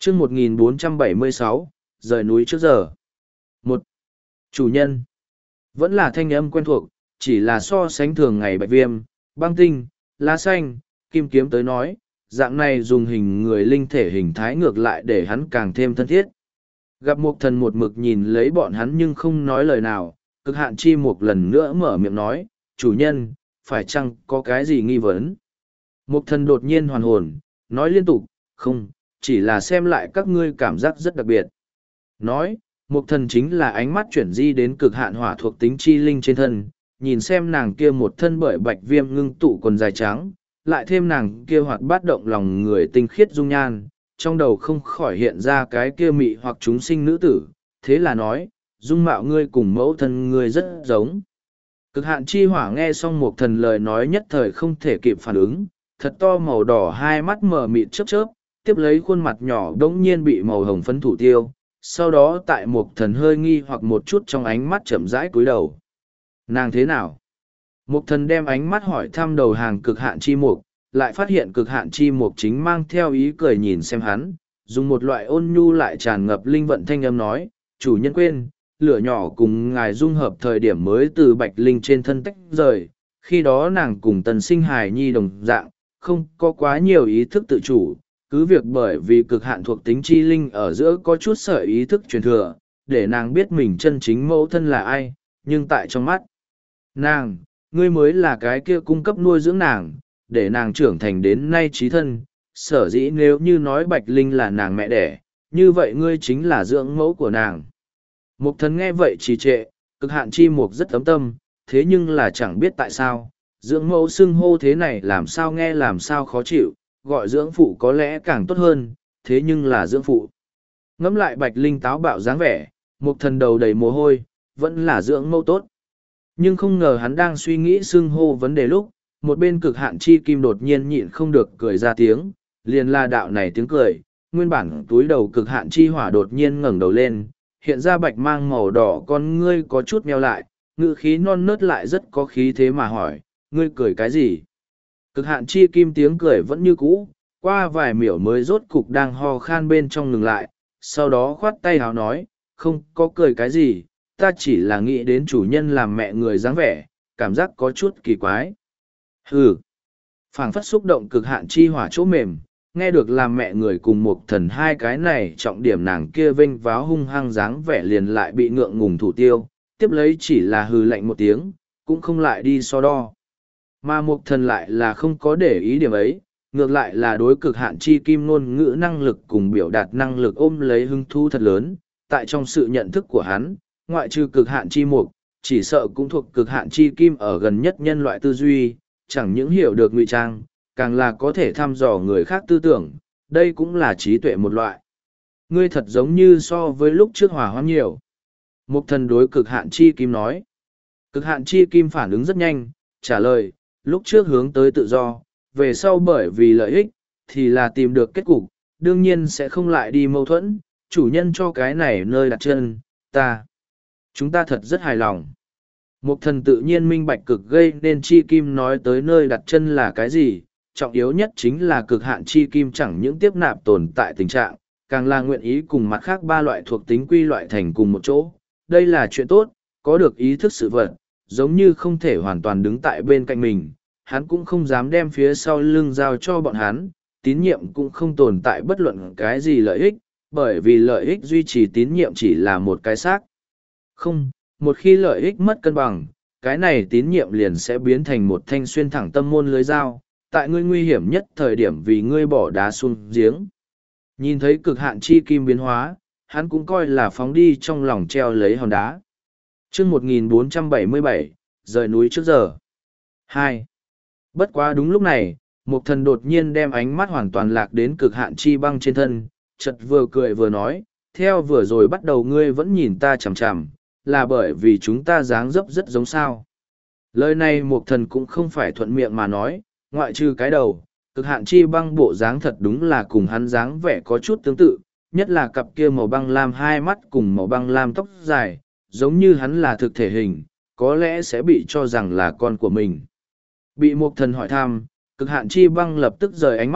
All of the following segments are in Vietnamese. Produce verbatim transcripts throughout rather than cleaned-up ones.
chương một nghìn bốn trăm bảy mươi sáu, rời núi trước giờ. Một, chủ nhân. Vẫn là thanh âm quen thuộc, chỉ là so sánh thường ngày bạch viêm, băng tinh, lá xanh, kim kiếm tới nói, dạng này dùng hình người linh thể hình thái ngược lại để hắn càng thêm thân thiết. Gặp Mục Thần một mực nhìn lấy bọn hắn nhưng không nói lời nào, Cực Hạn Chi Mục lần nữa mở miệng nói, chủ nhân, phải chăng có cái gì nghi vấn? Mục Thần đột nhiên hoàn hồn, nói liên tục, không, chỉ là xem lại các ngươi cảm giác rất đặc biệt. Nói, Mục Thần chính là ánh mắt chuyển di đến cực hạn hỏa thuộc tính chi linh trên thân, nhìn xem nàng kia một thân bởi bạch viêm ngưng tụ quần dài trắng, lại thêm nàng kia hoạt bát động lòng người tinh khiết dung nhan, trong đầu không khỏi hiện ra cái kia mị hoặc chúng sinh nữ tử, thế là nói, dung mạo ngươi cùng mẫu thân ngươi rất giống. Cực hạn chi hỏa nghe xong Mục Thần lời nói nhất thời không thể kịp phản ứng, thật to màu đỏ hai mắt mờ mịt chớp chớp, tiếp lấy khuôn mặt nhỏ đống nhiên bị màu hồng phấn thủ tiêu, sau đó tại Mục Thần hơi nghi hoặc một chút trong ánh mắt chậm rãi cúi đầu. Nàng thế nào? Mục Thần đem ánh mắt hỏi thăm đầu hàng cực hạn chi mục, lại phát hiện cực hạn chi mục chính mang theo ý cười nhìn xem hắn, dùng một loại ôn nhu lại tràn ngập linh vận thanh âm nói, chủ nhân quên, lửa nhỏ cùng ngài dung hợp thời điểm mới từ bạch linh trên thân tách rời, khi đó nàng cùng tần sinh hài nhi đồng dạng, không có quá nhiều ý thức tự chủ, cứ việc bởi vì cực hạn thuộc tính chi linh ở giữa có chút sợi ý thức truyền thừa, để nàng biết mình chân chính mẫu thân là ai, nhưng tại trong mắt nàng, ngươi mới là cái kia cung cấp nuôi dưỡng nàng, để nàng trưởng thành đến nay trí thân, sở dĩ nếu như nói Bạch Linh là nàng mẹ đẻ, như vậy ngươi chính là dưỡng mẫu của nàng. Mục Thần nghe vậy trì trệ, cực hạn chi mục rất ấm tâm, thế nhưng là chẳng biết tại sao, dưỡng mẫu xưng hô thế này làm sao nghe làm sao khó chịu, gọi dưỡng phụ có lẽ càng tốt hơn, thế nhưng là dưỡng phụ. Ngẫm lại Bạch Linh táo bạo dáng vẻ, Mục Thần đầu đầy mồ hôi, vẫn là dưỡng mẫu tốt. Nhưng không ngờ hắn đang suy nghĩ xưng hô vấn đề lúc, một bên cực hạn chi kim đột nhiên nhịn không được cười ra tiếng, liền là đạo này tiếng cười, nguyên bản túi đầu cực hạn chi hỏa đột nhiên ngẩng đầu lên, hiện ra bạch mang màu đỏ con ngươi có chút meo lại, ngữ khí non nớt lại rất có khí thế mà hỏi, ngươi cười cái gì? Cực hạn chi kim tiếng cười vẫn như cũ, qua vài miểu mới rốt cục đang ho khan bên trong ngừng lại, sau đó khoát tay háo nói, không có cười cái gì, ta chỉ là nghĩ đến chủ nhân làm mẹ người dáng vẻ, cảm giác có chút kỳ quái. Hừ, phảng phất xúc động cực hạn chi hỏa chỗ mềm, nghe được làm mẹ người cùng một thần hai cái này trọng điểm nàng kia vênh váo hung hăng dáng vẻ liền lại bị ngượng ngùng thủ tiêu, tiếp lấy chỉ là hừ lạnh một tiếng, cũng không lại đi so đo. Mà một thần lại là không có để ý điểm ấy, ngược lại là đối cực hạn chi kim ngôn ngữ năng lực cùng biểu đạt năng lực ôm lấy hứng thú thật lớn, tại trong sự nhận thức của hắn, ngoại trừ cực hạn chi mục, chỉ sợ cũng thuộc cực hạn chi kim ở gần nhất nhân loại tư duy, chẳng những hiểu được ngụy trang, càng là có thể thăm dò người khác tư tưởng, đây cũng là trí tuệ một loại. Ngươi thật giống như so với lúc trước hòa hoãn nhiều. Mục thần đối cực hạn chi kim nói. Cực hạn chi kim phản ứng rất nhanh, trả lời, lúc trước hướng tới tự do, về sau bởi vì lợi ích, thì là tìm được kết cục, đương nhiên sẽ không lại đi mâu thuẫn, chủ nhân cho cái này nơi đặt chân, ta. Chúng ta thật rất hài lòng. Mục thần tự nhiên minh bạch cực gây nên chi kim nói tới nơi đặt chân là cái gì, trọng yếu nhất chính là cực hạn chi kim chẳng những tiếp nạp tồn tại tình trạng, càng là nguyện ý cùng mặt khác ba loại thuộc tính quy loại thành cùng một chỗ. Đây là chuyện tốt, có được ý thức sự vật, giống như không thể hoàn toàn đứng tại bên cạnh mình, hắn cũng không dám đem phía sau lưng giao cho bọn hắn, tín nhiệm cũng không tồn tại bất luận cái gì lợi ích, bởi vì lợi ích duy trì tín nhiệm chỉ là một cái xác. Không, một khi lợi ích mất cân bằng, cái này tín nhiệm liền sẽ biến thành một thanh xuyên thẳng tâm môn lưới dao, tại ngươi nguy hiểm nhất thời điểm vì ngươi bỏ đá xuống giếng. Nhìn thấy cực hạn chi kim biến hóa, hắn cũng coi là phóng đi trong lòng treo lấy hòn đá. chương một nghìn bốn trăm bảy mươi bảy, rời núi trước giờ. hai. Bất quá đúng lúc này, một thần đột nhiên đem ánh mắt hoàn toàn lạc đến cực hạn chi băng trên thân, chợt vừa cười vừa nói, theo vừa rồi bắt đầu ngươi vẫn nhìn ta chằm chằm, là bởi vì chúng ta dáng dấp rất giống sao. Lời này một thần cũng không phải thuận miệng mà nói, ngoại trừ cái đầu, cực hạn chi băng bộ dáng thật đúng là cùng hắn dáng vẻ có chút tương tự, nhất là cặp kia màu băng lam hai mắt cùng màu băng lam tóc dài, giống như hắn là thực thể hình, có lẽ sẽ bị cho rằng là con của mình. Bị một thần hỏi thăm, cực hạn chi băng lập tức rời ánh mắt,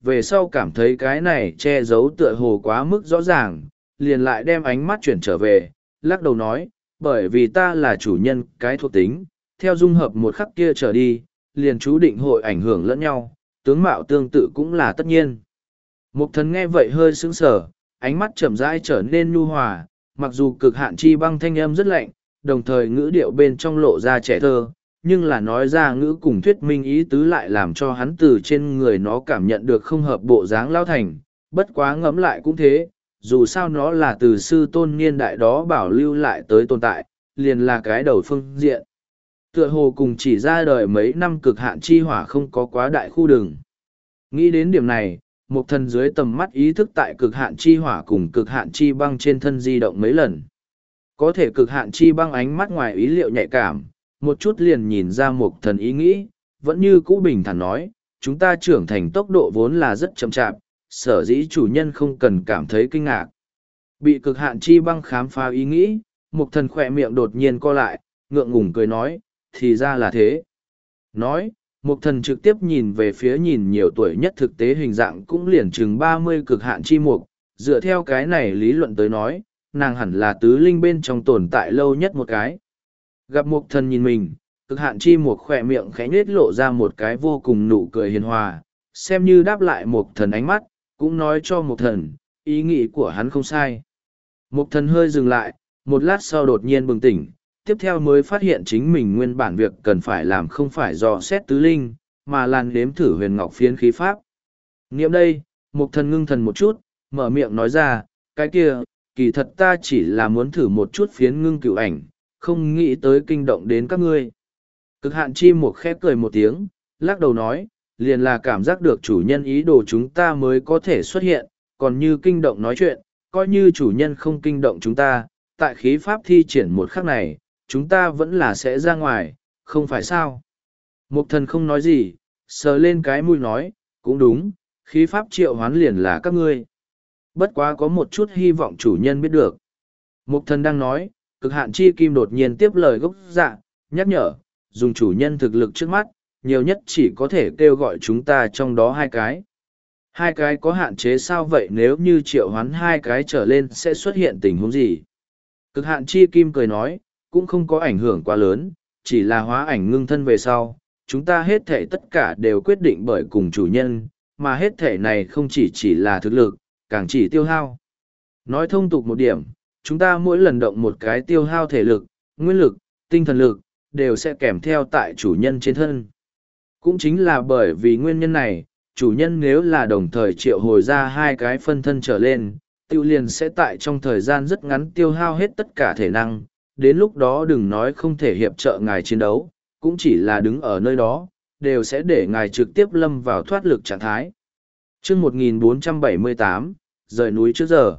về sau cảm thấy cái này che giấu tựa hồ quá mức rõ ràng, liền lại đem ánh mắt chuyển trở về, lắc đầu nói, bởi vì ta là chủ nhân cái thuộc tính, theo dung hợp một khắc kia trở đi, liền chú định hội ảnh hưởng lẫn nhau, tướng mạo tương tự cũng là tất nhiên. Mục thần nghe vậy hơi sững sờ, ánh mắt chậm rãi trở nên nhu hòa, mặc dù cực hạn chi băng thanh âm rất lạnh, đồng thời ngữ điệu bên trong lộ ra trẻ thơ, nhưng là nói ra ngữ cùng thuyết minh ý tứ lại làm cho hắn từ trên người nó cảm nhận được không hợp bộ dáng lao thành, bất quá ngẫm lại cũng thế, dù sao nó là từ sư tôn niên đại đó bảo lưu lại tới tồn tại, liền là cái đầu phương diện. Tựa hồ cùng chỉ ra đời mấy năm cực hạn chi hỏa không có quá đại khu đường. Nghĩ đến điểm này, một thần dưới tầm mắt ý thức tại cực hạn chi hỏa cùng cực hạn chi băng trên thân di động mấy lần. Có thể cực hạn chi băng ánh mắt ngoài ý liệu nhạy cảm, một chút liền nhìn ra một thần ý nghĩ, vẫn như cũ bình thản nói, chúng ta trưởng thành tốc độ vốn là rất chậm chạp, sở dĩ chủ nhân không cần cảm thấy kinh ngạc. Bị cực hạn chi băng khám phá ý nghĩ, một thần khỏe miệng đột nhiên co lại, ngượng ngùng cười nói, thì ra là thế. Nói, một thần trực tiếp nhìn về phía nhìn nhiều tuổi nhất thực tế hình dạng cũng liền chừng ba mươi cực hạn chi mục, dựa theo cái này lý luận tới nói, nàng hẳn là tứ linh bên trong tồn tại lâu nhất một cái. Gặp một thần nhìn mình, cực hạn chi mục khỏe miệng khẽ nết lộ ra một cái vô cùng nụ cười hiền hòa, xem như đáp lại một thần ánh mắt, cũng nói cho một thần, ý nghĩ của hắn không sai. Một thần hơi dừng lại, một lát sau đột nhiên bừng tỉnh, tiếp theo mới phát hiện chính mình nguyên bản việc cần phải làm không phải dò xét tứ linh, mà là nếm thử huyền ngọc phiến khí pháp. Nghiệm đây, một thần ngưng thần một chút, mở miệng nói ra, cái kia, kỳ thật ta chỉ là muốn thử một chút phiến ngưng cựu ảnh, không nghĩ tới kinh động đến các ngươi. Cực hạn chi một khép cười một tiếng, lắc đầu nói, liền là cảm giác được chủ nhân ý đồ chúng ta mới có thể xuất hiện, còn như kinh động nói chuyện, coi như chủ nhân không kinh động chúng ta, tại khí pháp thi triển một khắc này, chúng ta vẫn là sẽ ra ngoài, không phải sao. Mục thần không nói gì, sờ lên cái mũi nói, cũng đúng, khí pháp triệu hoán liền là các ngươi. Bất quá có một chút hy vọng chủ nhân biết được. Mục thần đang nói, cực hạn chi kim đột nhiên tiếp lời gốc dạ, nhắc nhở, dùng chủ nhân thực lực trước mắt, nhiều nhất chỉ có thể kêu gọi chúng ta trong đó hai cái. Hai cái có hạn chế sao vậy nếu như triệu hoán hai cái trở lên sẽ xuất hiện tình huống gì? Cực hạn chi kim cười nói, cũng không có ảnh hưởng quá lớn, chỉ là hóa ảnh ngưng thân về sau. Chúng ta hết thể tất cả đều quyết định bởi cùng chủ nhân, mà hết thể này không chỉ chỉ là thực lực, càng chỉ tiêu hao. Nói thông tục một điểm, chúng ta mỗi lần động một cái tiêu hao thể lực, nguyên lực, tinh thần lực, đều sẽ kèm theo tại chủ nhân trên thân. Cũng chính là bởi vì nguyên nhân này, chủ nhân nếu là đồng thời triệu hồi ra hai cái phân thân trở lên, tiêu liền sẽ tại trong thời gian rất ngắn tiêu hao hết tất cả thể năng, đến lúc đó đừng nói không thể hiệp trợ ngài chiến đấu, cũng chỉ là đứng ở nơi đó, đều sẽ để ngài trực tiếp lâm vào thoát lực trạng thái. Chương một nghìn bốn trăm bảy mươi tám, rời núi trước giờ.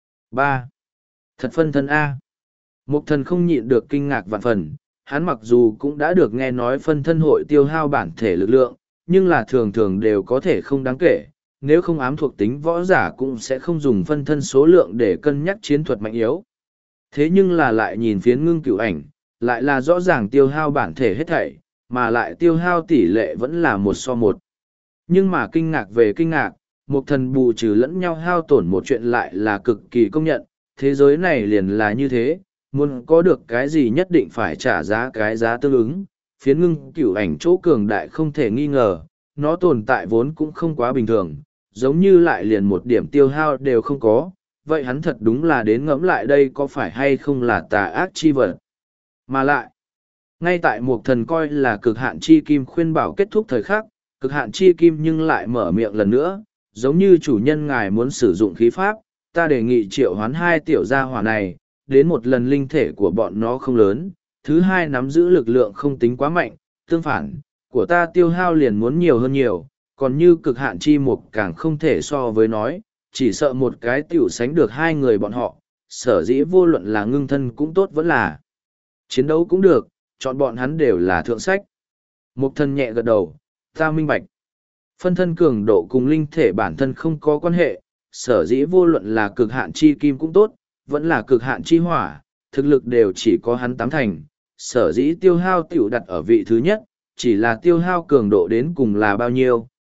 ba. Thật phân thân A. Mục thần không nhịn được kinh ngạc vạn phần, hắn mặc dù cũng đã được nghe nói phân thân hội tiêu hao bản thể lực lượng, nhưng là thường thường đều có thể không đáng kể, nếu không ám thuộc tính võ giả cũng sẽ không dùng phân thân số lượng để cân nhắc chiến thuật mạnh yếu. Thế nhưng là lại nhìn phiến ngưng cửu ảnh, lại là rõ ràng tiêu hao bản thể hết thảy, mà lại tiêu hao tỷ lệ vẫn là một so một. Nhưng mà kinh ngạc về kinh ngạc, một thần bù trừ lẫn nhau hao tổn một chuyện lại là cực kỳ công nhận, thế giới này liền là như thế, muốn có được cái gì nhất định phải trả giá cái giá tương ứng, phiến ngưng cửu ảnh chỗ cường đại không thể nghi ngờ, nó tồn tại vốn cũng không quá bình thường, giống như lại liền một điểm tiêu hao đều không có, vậy hắn thật đúng là đến ngẫm lại đây có phải hay không là tà ác chi vật. Mà lại, ngay tại một thần coi là cực hạn chi kim khuyên bảo kết thúc thời khắc, cực hạn chi kim nhưng lại mở miệng lần nữa, giống như chủ nhân ngài muốn sử dụng khí pháp, ta đề nghị triệu hoán hai tiểu gia hỏa này, đến một lần linh thể của bọn nó không lớn, thứ hai nắm giữ lực lượng không tính quá mạnh, tương phản, của ta tiêu hao liền muốn nhiều hơn nhiều, còn như cực hạn chi mục càng không thể so với nói, chỉ sợ một cái tiểu sánh được hai người bọn họ, sở dĩ vô luận là ngưng thân cũng tốt vẫn là chiến đấu cũng được, chọn bọn hắn đều là thượng sách. Mục thân nhẹ gật đầu, ta minh bạch. Phân thân cường độ cùng linh thể bản thân không có quan hệ, sở dĩ vô luận là cực hạn chi kim cũng tốt, vẫn là cực hạn chi hỏa, thực lực đều chỉ có hắn tám thành, sở dĩ tiêu hao tiểu đặt ở vị thứ nhất, chỉ là tiêu hao cường độ đến cùng là bao nhiêu,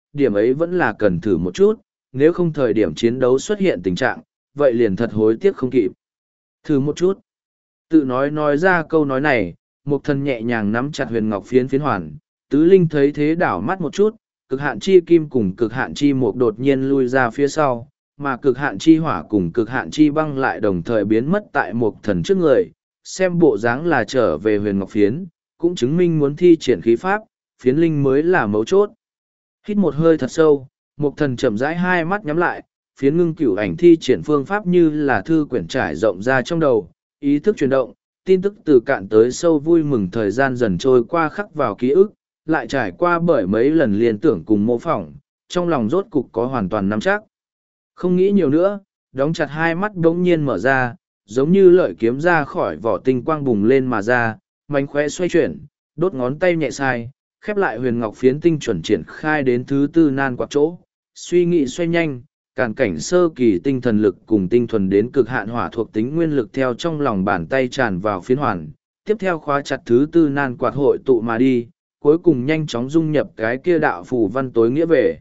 điểm ấy vẫn là cần thử một chút, nếu không thời điểm chiến đấu xuất hiện tình trạng, vậy liền thật hối tiếc không kịp. Thử một chút. Tự nói nói ra câu nói này, Mục Thần nhẹ nhàng nắm chặt huyền ngọc phiến phiến hoàn, tứ linh thấy thế đảo mắt một chút, cực hạn chi kim cùng cực hạn chi mục đột nhiên lui ra phía sau, mà cực hạn chi hỏa cùng cực hạn chi băng lại đồng thời biến mất tại Mục Thần trước người, xem bộ dáng là trở về huyền ngọc phiến, cũng chứng minh muốn thi triển khí pháp, phiến linh mới là mấu chốt. Hít một hơi thật sâu, Mục Thần chậm rãi hai mắt nhắm lại, phiến ngưng cửu ảnh thi triển phương pháp như là thư quyển trải rộng ra trong đầu, ý thức chuyển động, tin tức từ cạn tới sâu vui mừng thời gian dần trôi qua khắc vào ký ức, lại trải qua bởi mấy lần liên tưởng cùng mô phỏng, trong lòng rốt cục có hoàn toàn nắm chắc. Không nghĩ nhiều nữa, đóng chặt hai mắt bỗng nhiên mở ra, giống như lợi kiếm ra khỏi vỏ tinh quang bùng lên mà ra, mánh khóe xoay chuyển, đốt ngón tay nhẹ sai, khép lại huyền ngọc phiến tinh chuẩn triển khai đến thứ tư nan quạt chỗ, suy nghĩ xoay nhanh, càn cảnh sơ kỳ tinh thần lực cùng tinh thuần đến cực hạn hỏa thuộc tính nguyên lực theo trong lòng bàn tay tràn vào phiến hoàn, tiếp theo khóa chặt thứ tư nan quạt hội tụ mà đi, cuối cùng nhanh chóng dung nhập cái kia đạo phù văn tối nghĩa về.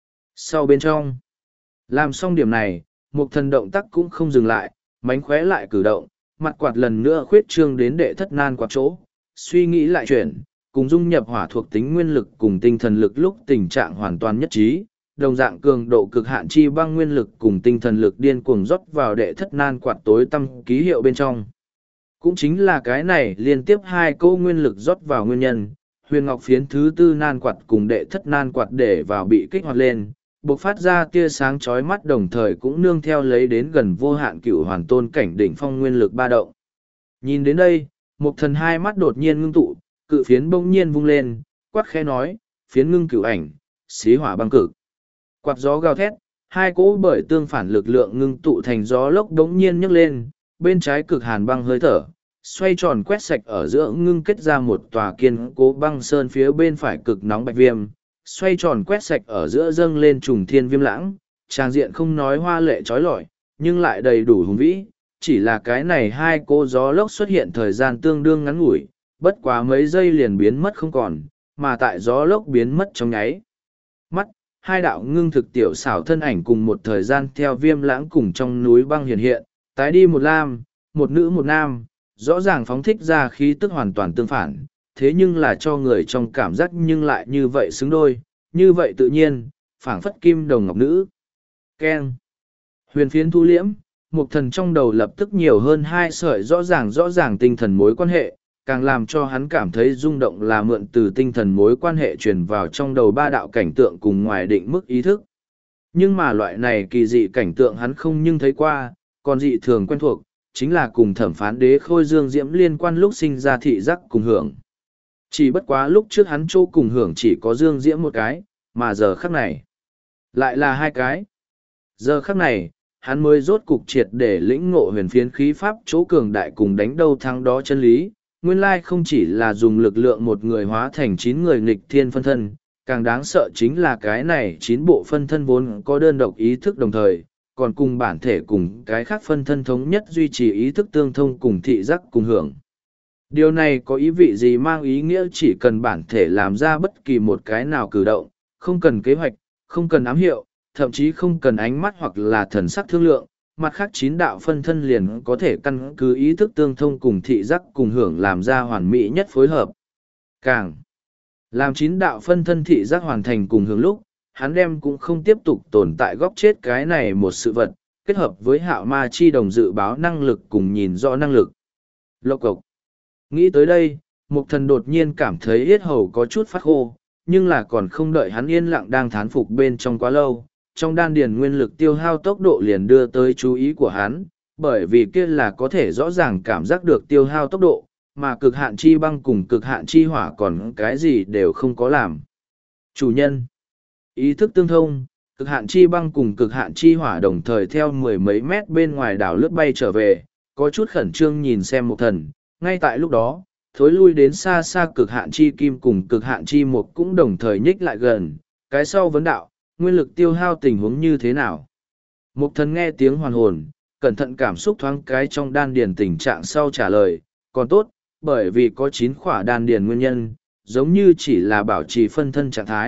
Sau bên trong, làm xong điểm này, một thần động tác cũng không dừng lại, mánh khóe lại cử động, mặt quạt lần nữa khuyết trương đến đệ thất nan quạt chỗ, suy nghĩ lại chuyển, cùng dung nhập hỏa thuộc tính nguyên lực cùng tinh thần lực lúc tình trạng hoàn toàn nhất trí, đồng dạng cường độ cực hạn chi băng nguyên lực cùng tinh thần lực điên cuồng rót vào đệ thất nan quạt tối tâm ký hiệu bên trong. Cũng chính là cái này liên tiếp hai câu nguyên lực rót vào nguyên nhân, huyền ngọc phiến thứ tư nan quạt cùng đệ thất nan quạt để vào bị kích hoạt lên, bộc phát ra tia sáng chói mắt đồng thời cũng nương theo lấy đến gần vô hạn cửu hoàn tôn cảnh đỉnh phong nguyên lực ba động. Nhìn đến đây, một thần hai mắt đột nhiên ngưng tụ, cự phiến bỗng nhiên vung lên, quát khẽ nói, phiến ngưng cửu ảnh, xí hỏa băng cực. Quạt gió gào thét, hai cỗ bởi tương phản lực lượng ngưng tụ thành gió lốc đống nhiên nhấc lên, bên trái cực hàn băng hơi thở, xoay tròn quét sạch ở giữa ngưng kết ra một tòa kiên cố băng sơn phía bên phải cực nóng bạch viêm, xoay tròn quét sạch ở giữa dâng lên trùng thiên viêm lãng, trang diện không nói hoa lệ trói lọi, nhưng lại đầy đủ hùng vĩ, chỉ là cái này hai cỗ gió lốc xuất hiện thời gian tương đương ngắn ngủi, bất quá mấy giây liền biến mất không còn, mà tại gió lốc biến mất trong nháy mắt. Hai đạo ngưng thực tiểu xảo thân ảnh cùng một thời gian theo viêm lãng cùng trong núi băng hiện hiện, tái đi một lam, một nữ một nam, rõ ràng phóng thích ra khí tức hoàn toàn tương phản, thế nhưng là cho người trong cảm giác nhưng lại như vậy xứng đôi, như vậy tự nhiên, phảng phất kim đồng ngọc nữ. Keng. Huyền phiến thu liễm, một thần trong đầu lập tức nhiều hơn hai sợi rõ ràng rõ ràng tinh thần mối quan hệ, càng làm cho hắn cảm thấy rung động là mượn từ tinh thần mối quan hệ truyền vào trong đầu ba đạo cảnh tượng cùng ngoài định mức ý thức. Nhưng mà loại này kỳ dị cảnh tượng hắn không nhưng thấy qua, còn dị thường quen thuộc, chính là cùng thẩm phán đế khôi dương diễm liên quan lúc sinh ra thị giác cùng hưởng. Chỉ bất quá lúc trước hắn chỗ cùng hưởng chỉ có dương diễm một cái, mà giờ khắc này lại là hai cái. Giờ khắc này, hắn mới rốt cục triệt để lĩnh ngộ huyền phiến khí pháp chỗ cường đại cùng đánh đâu thắng đó chân lý. Nguyên lai không chỉ là dùng lực lượng một người hóa thành chín người nghịch thiên phân thân, càng đáng sợ chính là cái này chín bộ phân thân vốn có đơn độc ý thức đồng thời, còn cùng bản thể cùng cái khác phân thân thống nhất duy trì ý thức tương thông cùng thị giác cùng hưởng. Điều này có ý vị gì mang ý nghĩa chỉ cần bản thể làm ra bất kỳ một cái nào cử động, không cần kế hoạch, không cần ám hiệu, thậm chí không cần ánh mắt hoặc là thần sắc thương lượng, mặt khác chín đạo phân thân liền có thể căn cứ ý thức tương thông cùng thị giác cùng hưởng làm ra hoàn mỹ nhất phối hợp. Càng làm chín đạo phân thân thị giác hoàn thành cùng hưởng lúc, hắn đem cũng không tiếp tục tồn tại góc chết cái này một sự vật, kết hợp với hạo ma chi đồng dự báo năng lực cùng nhìn rõ năng lực. Lộc cộc. Nghĩ tới đây, Mục Thần đột nhiên cảm thấy yết hầu có chút phát khô, nhưng là còn không đợi hắn yên lặng đang thán phục bên trong quá lâu. Trong đan điền nguyên lực tiêu hao tốc độ liền đưa tới chú ý của hắn, bởi vì kia là có thể rõ ràng cảm giác được tiêu hao tốc độ, mà cực hạn chi băng cùng cực hạn chi hỏa còn cái gì đều không có làm. Chủ nhân, ý thức tương thông, cực hạn chi băng cùng cực hạn chi hỏa đồng thời theo mười mấy mét bên ngoài đảo lướt bay trở về, có chút khẩn trương nhìn xem Mục Thần. Ngay tại lúc đó, thối lui đến xa xa cực hạn chi kim cùng cực hạn chi mục cũng đồng thời nhích lại gần, cái sau vấn đạo, nguyên lực tiêu hao tình huống như thế nào? Mục Thần nghe tiếng hoàn hồn, cẩn thận cảm xúc thoáng cái trong đan điền tình trạng sau trả lời, còn tốt, bởi vì có chín khỏa đan điền nguyên nhân, giống như chỉ là bảo trì phân thân trạng thái,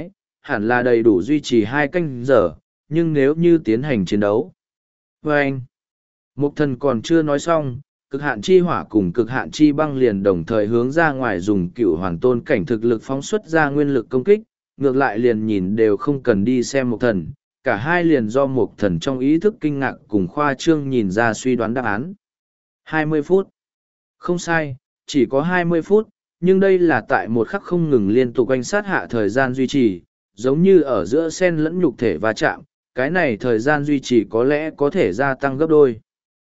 hẳn là đầy đủ duy trì hai canh giờ, nhưng nếu như tiến hành chiến đấu. Và anh, Mục Thần còn chưa nói xong, cực hạn chi hỏa cùng cực hạn chi băng liền đồng thời hướng ra ngoài dùng cửu hoàn tôn cảnh thực lực phóng xuất ra nguyên lực công kích, ngược lại liền nhìn đều không cần đi xem Mục Thần, cả hai liền do Mục Thần trong ý thức kinh ngạc cùng khoa trương nhìn ra suy đoán đáp án. hai mươi phút. Không sai, chỉ có hai mươi phút, nhưng đây là tại một khắc không ngừng liên tục quanh sát hạ thời gian duy trì, giống như ở giữa sen lẫn nhục thể va chạm, cái này thời gian duy trì có lẽ có thể gia tăng gấp đôi.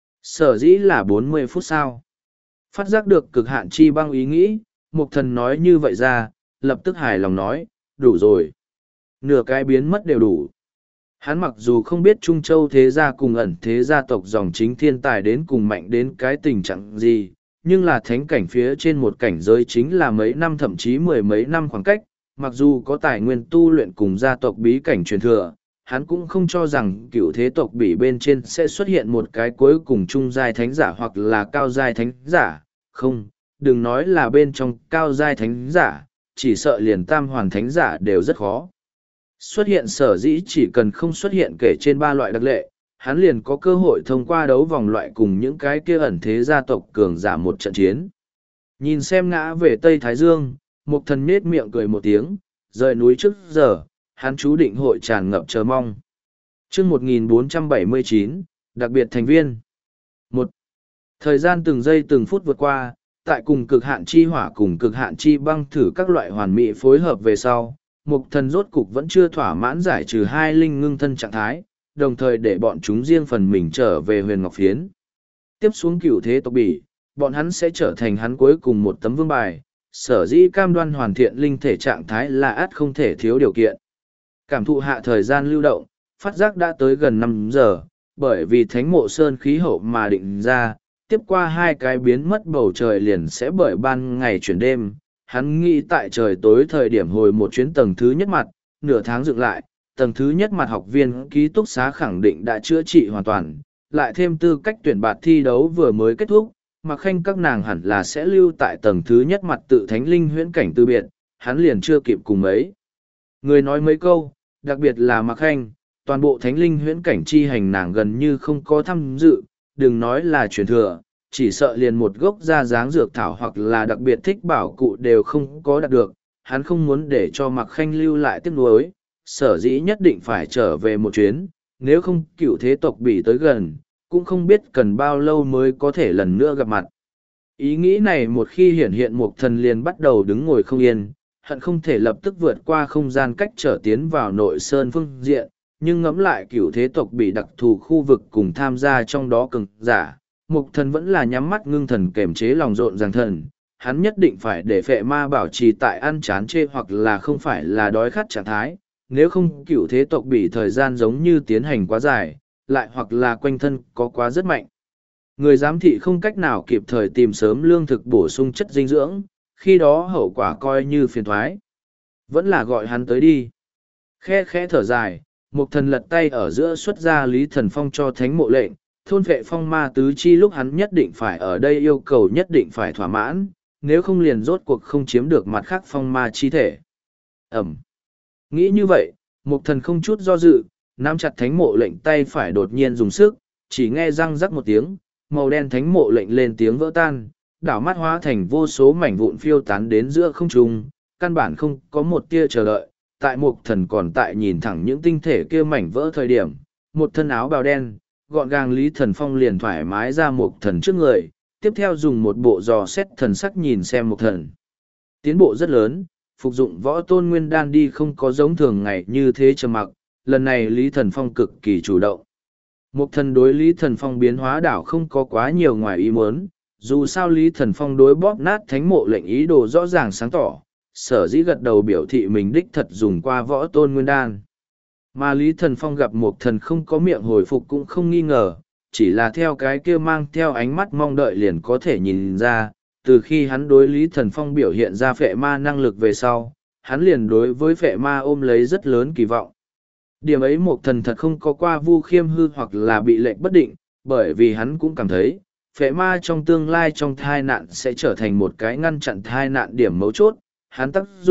Sở dĩ là bốn mươi phút sau. Phát giác được cực hạn chi băng ý nghĩ, Mục Thần nói như vậy ra, lập tức hài lòng nói, đủ rồi. Nửa cái biến mất đều đủ. Hắn mặc dù không biết Trung Châu thế gia cùng ẩn thế gia tộc dòng chính thiên tài đến cùng mạnh đến cái tình trạng gì, nhưng là thánh cảnh phía trên một cảnh giới chính là mấy năm thậm chí mười mấy năm khoảng cách, mặc dù có tài nguyên tu luyện cùng gia tộc bí cảnh truyền thừa, hắn cũng không cho rằng cựu thế tộc bỉ bên trên sẽ xuất hiện một cái cuối cùng trung giai thánh giả hoặc là cao giai thánh giả, không, đừng nói là bên trong cao giai thánh giả, chỉ sợ liền tam hoàn thánh giả đều rất khó. Xuất hiện sở dĩ chỉ cần không xuất hiện kể trên ba loại đặc lệ, hắn liền có cơ hội thông qua đấu vòng loại cùng những cái kia ẩn thế gia tộc cường giả một trận chiến. Nhìn xem ngã về Tây Thái Dương, Mục Thần nết miệng cười một tiếng, rời núi trước giờ, hắn chú định hội tràn ngập chờ mong. Chương một nghìn bốn trăm bảy mươi chín, đặc biệt thành viên. một. Thời gian từng giây từng phút vượt qua, tại cùng cực hạn chi hỏa cùng cực hạn chi băng thử các loại hoàn mỹ phối hợp về sau, Mục Thần rốt cục vẫn chưa thỏa mãn giải trừ hai linh ngưng thân trạng thái, đồng thời để bọn chúng riêng phần mình trở về huyền ngọc phiến. Tiếp xuống cửu thế tộc bỉ, bọn hắn sẽ trở thành hắn cuối cùng một tấm vương bài, sở dĩ cam đoan hoàn thiện linh thể trạng thái là ắt không thể thiếu điều kiện. Cảm thụ hạ thời gian lưu động, phát giác đã tới gần năm giờ, bởi vì thánh mộ sơn khí hậu mà định ra, tiếp qua hai cái biến mất bầu trời liền sẽ bởi ban ngày chuyển đêm. Hắn nghĩ tại trời tối thời điểm hồi một chuyến tầng thứ nhất mặt, nửa tháng dựng lại, tầng thứ nhất mặt học viên ký túc xá khẳng định đã chữa trị hoàn toàn, lại thêm tư cách tuyển bạt thi đấu vừa mới kết thúc, Mạc Khanh các nàng hẳn là sẽ lưu tại tầng thứ nhất mặt tự thánh linh huyễn cảnh từ biệt, hắn liền chưa kịp cùng mấy. Người nói mấy câu, đặc biệt là Mạc Khanh, toàn bộ thánh linh huyễn cảnh chi hành nàng gần như không có tham dự, đừng nói là truyền thừa, chỉ sợ liền một gốc da dáng dược thảo hoặc là đặc biệt thích bảo cụ đều không có đạt được, hắn không muốn để cho Mạc Khanh lưu lại tiếc nuối, sở dĩ nhất định phải trở về một chuyến, nếu không cựu thế tộc bị tới gần, cũng không biết cần bao lâu mới có thể lần nữa gặp mặt. Ý nghĩ này một khi hiển hiện Mục Thần liền bắt đầu đứng ngồi không yên, hận không thể lập tức vượt qua không gian cách trở tiến vào nội sơn phương diện, nhưng ngẫm lại cựu thế tộc bị đặc thù khu vực cùng tham gia trong đó cường giả. Mục Thần vẫn là nhắm mắt ngưng thần kềm chế lòng rộn ràng thần, hắn nhất định phải để phệ ma bảo trì tại ăn chán chê hoặc là không phải là đói khát trạng thái, nếu không cựu thế tộc bị thời gian giống như tiến hành quá dài, lại hoặc là quanh thân có quá rất mạnh. Người giám thị không cách nào kịp thời tìm sớm lương thực bổ sung chất dinh dưỡng, khi đó hậu quả coi như phiền thoái. Vẫn là gọi hắn tới đi. Khe khẽ thở dài, Mục Thần lật tay ở giữa xuất ra Lý Thần Phong cho thánh mộ lệnh, thôn vệ phong ma tứ chi lúc hắn nhất định phải ở đây yêu cầu nhất định phải thỏa mãn, nếu không liền rốt cuộc không chiếm được mặt khác phong ma chi thể. Ẩm. Nghĩ như vậy, Mục Thần không chút do dự, nắm chặt thánh mộ lệnh tay phải đột nhiên dùng sức, chỉ nghe răng rắc một tiếng, màu đen thánh mộ lệnh lên tiếng vỡ tan, đảo mắt hóa thành vô số mảnh vụn phiêu tán đến giữa không trung, căn bản không có một tia chờ đợi. Tại Mục Thần còn tại nhìn thẳng những tinh thể kia mảnh vỡ thời điểm, một thân áo bào đen, gọn gàng Lý Thần Phong liền thoải mái ra Mục Thần trước người, tiếp theo dùng một bộ dò xét thần sắc nhìn xem Mục Thần. Tiến bộ rất lớn, phục dụng võ tôn nguyên đan đi không có giống thường ngày như thế trầm mặc, lần này Lý Thần Phong cực kỳ chủ động. Mục Thần đối Lý Thần Phong biến hóa đảo không có quá nhiều ngoài ý muốn, dù sao Lý Thần Phong đối bóp nát thánh mộ lệnh ý đồ rõ ràng sáng tỏ, sở dĩ gật đầu biểu thị mình đích thật dùng qua võ tôn nguyên đan. Mà Lý Thần Phong gặp Mục Thần không có miệng hồi phục cũng không nghi ngờ, chỉ là theo cái kia mang theo ánh mắt mong đợi liền có thể nhìn ra, từ khi hắn đối Lý Thần Phong biểu hiện ra phệ ma năng lực về sau, hắn liền đối với phệ ma ôm lấy rất lớn kỳ vọng. Điểm ấy Mục Thần thật không có qua vu khiêm hư hoặc là bị lệnh bất định, bởi vì hắn cũng cảm thấy, phệ ma trong tương lai trong thai nạn sẽ trở thành một cái ngăn chặn thai nạn điểm mấu chốt, hắn tác dụng,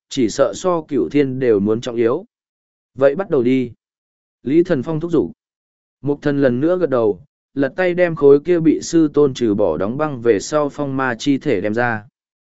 chỉ sợ so cửu thiên đều muốn trọng yếu. Vậy bắt đầu đi. Lý Thần Phong thúc giục. Mục thần lần nữa gật đầu, lật tay đem khối kia bị sư tôn trừ bỏ đóng băng về sau phong ma chi thể đem ra.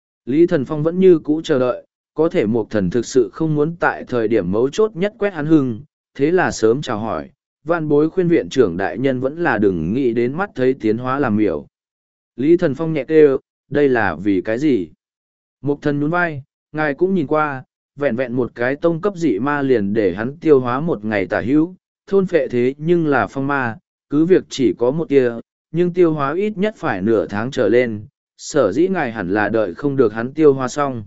Lý Thần Phong vẫn như cũ chờ đợi, có thể mục thần thực sự không muốn tại thời điểm mấu chốt nhất quét hắn hưng, thế là sớm chào hỏi, vạn bối khuyên viện trưởng đại nhân vẫn là đừng nghĩ đến mắt thấy tiến hóa làm miểu. Lý Thần Phong nhẹ kêu, đây là vì cái gì? Mục thần nhún vai, ngài cũng nhìn qua, vẹn vẹn một cái tông cấp dị ma liền để hắn tiêu hóa một ngày tả hữu, thôn phệ thế nhưng là phong ma, cứ việc chỉ có một tia, nhưng tiêu hóa ít nhất phải nửa tháng trở lên, sở dĩ ngài hẳn là đợi không được hắn tiêu hóa xong.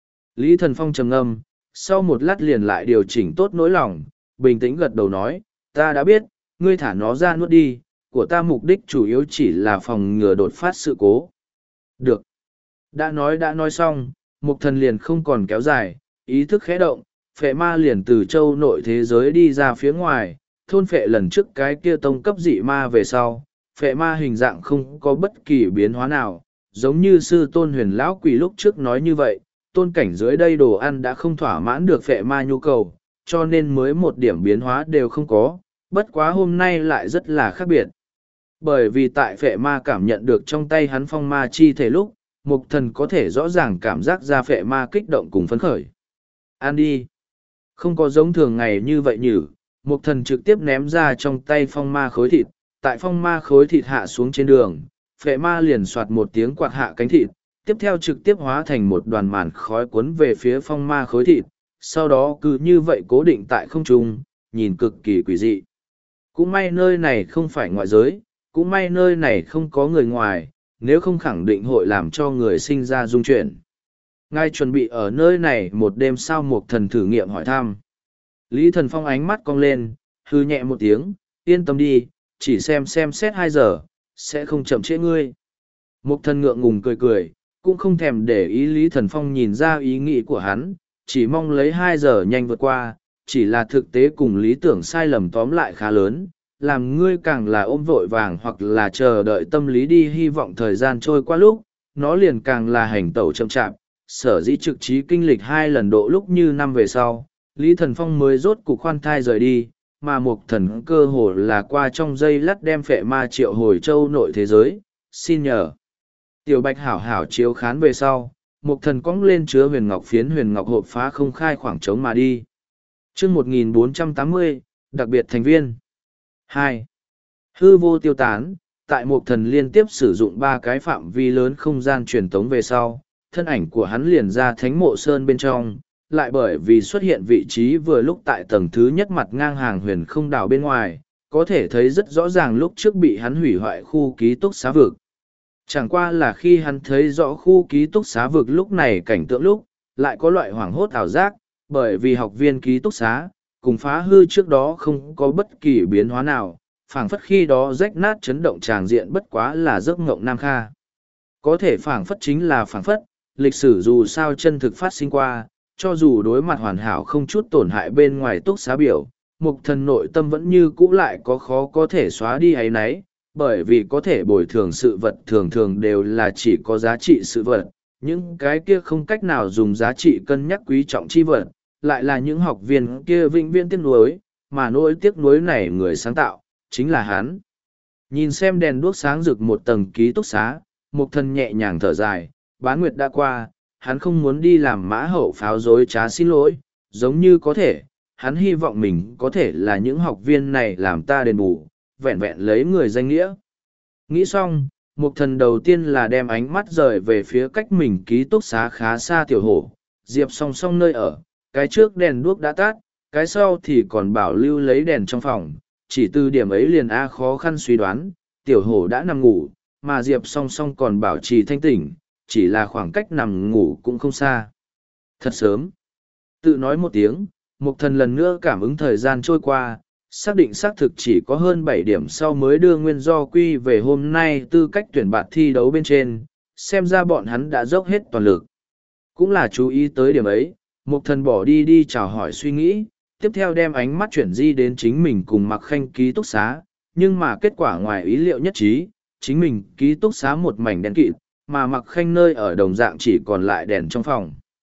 Lý Thần Phong trầm ngâm, sau một lát liền lại điều chỉnh tốt nỗi lòng, bình tĩnh gật đầu nói, ta đã biết, ngươi thả nó ra nuốt đi, của ta mục đích chủ yếu chỉ là phòng ngừa đột phát sự cố. Được. Đã nói đã nói xong, mục thần liền không còn kéo dài, ý thức khẽ động, phệ ma liền từ châu nội thế giới đi ra phía ngoài, thôn phệ lần trước cái kia tông cấp dị ma về sau, phệ ma hình dạng không có bất kỳ biến hóa nào, giống như sư tôn huyền lão quỷ lúc trước nói như vậy, tôn cảnh dưới đây đồ ăn đã không thỏa mãn được phệ ma nhu cầu, cho nên mới một điểm biến hóa đều không có, bất quá hôm nay lại rất là khác biệt. Bởi vì tại phệ ma cảm nhận được trong tay hắn phong ma chi thể lúc, mục thần có thể rõ ràng cảm giác ra phệ ma kích động cùng phấn khởi. Ăn đi. Không có giống thường ngày như vậy nhử, mục thần trực tiếp ném ra trong tay phong ma khối thịt, tại phong ma khối thịt hạ xuống trên đường, phệ ma liền soạt một tiếng quạt hạ cánh thịt, tiếp theo trực tiếp hóa thành một đoàn màn khói cuốn về phía phong ma khối thịt, sau đó cứ như vậy cố định tại không trung, nhìn cực kỳ quỷ dị. Cũng may nơi này không phải ngoại giới, cũng may nơi này không có người ngoài, nếu không khẳng định hội làm cho người sinh ra dung chuyển. Ngài chuẩn bị ở nơi này một đêm sao một thần thử nghiệm hỏi thăm. Lý Thần Phong ánh mắt cong lên, hư nhẹ một tiếng, yên tâm đi, chỉ xem xem xét hai giờ, sẽ không chậm trễ ngươi. Một thần ngượng ngùng cười cười, cũng không thèm để ý Lý Thần Phong nhìn ra ý nghĩ của hắn, chỉ mong lấy hai giờ nhanh vượt qua, chỉ là thực tế cùng lý tưởng sai lầm tóm lại khá lớn, làm ngươi càng là ôm vội vàng hoặc là chờ đợi tâm lý đi hy vọng thời gian trôi qua lúc, nó liền càng là hành tẩu chậm chạp, sở dĩ trực trí kinh lịch hai lần độ lúc như năm về sau, Lý Thần Phong mới rốt cục khoan thai rời đi, mà một thần cơ hồ là qua trong dây lắt đem phệ ma triệu hồi châu nội thế giới, xin nhờ. Tiểu Bạch hảo hảo chiếu khán về sau, một thần cong lên chứa huyền ngọc phiến huyền ngọc hộp phá không khai khoảng trống mà đi. chương một nghìn bốn trăm tám mươi, đặc biệt thành viên. hai. Hư vô tiêu tán, tại một thần liên tiếp sử dụng ba cái phạm vi lớn không gian truyền tống về sau, thân ảnh của hắn liền ra thánh mộ sơn bên trong, lại bởi vì xuất hiện vị trí vừa lúc tại tầng thứ nhất mặt ngang hàng huyền không đảo bên ngoài, có thể thấy rất rõ ràng lúc trước bị hắn hủy hoại khu ký túc xá vực. Chẳng qua là khi hắn thấy rõ khu ký túc xá vực lúc này cảnh tượng lúc, lại có loại hoảng hốt ảo giác, bởi vì học viên ký túc xá, cùng phá hư trước đó không có bất kỳ biến hóa nào, phảng phất khi đó rách nát chấn động tràng diện bất quá là giấc ngộng Nam Kha. Có thể phảng phất chính là phảng phất, lịch sử dù sao chân thực phát sinh qua, cho dù đối mặt hoàn hảo không chút tổn hại bên ngoài túc xá biểu, mục thần nội tâm vẫn như cũ lại có khó có thể xóa đi ấy nấy, bởi vì có thể bồi thường sự vật thường thường đều là chỉ có giá trị sự vật, những cái kia không cách nào dùng giá trị cân nhắc quý trọng chi vật, lại là những học viên kia vĩnh viễn tiếc nuối, mà nỗi tiếc nuối này người sáng tạo, chính là hắn. Nhìn xem đèn đuốc sáng rực một tầng ký túc xá, mục thần nhẹ nhàng thở dài, bán nguyệt đã qua, hắn không muốn đi làm mã hậu pháo dối trá xin lỗi, giống như có thể, hắn hy vọng mình có thể là những học viên này làm ta đền bù, vẹn vẹn lấy người danh nghĩa. Nghĩ xong, mục thần đầu tiên là đem ánh mắt rời về phía cách mình ký túc xá khá xa tiểu hổ, diệp song song nơi ở, cái trước đèn đuốc đã tắt, cái sau thì còn bảo lưu lấy đèn trong phòng, chỉ từ điểm ấy liền A khó khăn suy đoán, tiểu hổ đã nằm ngủ, mà diệp song song còn bảo trì thanh tỉnh, chỉ là khoảng cách nằm ngủ cũng không xa. Thật sớm. Tự nói một tiếng, mục thần lần nữa cảm ứng thời gian trôi qua, xác định xác thực chỉ có hơn bảy điểm sau mới đưa nguyên do quy về hôm nay tư cách tuyển bạn thi đấu bên trên, xem ra bọn hắn đã dốc hết toàn lực. Cũng là chú ý tới điểm ấy, mục thần bỏ đi đi chào hỏi suy nghĩ, tiếp theo đem ánh mắt chuyển di đến chính mình cùng mặc khanh ký túc xá, nhưng mà kết quả ngoài ý liệu nhất trí, chính mình ký túc xá một mảnh đen kịt, mà mặc khanh nơi ở đồng dạng chỉ còn lại đèn trong phòng.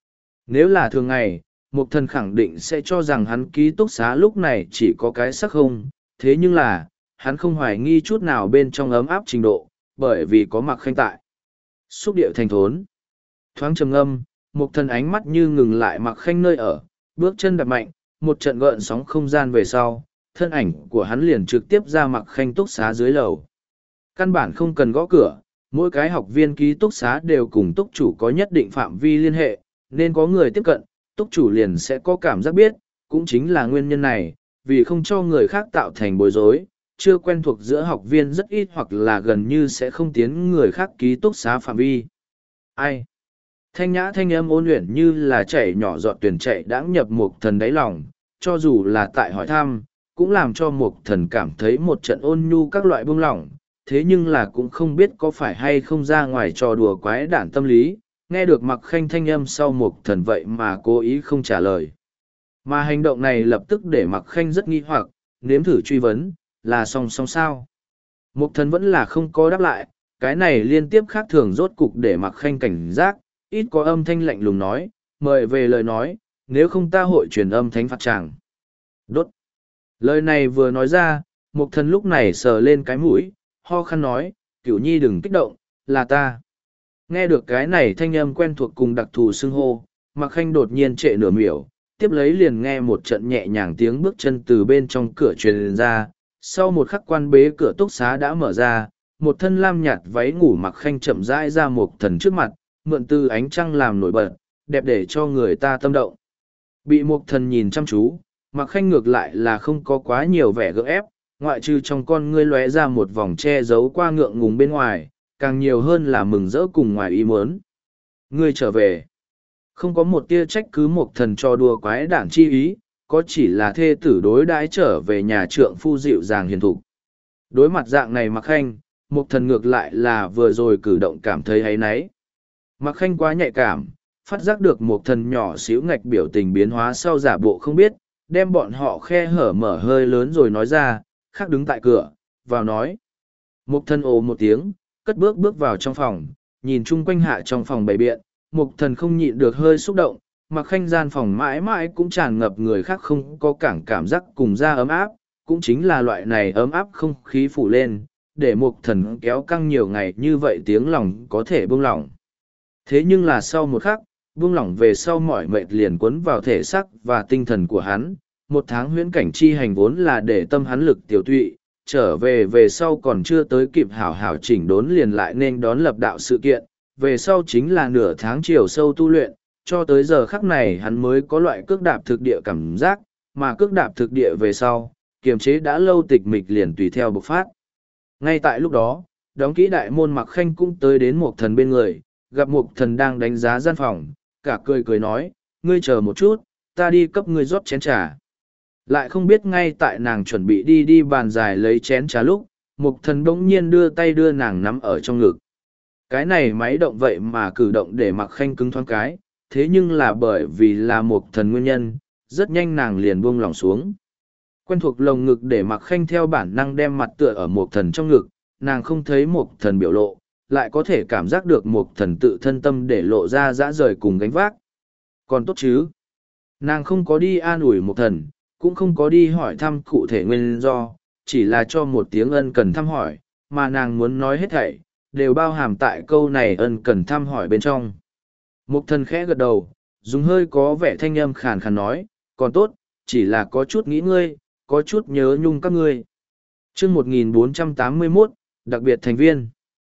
Nếu là thường ngày, Mục Thần khẳng định sẽ cho rằng hắn ký túc xá lúc này chỉ có cái sắc không, thế nhưng là, hắn không hoài nghi chút nào bên trong ấm áp trình độ, bởi vì có Mạc Khanh tại. Xúc điệu thành thốn. Thoáng trầm ngâm, Mục Thần ánh mắt như ngừng lại Mạc Khanh nơi ở, bước chân đạp mạnh, một trận gợn sóng không gian về sau, thân ảnh của hắn liền trực tiếp ra Mạc Khanh túc xá dưới lầu. Căn bản không cần gõ cửa, mỗi cái học viên ký túc xá đều cùng túc chủ có nhất định phạm vi liên hệ, nên có người tiếp cận, túc chủ liền sẽ có cảm giác biết, cũng chính là nguyên nhân này, vì không cho người khác tạo thành bối rối, chưa quen thuộc giữa học viên rất ít hoặc là gần như sẽ không tiến người khác ký túc xá phạm vi. Ai? Thanh nhã thanh âm ôn luyện như là chảy nhỏ giọt tuyển chạy đãng nhập Mục Thần đáy lòng, cho dù là tại hỏi thăm, cũng làm cho Mục Thần cảm thấy một trận ôn nhu các loại buông lỏng, thế nhưng là cũng không biết có phải hay không ra ngoài trò đùa quái đản tâm lý, nghe được Mạc Khanh thanh âm sau Mục Thần vậy mà cố ý không trả lời. Mà hành động này lập tức để Mạc Khanh rất nghi hoặc, nếm thử truy vấn, là song song sao? Mục Thần vẫn là không có đáp lại, cái này liên tiếp khác thường rốt cục để Mạc Khanh cảnh giác, ít có âm thanh lạnh lùng nói, mời về lời nói, nếu không ta hội truyền âm thánh phạt chàng. Đốt. Lời này vừa nói ra, Mục Thần lúc này sờ lên cái mũi, ho khăn nói, Cửu Nhi đừng kích động, là ta. Nghe được cái này thanh âm quen thuộc cùng đặc thù xưng hô, Mạc Khanh đột nhiên trệ nửa miểu, tiếp lấy liền nghe một trận nhẹ nhàng tiếng bước chân từ bên trong cửa truyền ra, sau một khắc quan bế cửa túc xá đã mở ra, một thân lam nhạt váy ngủ Mạc Khanh chậm rãi ra Mục Thần trước mặt, mượn từ ánh trăng làm nổi bật, đẹp để cho người ta tâm động. Bị Mục Thần nhìn chăm chú, Mạc Khanh ngược lại là không có quá nhiều vẻ gượng ép, ngoại trừ trong con ngươi lóe ra một vòng che giấu qua ngượng ngùng bên ngoài, càng nhiều hơn là mừng rỡ cùng ngoài ý muốn. Ngươi trở về. Không có một tia trách cứ Mục Thần cho đùa quái đản chi ý, có chỉ là thê tử đối đãi trở về nhà trượng phu dịu dàng hiền thục. Đối mặt dạng này Mạc Khanh, Mục Thần ngược lại là vừa rồi cử động cảm thấy áy náy. Mạc Khanh quá nhạy cảm, phát giác được Mục Thần nhỏ xíu ngạch biểu tình biến hóa sau giả bộ không biết, đem bọn họ khe hở mở hơi lớn rồi nói ra, khác đứng tại cửa, vào nói. Mục Thần ồ một tiếng, cất bước bước vào trong phòng, nhìn chung quanh hạ trong phòng bày biện, Mục Thần không nhịn được hơi xúc động, Mạc Khanh gian phòng mãi mãi cũng tràn ngập người khác không có cảng cảm giác cùng da ấm áp, cũng chính là loại này ấm áp không khí phủ lên, để Mục Thần kéo căng nhiều ngày như vậy tiếng lòng có thể buông lỏng. Thế nhưng là sau một khắc, buông lỏng về sau mỏi mệt liền cuốn vào thể xác và tinh thần của hắn, một tháng huyễn cảnh chi hành vốn là để tâm hắn lực tiểu tụy, trở về về sau còn chưa tới kịp hảo hảo chỉnh đốn liền lại nên đón lập đạo sự kiện, về sau chính là nửa tháng chiều sâu tu luyện, cho tới giờ khắc này hắn mới có loại cước đạp thực địa cảm giác, mà cước đạp thực địa về sau, kiềm chế đã lâu tịch mịch liền tùy theo bộc phát. Ngay tại lúc đó, đóng kỹ đại môn Mạc Khanh cũng tới đến Mục Thần bên người, gặp Mục Thần đang đánh giá gian phòng, cả cười cười nói, ngươi chờ một chút, ta đi cấp ngươi rót chén trà. Lại không biết ngay tại nàng chuẩn bị đi đi bàn dài lấy chén trà lúc, Mục Thần bỗng nhiên đưa tay đưa nàng nắm ở trong ngực. Cái này máy động vậy mà cử động để Mạc Khanh cứng thoáng cái, thế nhưng là bởi vì là Mục Thần nguyên nhân, rất nhanh nàng liền buông lỏng xuống. Quen thuộc lồng ngực để Mạc Khanh theo bản năng đem mặt tựa ở Mục Thần trong ngực, nàng không thấy Mục Thần biểu lộ, lại có thể cảm giác được Mục Thần tự thân tâm để lộ ra dã rời cùng gánh vác. Còn tốt chứ? Nàng không có đi an ủi Mục Thần, cũng không có đi hỏi thăm cụ thể nguyên do, chỉ là cho một tiếng ân cần thăm hỏi, mà nàng muốn nói hết thảy, đều bao hàm tại câu này ân cần thăm hỏi bên trong. Mục Thần khẽ gật đầu, dùng hơi có vẻ thanh âm khàn khàn nói, còn tốt, chỉ là có chút nghĩ ngươi, có chút nhớ nhung các ngươi. Chương một nghìn bốn trăm tám mươi mốt, đặc biệt thành viên.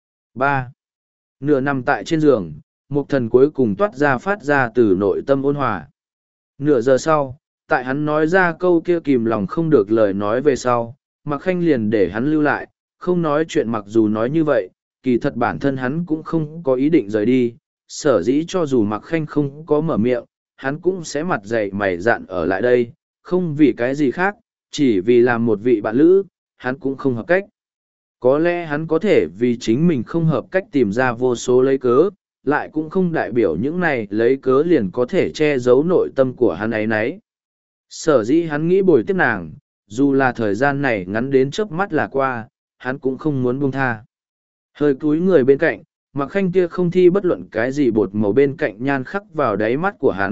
ba. Nửa nằm tại trên giường, Mục Thần cuối cùng toát ra phát ra từ nội tâm ôn hòa. Nửa giờ sau, tại hắn nói ra câu kia kìm lòng không được lời nói về sau, Mạc Khanh liền để hắn lưu lại, không nói chuyện. Mặc dù nói như vậy, kỳ thật bản thân hắn cũng không có ý định rời đi, sở dĩ cho dù Mạc Khanh không có mở miệng, hắn cũng sẽ mặt dày mày dạn ở lại đây, không vì cái gì khác, chỉ vì làm một vị bạn lữ, hắn cũng không hợp cách. Có lẽ hắn có thể vì chính mình không hợp cách tìm ra vô số lấy cớ, lại cũng không đại biểu những này lấy cớ liền có thể che giấu nội tâm của hắn ấy nấy. Sở dĩ hắn nghĩ bồi tiếp nàng, dù là thời gian này ngắn đến chớp mắt là qua, hắn cũng không muốn buông tha. Hơi cúi người bên cạnh, Mạc Khanh kia không thi bất luận cái gì bột màu bên cạnh nhan khắc vào đáy mắt của hắn,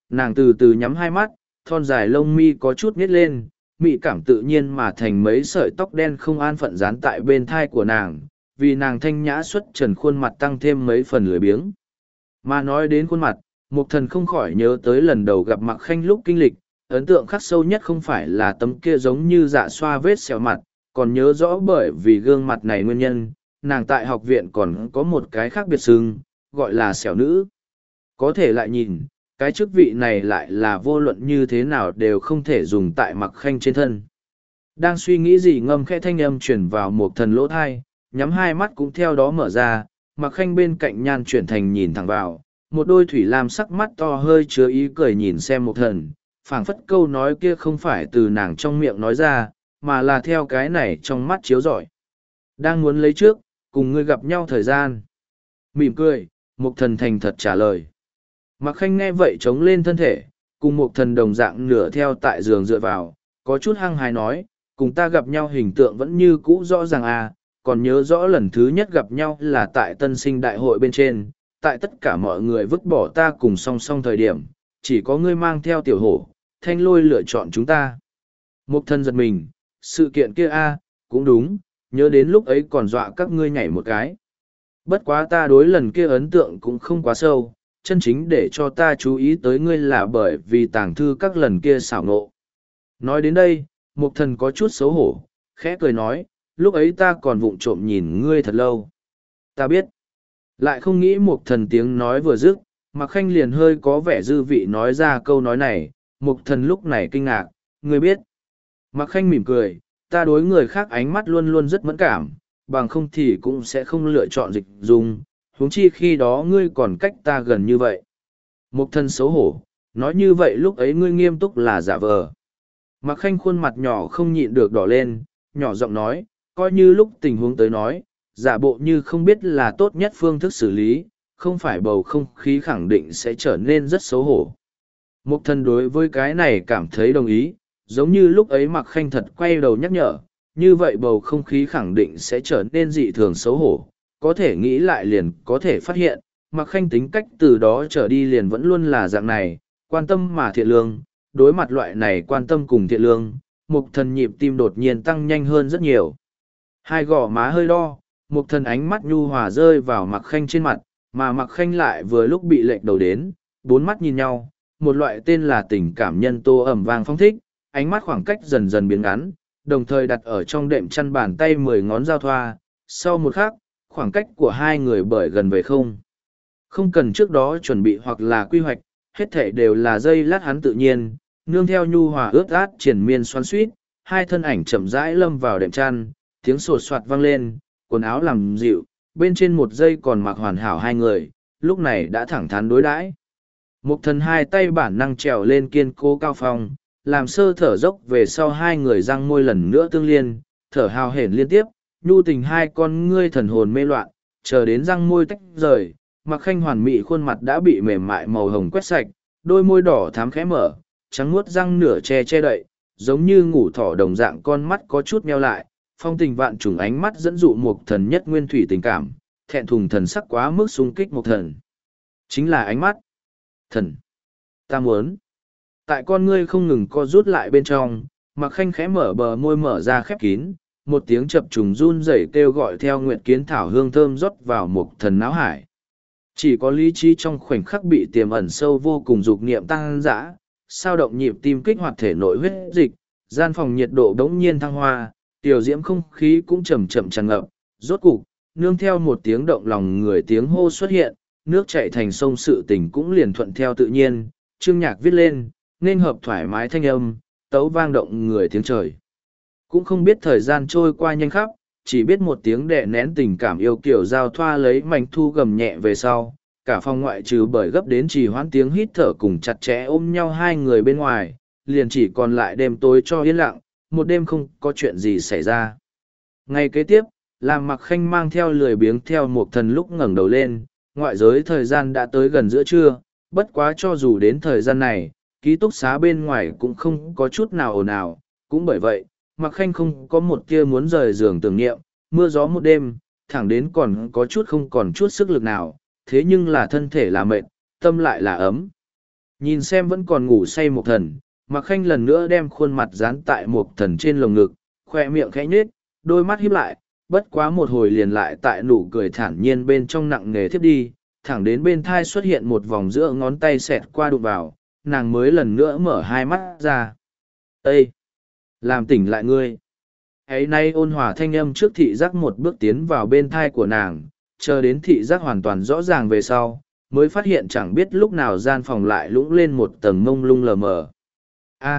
nàng từ từ nhắm hai mắt, thon dài lông mi có chút nhếch lên, mị cảm tự nhiên mà thành mấy sợi tóc đen không an phận dán tại bên thai của nàng, vì nàng thanh nhã xuất trần khuôn mặt tăng thêm mấy phần lười biếng. Mà nói đến khuôn mặt, Mục Thần không khỏi nhớ tới lần đầu gặp Mạc Khanh lúc kinh lịch, ấn tượng khắc sâu nhất không phải là tấm kia giống như dạ xoa vết sẹo mặt, còn nhớ rõ bởi vì gương mặt này nguyên nhân, nàng tại học viện còn có một cái khác biệt xưng, gọi là sẹo nữ. Có thể lại nhìn, cái chức vị này lại là vô luận như thế nào đều không thể dùng tại Mạc Khanh trên thân. Đang suy nghĩ gì ngâm khẽ thanh âm chuyển vào Mục Thần lỗ thai, nhắm hai mắt cũng theo đó mở ra, Mạc Khanh bên cạnh nhan chuyển thành nhìn thẳng vào, một đôi thủy lam sắc mắt to hơi chứa ý cười nhìn xem Mục Thần, phảng phất câu nói kia không phải từ nàng trong miệng nói ra, mà là theo cái này trong mắt chiếu rọi. Đang muốn lấy trước, cùng ngươi gặp nhau thời gian. Mỉm cười, Mục Thần thành thật trả lời. Mạc Khanh nghe vậy chống lên thân thể, cùng Mục Thần đồng dạng nửa theo tại giường dựa vào, có chút hăng hái nói, cùng ta gặp nhau hình tượng vẫn như cũ rõ ràng à, còn nhớ rõ lần thứ nhất gặp nhau là tại tân sinh đại hội bên trên, tại tất cả mọi người vứt bỏ ta cùng song song thời điểm, chỉ có ngươi mang theo tiểu hổ, Thanh Lôi lựa chọn chúng ta. Mục Thần giật mình, sự kiện kia a cũng đúng, nhớ đến lúc ấy còn dọa các ngươi nhảy một cái. Bất quá ta đối lần kia ấn tượng cũng không quá sâu, chân chính để cho ta chú ý tới ngươi là bởi vì tàng thư các lần kia xảo nộ. Nói đến đây, Mục Thần có chút xấu hổ, khẽ cười nói, lúc ấy ta còn vụng trộm nhìn ngươi thật lâu. Ta biết. Lại không nghĩ Mục Thần tiếng nói vừa dứt, Mạc Khanh liền hơi có vẻ dư vị nói ra câu nói này, Mục Thần lúc này kinh ngạc, ngươi biết. Mạc Khanh mỉm cười, ta đối người khác ánh mắt luôn luôn rất mẫn cảm, bằng không thì cũng sẽ không lựa chọn dịch dùng, huống chi khi đó ngươi còn cách ta gần như vậy. Mục Thần xấu hổ, nói như vậy lúc ấy ngươi nghiêm túc là giả vờ. Mạc Khanh khuôn mặt nhỏ không nhịn được đỏ lên, nhỏ giọng nói, coi như lúc tình huống tới nói, giả bộ như không biết là tốt nhất phương thức xử lý, không phải bầu không khí khẳng định sẽ trở nên rất xấu hổ. Mục Thần đối với cái này cảm thấy đồng ý, giống như lúc ấy Mạc Khanh thật quay đầu nhắc nhở, như vậy bầu không khí khẳng định sẽ trở nên dị thường xấu hổ, có thể nghĩ lại liền có thể phát hiện, Mạc Khanh tính cách từ đó trở đi liền vẫn luôn là dạng này, quan tâm mà thiện lương, đối mặt loại này quan tâm cùng thiện lương, Mục Thần nhịp tim đột nhiên tăng nhanh hơn rất nhiều. Hai gò má hơi đo, Mục Thần ánh mắt nhu hòa rơi vào Mạc Khanh trên mặt, mà Mạc Khanh lại vừa lúc bị lệch đầu đến, bốn mắt nhìn nhau, một loại tên là tình cảm nhân tô ẩm vang phong thích, ánh mắt khoảng cách dần dần biến ngắn, đồng thời đặt ở trong đệm chăn bàn tay mười ngón giao thoa, sau một khắc, khoảng cách của hai người bởi gần về không. Không cần trước đó chuẩn bị hoặc là quy hoạch, hết thể đều là dây lát hắn tự nhiên, nương theo nhu hòa ướt át triển miên xoắn suýt, hai thân ảnh chậm rãi lâm vào đệm chăn, tiếng sột soạt vang lên, quần áo làm dịu, bên trên một giây còn mặc hoàn hảo hai người, lúc này đã thẳng thắn đối đãi. Mục Thần hai tay bản năng trèo lên kiên cố cao phong, làm sơ thở dốc về sau hai người răng môi lần nữa tương liên, thở hào hển liên tiếp, nhu tình hai con ngươi thần hồn mê loạn, chờ đến răng môi tách rời, Mạc Khanh hoàn mỹ khuôn mặt đã bị mềm mại màu hồng quét sạch, đôi môi đỏ thắm khẽ mở, trắng muốt răng nửa che che đậy, giống như ngủ thỏ đồng dạng con mắt có chút meo lại, phong tình vạn trùng ánh mắt dẫn dụ Mục Thần nhất nguyên thủy tình cảm, thẹn thùng thần sắc quá mức xung kích Mục Thần. Chính là ánh mắt. Thần. Ta muốn. Tại con ngươi không ngừng co rút lại bên trong, Mạc Khanh khẽ mở bờ môi mở ra khép kín, một tiếng chập trùng run rẩy kêu gọi theo nguyệt kiến thảo hương thơm rót vào Mục Thần não hải. Chỉ có lý trí trong khoảnh khắc bị tiềm ẩn sâu vô cùng dục niệm tăng dã, sao động nhịp tim kích hoạt thể nội huyết dịch, gian phòng nhiệt độ đống nhiên thăng hoa, tiểu diễm không khí cũng chậm chậm tràn ngập, rốt cục, nương theo một tiếng động lòng người tiếng hô xuất hiện, nước chảy thành sông sự tình cũng liền thuận theo tự nhiên, chương nhạc viết lên, nên hợp thoải mái thanh âm, tấu vang động người tiếng trời. Cũng không biết thời gian trôi qua nhanh khắp, chỉ biết một tiếng đè nén tình cảm yêu kiểu giao thoa lấy mảnh thu gầm nhẹ về sau, cả phòng ngoại trừ bởi gấp đến trì hoãn tiếng hít thở cùng chặt chẽ ôm nhau hai người bên ngoài, liền chỉ còn lại đêm tối cho yên lặng, một đêm không có chuyện gì xảy ra. Ngày kế tiếp, làm Mạc Khanh mang theo lười biếng theo Mục Thần lúc ngẩng đầu lên, ngoại giới thời gian đã tới gần giữa trưa, bất quá cho dù đến thời gian này, ký túc xá bên ngoài cũng không có chút nào ồn ào, cũng bởi vậy, Mạc Khanh không có một tia muốn rời giường tưởng niệm, mưa gió một đêm, thẳng đến còn có chút không còn chút sức lực nào, thế nhưng là thân thể là mệt, tâm lại là ấm. Nhìn xem vẫn còn ngủ say Mục Thần, Mạc Khanh lần nữa đem khuôn mặt dán tại Mục Thần trên lồng ngực, khoe miệng khẽ nhếch, đôi mắt híp lại, bất quá một hồi liền lại tại nụ cười thản nhiên bên trong nặng nề thiếp đi, thẳng đến bên thai xuất hiện một vòng giữa ngón tay xẹt qua đụng vào, nàng mới lần nữa mở hai mắt ra. Ê! Làm tỉnh lại ngươi! Ấy nay ôn hòa thanh âm trước thị giác một bước tiến vào bên thai của nàng, chờ đến thị giác hoàn toàn rõ ràng về sau, mới phát hiện chẳng biết lúc nào gian phòng lại lũng lên một tầng mông lung lờ mờ. A!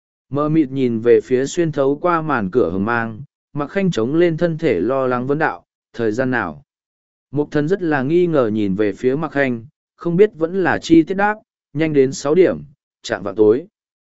Mơ mịt nhìn về phía xuyên thấu qua màn cửa hờ mang, Mạc Khanh chống lên thân thể lo lắng vấn đạo, thời gian nào? Mục Thần rất là nghi ngờ nhìn về phía Mạc Khanh, không biết vẫn là chi tiết đáp, nhanh đến sáu điểm, chạm vào tối.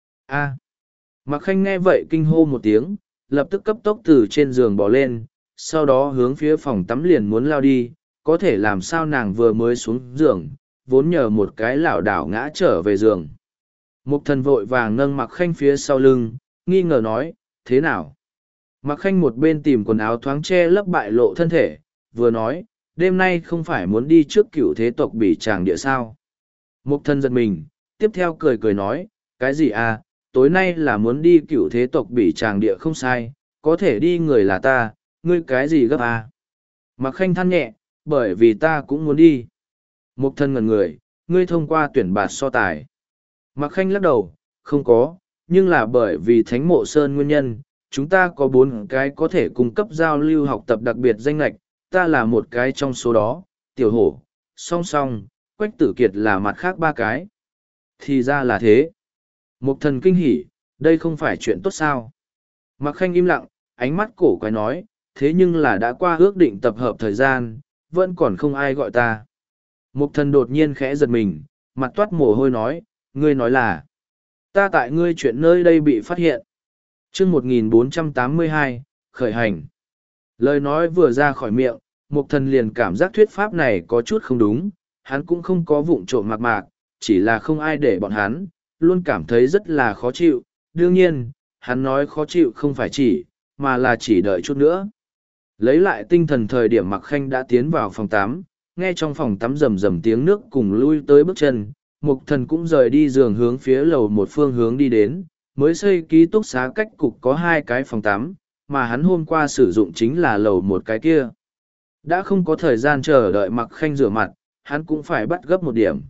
A. Mạc Khanh nghe vậy kinh hô một tiếng, lập tức cấp tốc từ trên giường bỏ lên, sau đó hướng phía phòng tắm liền muốn lao đi, có thể làm sao nàng vừa mới xuống giường, vốn nhờ một cái lảo đảo ngã trở về giường. Mục Thần vội vàng nâng Mạc Khanh phía sau lưng, nghi ngờ nói, thế nào? Mạc Khanh một bên tìm quần áo thoáng che lấp bại lộ thân thể, vừa nói, đêm nay không phải muốn đi trước cựu thế tộc bỉ tràng địa sao. Mục Thần giật mình, tiếp theo cười cười nói, cái gì à, tối nay là muốn đi cựu thế tộc bỉ tràng địa không sai, có thể đi người là ta, ngươi cái gì gấp à. Mạc Khanh than nhẹ, bởi vì ta cũng muốn đi. Mục Thần ngẩn người, ngươi thông qua tuyển bạt so tài. Mạc Khanh lắc đầu, không có, nhưng là bởi vì Thánh Mộ Sơn nguyên nhân, chúng ta có bốn cái có thể cung cấp giao lưu học tập đặc biệt danh lệch, ta là một cái trong số đó, tiểu hổ, song song, Quách Tử Kiệt là mặt khác ba cái. Thì ra là thế. Mục Thần kinh hỉ, đây không phải chuyện tốt sao. Mạc Khanh im lặng, ánh mắt cổ quái nói, thế nhưng là đã qua ước định tập hợp thời gian, vẫn còn không ai gọi ta. Mục Thần đột nhiên khẽ giật mình, mặt toát mồ hôi nói, ngươi nói là, ta tại ngươi chuyện nơi đây bị phát hiện. chương một nghìn bốn trăm tám mươi hai, khởi hành. Lời nói vừa ra khỏi miệng, Mục Thần liền cảm giác thuyết pháp này có chút không đúng, hắn cũng không có vụng trộm mạc mạc, chỉ là không ai để bọn hắn, luôn cảm thấy rất là khó chịu. Đương nhiên, hắn nói khó chịu không phải chỉ, mà là chỉ đợi chút nữa. Lấy lại tinh thần thời điểm Mạc Khanh đã tiến vào phòng tắm, nghe trong phòng tắm rầm rầm tiếng nước cùng lui tới bước chân, Mục Thần cũng rời đi giường hướng phía lầu một phương hướng đi đến, mới xây ký túc xá cách cục có hai cái phòng tắm, mà hắn hôm qua sử dụng chính là lầu một cái kia. Đã không có thời gian chờ đợi Mạc Khanh rửa mặt, hắn cũng phải bắt gấp một điểm.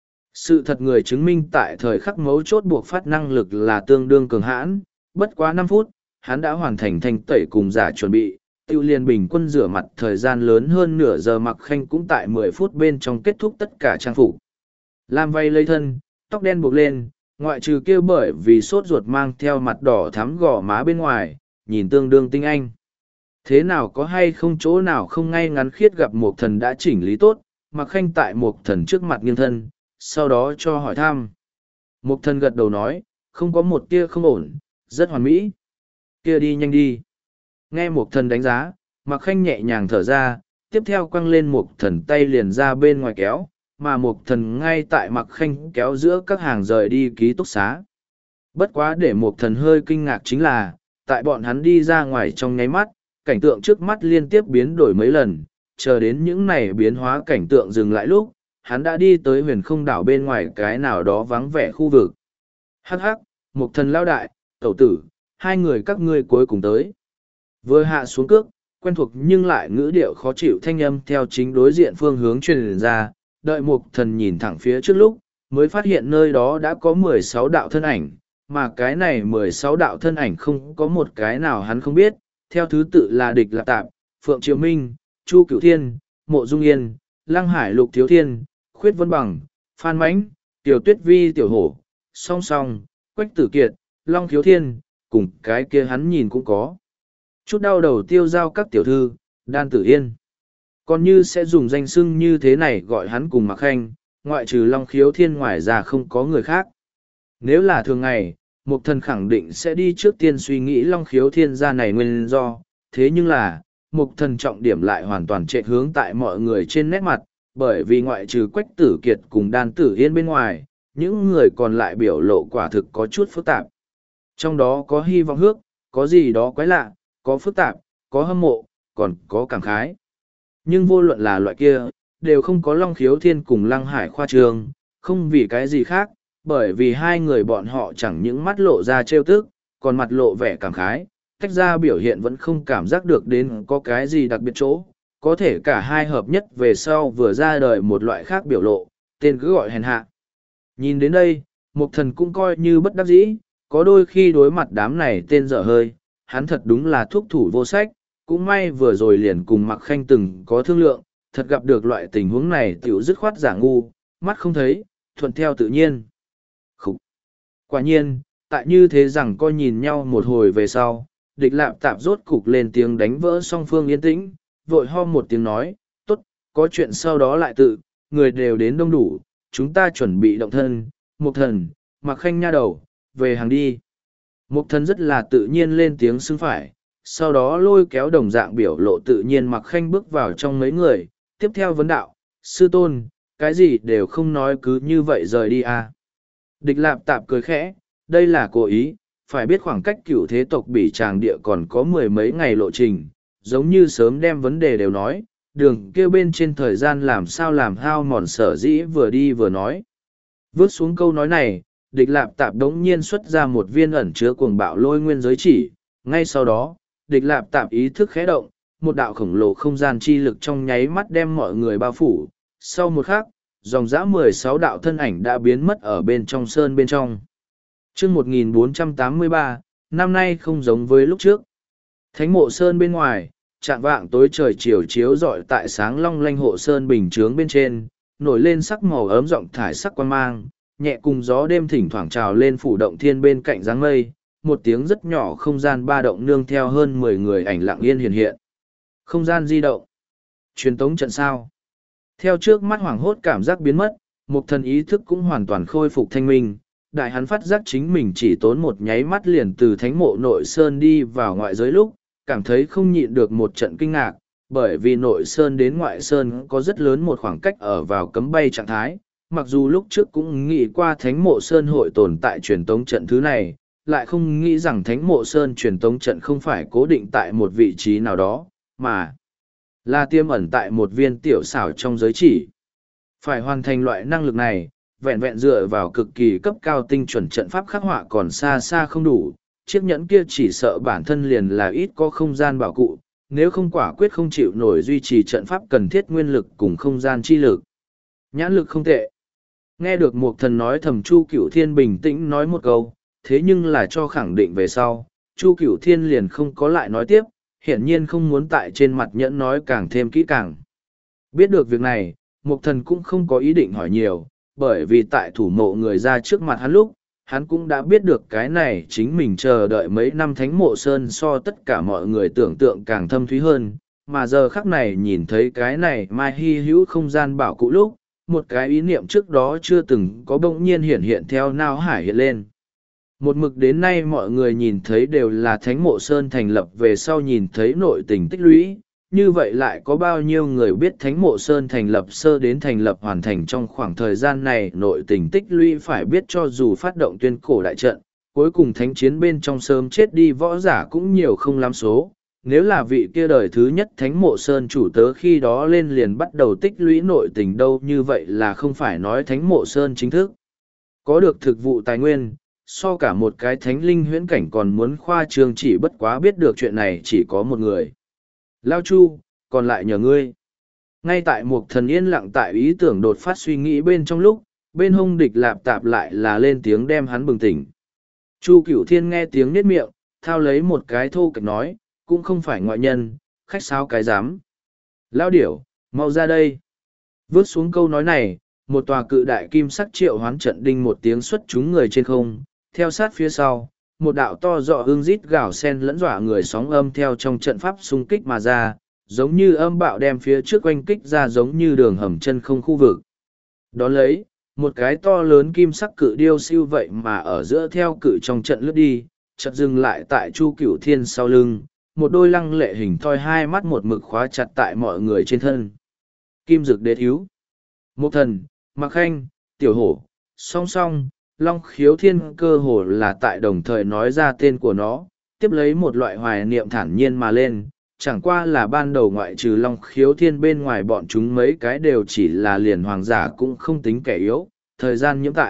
Sự thật người chứng minh tại thời khắc mấu chốt buộc phát năng lực là tương đương cường hãn, bất quá năm phút, hắn đã hoàn thành thanh tẩy cùng giả chuẩn bị, tiêu liên bình quân rửa mặt thời gian lớn hơn nửa giờ. Mạc Khanh cũng tại mười phút bên trong kết thúc tất cả trang phục. Lam vay lấy thân, tóc đen buộc lên, ngoại trừ kêu bởi vì sốt ruột mang theo mặt đỏ thắm gò má bên ngoài, nhìn tương đương tinh anh. Thế nào có hay không chỗ nào không ngay ngắn khiết gặp Mục Thần đã chỉnh lý tốt, Mạc Khanh tại Mục Thần trước mặt nghiêng thân, sau đó cho hỏi thăm. Mục Thần gật đầu nói, không có một tia không ổn, rất hoàn mỹ. Kia đi nhanh đi. Nghe Mục Thần đánh giá, Mạc Khanh nhẹ nhàng thở ra, tiếp theo quăng lên Mục Thần tay liền ra bên ngoài kéo, mà Mục Thần ngay tại Mạc Khanh kéo giữa các hàng rời đi ký túc xá. Bất quá để Mục Thần hơi kinh ngạc chính là, tại bọn hắn đi ra ngoài trong nháy mắt, cảnh tượng trước mắt liên tiếp biến đổi mấy lần, chờ đến những này biến hóa cảnh tượng dừng lại lúc, hắn đã đi tới huyền không đảo bên ngoài cái nào đó vắng vẻ khu vực. Hắc hắc, Mục Thần lao đại, tẩu tử, hai người các ngươi cuối cùng tới. Vừa hạ xuống cước, quen thuộc nhưng lại ngữ điệu khó chịu thanh âm theo chính đối diện phương hướng truyền ra, đợi Mục Thần nhìn thẳng phía trước lúc, mới phát hiện nơi đó đã có mười sáu đạo thân ảnh, mà cái này mười sáu đạo thân ảnh không có một cái nào hắn không biết, theo thứ tự là Địch Lạp Tạp, Phượng Triều Minh, Chu Cửu Thiên, Mộ Dung Yên, Lăng Hải Lục Thiếu Thiên, Khuyết Vân Bằng, Phan Mãnh, Tiểu Tuyết Vi Tiểu Hổ, Song Song, Quách Tử Kiệt, Long Khiếu Thiên, cùng cái kia hắn nhìn cũng có. Chút đau đầu tiêu giao các tiểu thư, Đan Tử Yên. Còn như sẽ dùng danh xưng như thế này gọi hắn cùng Mạc Khanh, ngoại trừ Long Khiếu Thiên ngoài ra không có người khác. Nếu là thường ngày, Mục Thần khẳng định sẽ đi trước tiên suy nghĩ Long Khiếu Thiên ra này nguyên do, thế nhưng là, Mục Thần trọng điểm lại hoàn toàn trệ hướng tại mọi người trên nét mặt, bởi vì ngoại trừ Quách Tử Kiệt cùng Đan Tử Yên bên ngoài, những người còn lại biểu lộ quả thực có chút phức tạp. Trong đó có hy vọng hước, có gì đó quái lạ, có phức tạp, có hâm mộ, còn có cảm khái. Nhưng vô luận là loại kia, đều không có Long Khiếu Thiên cùng Lăng Hải khoa trương, không vì cái gì khác, bởi vì hai người bọn họ chẳng những mắt lộ ra trêu tức, còn mặt lộ vẻ cảm khái, tách ra biểu hiện vẫn không cảm giác được đến có cái gì đặc biệt chỗ, có thể cả hai hợp nhất về sau vừa ra đời một loại khác biểu lộ, tên cứ gọi hèn hạ. Nhìn đến đây, Mục Thần cũng coi như bất đắc dĩ, có đôi khi đối mặt đám này tên dở hơi, hắn thật đúng là thuốc thủ vô sách, cũng may vừa rồi liền cùng Mạc Khanh từng có thương lượng, thật gặp được loại tình huống này tiểu dứt khoát giả ngu, mắt không thấy, thuận theo tự nhiên. Khúc! Quả nhiên, tại như thế rằng coi nhìn nhau một hồi về sau, địch lạp tạp rốt cục lên tiếng đánh vỡ song phương yên tĩnh, vội ho một tiếng nói, tốt, có chuyện sau đó lại tự, người đều đến đông đủ, chúng ta chuẩn bị động thân, Mục Thần, Mạc Khanh nha đầu, về hàng đi. Mục Thần rất là tự nhiên lên tiếng xưng phải, sau đó lôi kéo đồng dạng biểu lộ tự nhiên Mạc Khanh bước vào trong mấy người, tiếp theo vấn đạo, sư tôn, cái gì đều không nói cứ như vậy rời đi à. Địch lạp tạp cười khẽ, đây là cố ý, phải biết khoảng cách cửu thế tộc bỉ tràng địa còn có mười mấy ngày lộ trình, giống như sớm đem vấn đề đều nói, đường kêu bên trên thời gian làm sao làm hao mòn sở dĩ vừa đi vừa nói. Vớt xuống câu nói này, địch lạp tạp đống nhiên xuất ra một viên ẩn chứa cuồng bạo lôi nguyên giới chỉ, ngay sau đó, địch lạp tạp ý thức khẽ động, một đạo khổng lồ không gian chi lực trong nháy mắt đem mọi người bao phủ, sau một khắc, dòng dã mười sáu đạo thân ảnh đã biến mất ở bên trong sơn bên trong. Chương một nghìn bốn trăm tám mươi ba, năm nay không giống với lúc trước. Thánh mộ sơn bên ngoài, chạm vạng tối trời chiều chiếu rọi tại sáng long lanh hộ sơn bình chướng bên trên, nổi lên sắc màu ấm rộng thải sắc quan mang, nhẹ cùng gió đêm thỉnh thoảng trào lên phủ động thiên bên cạnh dáng mây, một tiếng rất nhỏ không gian ba động nương theo hơn mười người ảnh lặng yên hiện hiện. Không gian di động. Truyền tống trận sao. Theo trước mắt hoảng hốt cảm giác biến mất, một thần ý thức cũng hoàn toàn khôi phục thanh minh. Đại hắn phát giác chính mình chỉ tốn một nháy mắt liền từ thánh mộ nội sơn đi vào ngoại giới lúc, cảm thấy không nhịn được một trận kinh ngạc, bởi vì nội sơn đến ngoại sơn có rất lớn một khoảng cách ở vào cấm bay trạng thái. Mặc dù lúc trước cũng nghĩ qua thánh mộ sơn hội tồn tại truyền tống trận thứ này, lại không nghĩ rằng thánh mộ sơn truyền tống trận không phải cố định tại một vị trí nào đó, mà là tiêm ẩn tại một viên tiểu xảo trong giới chỉ. Phải hoàn thành loại năng lực này, vẹn vẹn dựa vào cực kỳ cấp cao tinh chuẩn trận pháp khắc họa còn xa xa không đủ, chiếc nhẫn kia chỉ sợ bản thân liền là ít có không gian bảo cụ, nếu không quả quyết không chịu nổi duy trì trận pháp cần thiết nguyên lực cùng không gian chi lực. Nhãn lực không tệ. Nghe được một thần nói thầm Chu Cửu Thiên bình tĩnh nói một câu, thế nhưng là cho khẳng định về sau, Chu Cửu Thiên liền không có lại nói tiếp, hiển nhiên không muốn tại trên mặt nhẫn nói càng thêm kỹ càng. Biết được việc này, Mục Thần cũng không có ý định hỏi nhiều, bởi vì tại thủ mộ người ra trước mặt hắn lúc, hắn cũng đã biết được cái này chính mình chờ đợi mấy năm thánh mộ sơn so tất cả mọi người tưởng tượng càng thâm thúy hơn, mà giờ khắc này nhìn thấy cái này mai hy hữu không gian bảo cụ lúc, một cái ý niệm trước đó chưa từng có bỗng nhiên hiện hiện theo não hải hiện lên. Một mực đến nay mọi người nhìn thấy đều là thánh mộ sơn thành lập về sau nhìn thấy nội tình tích lũy, như vậy lại có bao nhiêu người biết thánh mộ sơn thành lập sơ đến thành lập hoàn thành trong khoảng thời gian này nội tình tích lũy phải biết cho dù phát động tuyên cổ đại trận, cuối cùng thánh chiến bên trong sớm chết đi võ giả cũng nhiều không lắm số. Nếu là vị kia đời thứ nhất thánh mộ sơn chủ tớ khi đó lên liền bắt đầu tích lũy nội tình đâu, như vậy là không phải nói thánh mộ sơn chính thức có được thực vụ tài nguyên, so cả một cái thánh linh huyễn cảnh còn muốn khoa trương, chỉ bất quá biết được chuyện này chỉ có một người. Lao Chu, còn lại nhờ ngươi. Ngay tại một thần yên lặng tại ý tưởng đột phát suy nghĩ bên trong lúc, bên hông địch lạp tạp lại là lên tiếng đem hắn bừng tỉnh. Chu Cửu Thiên nghe tiếng nết miệng, thao lấy một cái thô kệch nói, cũng không phải ngoại nhân, khách sao cái dám. Lao điểu, mau ra đây. Vớt xuống câu nói này, một tòa cự đại kim sắc triệu hoán trận đinh một tiếng xuất chúng người trên không, theo sát phía sau, một đạo to dọ hương rít gào sen lẫn dọa người sóng âm theo trong trận pháp xung kích mà ra, giống như âm bạo đem phía trước oanh kích ra giống như đường hầm chân không khu vực. Đón lấy, một cái to lớn kim sắc cự điêu siêu vậy mà ở giữa theo cự trong trận lướt đi, chợt dừng lại tại Chu Cửu Thiên sau lưng, một đôi lăng lệ hình thoi hai mắt một mực khóa chặt tại mọi người trên thân. Kim Dực Đế Thiếu, Mục Thần, Mạc Khanh, Tiểu Hổ, song song, Long Khiếu Thiên cơ hồ là tại đồng thời nói ra tên của nó, tiếp lấy một loại hoài niệm thản nhiên mà lên, chẳng qua là ban đầu ngoại trừ Long Khiếu Thiên bên ngoài bọn chúng mấy cái đều chỉ là liền hoàng giả cũng không tính kẻ yếu, thời gian nhiễm tại,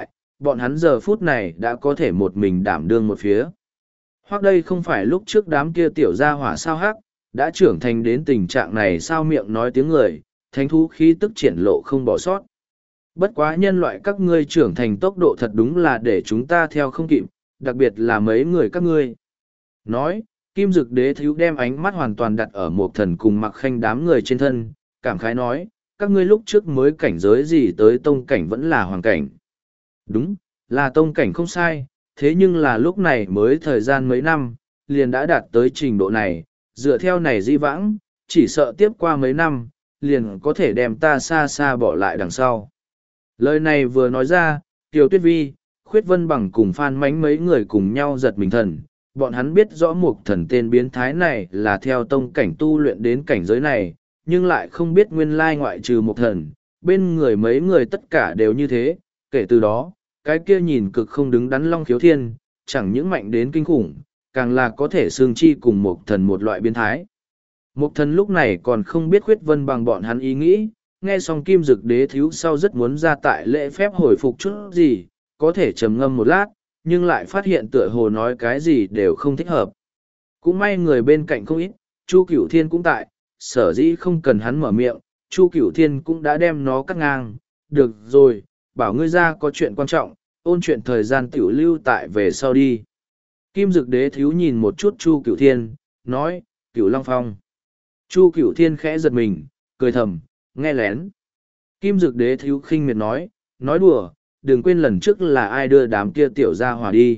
bọn hắn giờ phút này đã có thể một mình đảm đương một phía. Hoặc đây không phải lúc trước đám kia tiểu gia hỏa sao hắc, đã trưởng thành đến tình trạng này sao miệng nói tiếng người, thánh thú khí tức triển lộ không bỏ sót. Bất quá nhân loại các ngươi trưởng thành tốc độ thật đúng là để chúng ta theo không kịp, đặc biệt là mấy người các ngươi. Nói, Kim Dực Đế Thiếu đem ánh mắt hoàn toàn đặt ở một thần cùng mặc khanh đám người trên thân, cảm khái nói, các ngươi lúc trước mới cảnh giới gì tới tông cảnh vẫn là hoàng cảnh. Đúng, là tông cảnh không sai, thế nhưng là lúc này mới thời gian mấy năm, liền đã đạt tới trình độ này, dựa theo này di vãng, chỉ sợ tiếp qua mấy năm, liền có thể đem ta xa xa bỏ lại đằng sau. Lời này vừa nói ra, Kiều Tuyết Vi, Khuyết Vân Bằng cùng Phan Mánh mấy người cùng nhau giật mình thần, bọn hắn biết rõ một thần tên biến thái này là theo tông cảnh tu luyện đến cảnh giới này, nhưng lại không biết nguyên lai ngoại trừ một thần, bên người mấy người tất cả đều như thế, kể từ đó, cái kia nhìn cực không đứng đắn Long Khiếu Thiên, chẳng những mạnh đến kinh khủng, càng là có thể xương chi cùng một thần một loại biến thái. Một thần lúc này còn không biết Khuyết Vân Bằng bọn hắn ý nghĩ, nghe xong Kim Dực Đế Thiếu sau rất muốn ra tại lễ phép hồi phục chút gì, có thể trầm ngâm một lát, nhưng lại phát hiện tựa hồ nói cái gì đều không thích hợp. Cũng may người bên cạnh không ít, Chu Cửu Thiên cũng tại, sở dĩ không cần hắn mở miệng, Chu Cửu Thiên cũng đã đem nó cắt ngang, được rồi, bảo ngươi ra có chuyện quan trọng, ôn chuyện thời gian tiểu lưu tại về sau đi. Kim Dực Đế Thiếu nhìn một chút Chu Cửu Thiên, nói, Cửu Long Phong. Chu Cửu Thiên khẽ giật mình, cười thầm, nghe lén. Kim Dực Đế Thiếu khinh miệt nói, nói đùa, đừng quên lần trước là ai đưa đám kia tiểu ra hòa đi.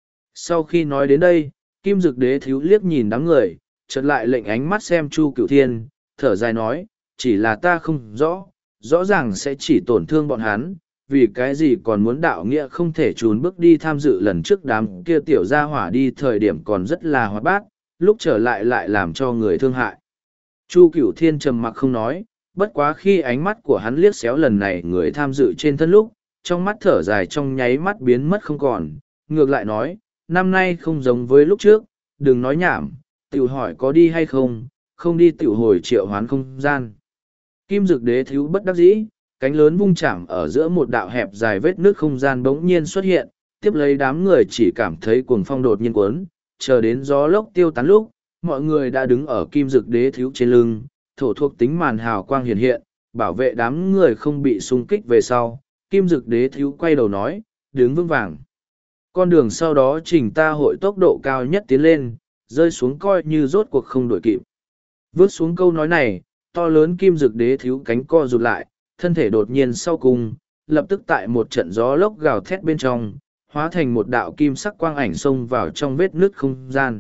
Sau khi nói đến đây, Kim Dực Đế Thiếu liếc nhìn đám người, chợt lại lệnh ánh mắt xem Chu Cửu Thiên, thở dài nói, chỉ là ta không rõ, rõ ràng sẽ chỉ tổn thương bọn hắn, vì cái gì còn muốn đạo nghĩa không thể trốn bước đi tham dự lần trước đám kia tiểu ra hỏa đi thời điểm còn rất là hoạt bát, lúc trở lại lại làm cho người thương hại. Chu Cửu Thiên trầm mặc không nói, bất quá khi ánh mắt của hắn liếc xéo lần này người tham dự trên thân lúc, trong mắt thở dài trong nháy mắt biến mất không còn, ngược lại nói, năm nay không giống với lúc trước, đừng nói nhảm, tiểu hỏi có đi hay không, không đi tiểu hồi triệu hoán không gian. Kim Dực Đế Thiếu bất đắc dĩ, cánh lớn vung chạm ở giữa một đạo hẹp dài vết nước không gian bỗng nhiên xuất hiện, tiếp lấy đám người chỉ cảm thấy cuồng phong đột nhiên cuốn, chờ đến gió lốc tiêu tán lúc, mọi người đã đứng ở Kim Dực Đế Thiếu trên lưng, thổ thuộc tính màn hào quang hiện hiện, bảo vệ đám người không bị xung kích về sau. Kim Dực Đế Thiếu quay đầu nói, đứng vững vàng. Con đường sau đó trình ta hội tốc độ cao nhất tiến lên, rơi xuống coi như rốt cuộc không đổi kịp. Vướt xuống câu nói này, to lớn Kim Dực Đế Thiếu cánh co rụt lại, thân thể đột nhiên sau cùng, lập tức tại một trận gió lốc gào thét bên trong, hóa thành một đạo kim sắc quang ảnh xông vào trong vết nứt không gian.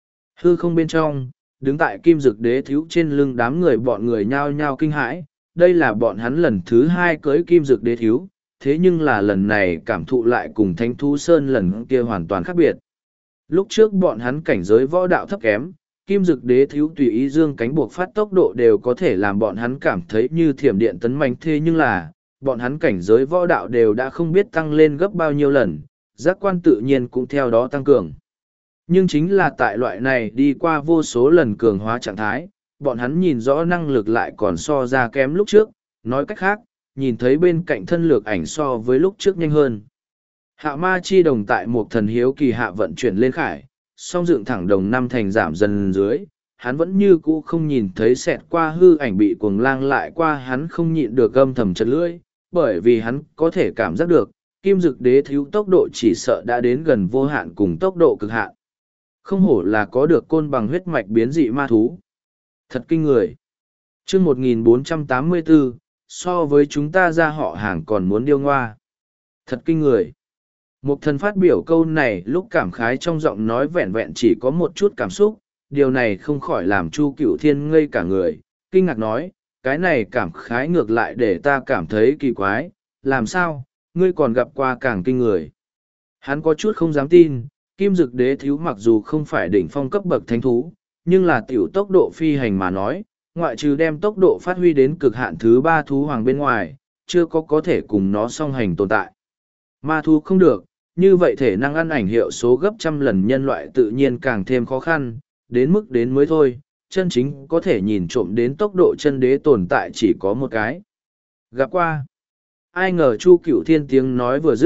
Hư không bên trong, đứng tại Kim Dực Đế Thiếu trên lưng đám người bọn người nhao nhao kinh hãi, đây là bọn hắn lần thứ hai cưới Kim Dực Đế Thiếu, thế nhưng là lần này cảm thụ lại cùng Thánh Thú Sơn lần kia hoàn toàn khác biệt. Lúc trước bọn hắn cảnh giới võ đạo thấp kém, Kim Dực Đế Thiếu tùy ý dương cánh buộc phát tốc độ đều có thể làm bọn hắn cảm thấy như thiểm điện tấn manh, thế nhưng là, bọn hắn cảnh giới võ đạo đều đã không biết tăng lên gấp bao nhiêu lần, giác quan tự nhiên cũng theo đó tăng cường. Nhưng chính là tại loại này đi qua vô số lần cường hóa trạng thái, bọn hắn nhìn rõ năng lực lại còn so ra kém lúc trước, nói cách khác, nhìn thấy bên cạnh thân lược ảnh so với lúc trước nhanh hơn. Hạ ma chi đồng tại một thần hiếu kỳ hạ vận chuyển lên khải, song dựng thẳng đồng năm thành giảm dần dưới, hắn vẫn như cũ không nhìn thấy xẹt qua hư ảnh bị cuồng lang lại qua, hắn không nhịn được gâm thầm chật lưỡi, bởi vì hắn có thể cảm giác được, Kim Dực Đế Thiếu tốc độ chỉ sợ đã đến gần vô hạn cùng tốc độ cực hạn. Không hổ là có được côn bằng huyết mạch biến dị ma thú. Thật kinh người. Chương một nghìn bốn trăm tám mươi bốn, so với chúng ta ra họ hàng còn muốn điêu ngoa. Thật kinh người. Một thần phát biểu câu này lúc cảm khái trong giọng nói vẹn vẹn chỉ có một chút cảm xúc, điều này không khỏi làm Chu Cửu Thiên ngây cả người, kinh ngạc nói, cái này cảm khái ngược lại để ta cảm thấy kỳ quái, làm sao, ngươi còn gặp qua càng kinh người. Hắn có chút không dám tin, Kim Dực Đế Thiếu mặc dù không phải đỉnh phong cấp bậc thánh thú, nhưng là tiểu tốc độ phi hành mà nói, ngoại trừ đem tốc độ phát huy đến cực hạn thứ ba thú hoàng bên ngoài, chưa có có thể cùng nó song hành tồn tại. Ma thú không được, như vậy thể năng ăn ảnh hiệu số gấp trăm lần nhân loại tự nhiên càng thêm khó khăn, đến mức đến mới thôi, chân chính có thể nhìn trộm đến tốc độ chân đế tồn tại chỉ có một cái. Gặp qua. Ai ngờ Chu Cửu Thiên tiếng nói vừa dứt,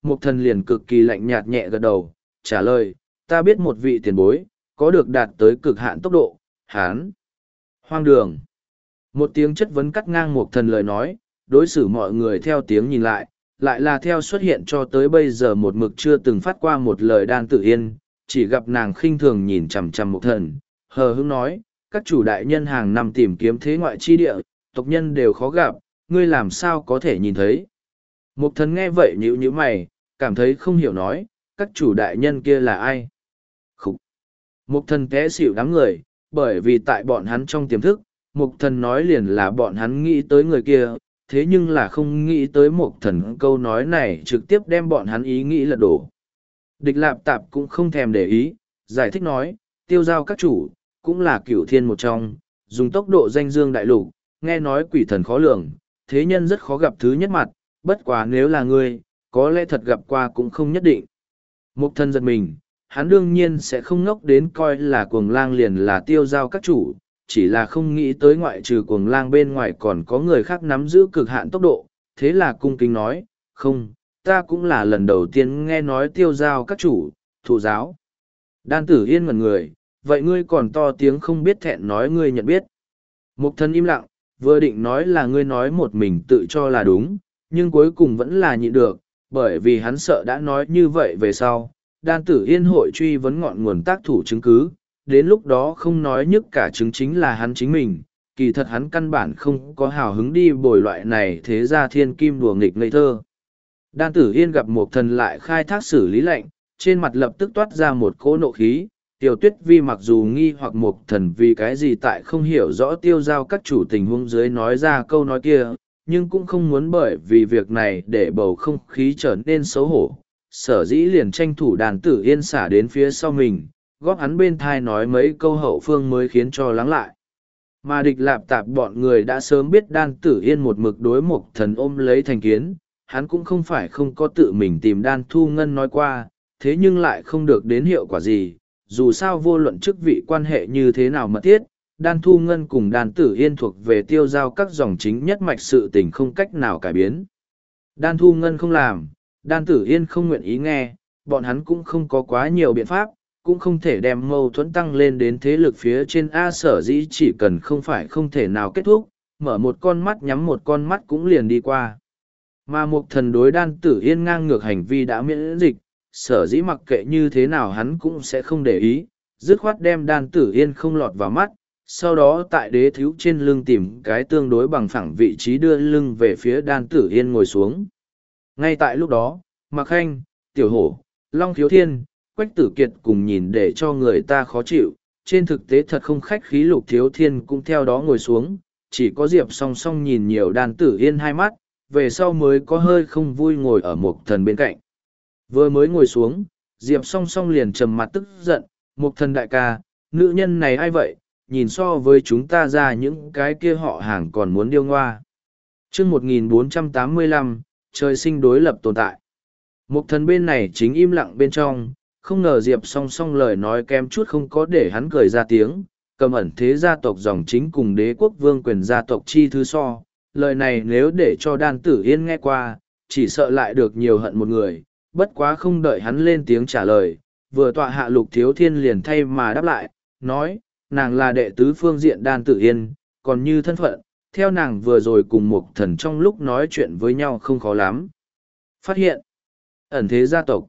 Mục thần liền cực kỳ lạnh nhạt nhẹ gật đầu, trả lời, ta biết một vị tiền bối, có được đạt tới cực hạn tốc độ, hán. Hoang đường. Một tiếng chất vấn cắt ngang mục thần lời nói, đối xử mọi người theo tiếng nhìn lại, lại là theo xuất hiện cho tới bây giờ một mực chưa từng phát qua một lời Đan Tử Yên, chỉ gặp nàng khinh thường nhìn chằm chằm mục thần, hờ hững nói, các chủ đại nhân hàng năm tìm kiếm thế ngoại chi địa, tộc nhân đều khó gặp, ngươi làm sao có thể nhìn thấy. Mục thần nghe vậy nhíu nhíu mày, cảm thấy không hiểu nói, các chủ đại nhân kia là ai? Khúc! Mục thần té xỉu đám người, bởi vì tại bọn hắn trong tiềm thức, mục thần nói liền là bọn hắn nghĩ tới người kia, thế nhưng là không nghĩ tới mục thần câu nói này trực tiếp đem bọn hắn ý nghĩ lật đổ. Địch Lạp Tạp cũng không thèm để ý, giải thích nói, tiêu giao các chủ, cũng là cửu thiên một trong, dùng tốc độ danh dương đại lục, nghe nói quỷ thần khó lường, thế nhân rất khó gặp thứ nhất mặt, bất quá nếu là ngươi, có lẽ thật gặp qua cũng không nhất định. Mục thần giật mình, hắn đương nhiên sẽ không ngốc đến coi là cuồng lang liền là tiêu giao các chủ, chỉ là không nghĩ tới ngoại trừ cuồng lang bên ngoài còn có người khác nắm giữ cực hạn tốc độ, thế là cung kính nói, không, ta cũng là lần đầu tiên nghe nói tiêu giao các chủ, thụ giáo. Đan Tử Yên ngẩn người, vậy ngươi còn to tiếng không biết thẹn nói ngươi nhận biết. Mục thần im lặng, vừa định nói là ngươi nói một mình tự cho là đúng, nhưng cuối cùng vẫn là nhịn được, bởi vì hắn sợ đã nói như vậy về sau, Đan Tử Yên hội truy vấn ngọn nguồn tác thủ chứng cứ, đến lúc đó không nói nhất cả chứng chính là hắn chính mình, kỳ thật hắn căn bản không có hào hứng đi bồi loại này thế ra thiên kim đùa nghịch ngây thơ. Đan Tử Yên gặp một thần lại khai thác xử lý lệnh, trên mặt lập tức toát ra một cỗ nộ khí, Tiểu Tuyết Vi mặc dù nghi hoặc một thần vì cái gì tại không hiểu rõ tiêu giao các chủ tình huống dưới nói ra câu nói kia, nhưng cũng không muốn bởi vì việc này để bầu không khí trở nên xấu hổ. Sở dĩ liền tranh thủ Đan Tử Yên xả đến phía sau mình, góp hắn bên thai nói mấy câu hậu phương mới khiến cho lắng lại. Mà Địch Lạp Tạp bọn người đã sớm biết Đan Tử Yên một mực đối một thần ôm lấy thành kiến, hắn cũng không phải không có tự mình tìm Đan Thu Ngân nói qua, thế nhưng lại không được đến hiệu quả gì, dù sao vô luận chức vị quan hệ như thế nào mật thiết, Đan Thu Ngân cùng Đan Tử Yên thuộc về tiêu giao các dòng chính nhất mạch sự tình không cách nào cải biến. Đan Thu Ngân không làm, Đan Tử Yên không nguyện ý nghe, bọn hắn cũng không có quá nhiều biện pháp, cũng không thể đem mâu thuẫn tăng lên đến thế lực phía trên A sở dĩ chỉ cần không phải không thể nào kết thúc, mở một con mắt nhắm một con mắt cũng liền đi qua. Mà một thần đối Đan Tử Yên ngang ngược hành vi đã miễn dịch, sở dĩ mặc kệ như thế nào hắn cũng sẽ không để ý, dứt khoát đem Đan Tử Yên không lọt vào mắt, sau đó tại đế thiếu trên lưng tìm cái tương đối bằng phẳng vị trí đưa lưng về phía Đan Tử Yên ngồi xuống. Ngay tại lúc đó, Mạc Khanh, Tiểu Hổ, Long Thiếu Thiên, Quách Tử Kiệt cùng nhìn để cho người ta khó chịu, trên thực tế thật không khách khí Lục Thiếu Thiên cũng theo đó ngồi xuống, chỉ có Diệp song song nhìn nhiều Đan Tử Yên hai mắt, về sau mới có hơi không vui ngồi ở Mục thần bên cạnh. Vừa mới ngồi xuống, Diệp song song liền trầm mặt tức giận, Mục thần đại ca, nữ nhân này ai vậy, nhìn so với chúng ta ra những cái kia họ hàng còn muốn điêu ngoa. Trước một nghìn bốn trăm tám mươi lăm, trời sinh đối lập tồn tại. Mục thần bên này chính im lặng bên trong, không ngờ Diệp song song lời nói kém chút không có để hắn cười ra tiếng, cầm ẩn thế gia tộc dòng chính cùng đế quốc vương quyền gia tộc chi thứ so. Lời này nếu để cho Đan Tử Yên nghe qua, chỉ sợ lại được nhiều hận một người, bất quá không đợi hắn lên tiếng trả lời, vừa tọa hạ Lục Thiếu Thiên liền thay mà đáp lại, nói, nàng là đệ tứ phương diện Đan Tử Yên, còn như thân phận, theo nàng vừa rồi cùng một thần trong lúc nói chuyện với nhau không khó lắm. Phát hiện, ẩn thế gia tộc,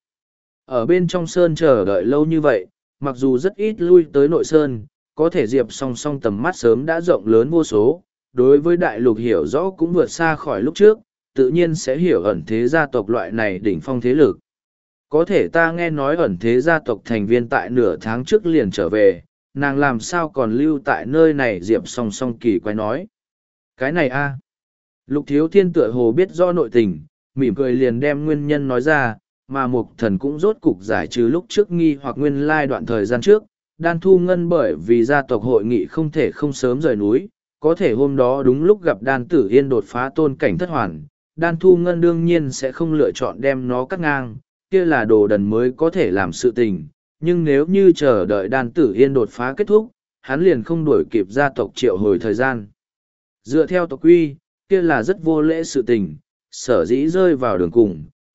ở bên trong sơn chờ đợi lâu như vậy, mặc dù rất ít lui tới nội sơn, có thể Diệp song song tầm mắt sớm đã rộng lớn vô số, đối với đại lục hiểu rõ cũng vượt xa khỏi lúc trước, tự nhiên sẽ hiểu ẩn thế gia tộc loại này đỉnh phong thế lực. Có thể ta nghe nói ẩn thế gia tộc thành viên tại nửa tháng trước liền trở về, nàng làm sao còn lưu tại nơi này Diệp song song kỳ quái nói. Cái này a Lục Thiếu Thiên tựa hồ biết do nội tình, mỉm cười liền đem nguyên nhân nói ra, mà Mục thần cũng rốt cục giải trừ lúc trước nghi hoặc nguyên lai đoạn thời gian trước, Đan Thu Ngân bởi vì gia tộc hội nghị không thể không sớm rời núi, có thể hôm đó đúng lúc gặp Đan Tử Yên đột phá tôn cảnh thất hoàn, Đan Thu Ngân đương nhiên sẽ không lựa chọn đem nó cắt ngang, kia là đồ đần mới có thể làm sự tình, nhưng nếu như chờ đợi Đan Tử Yên đột phá kết thúc, hắn liền không đuổi kịp gia tộc triệu hồi thời gian. Dựa theo tộc quy, kia là rất vô lễ sự tình, sở dĩ rơi vào đường cùng,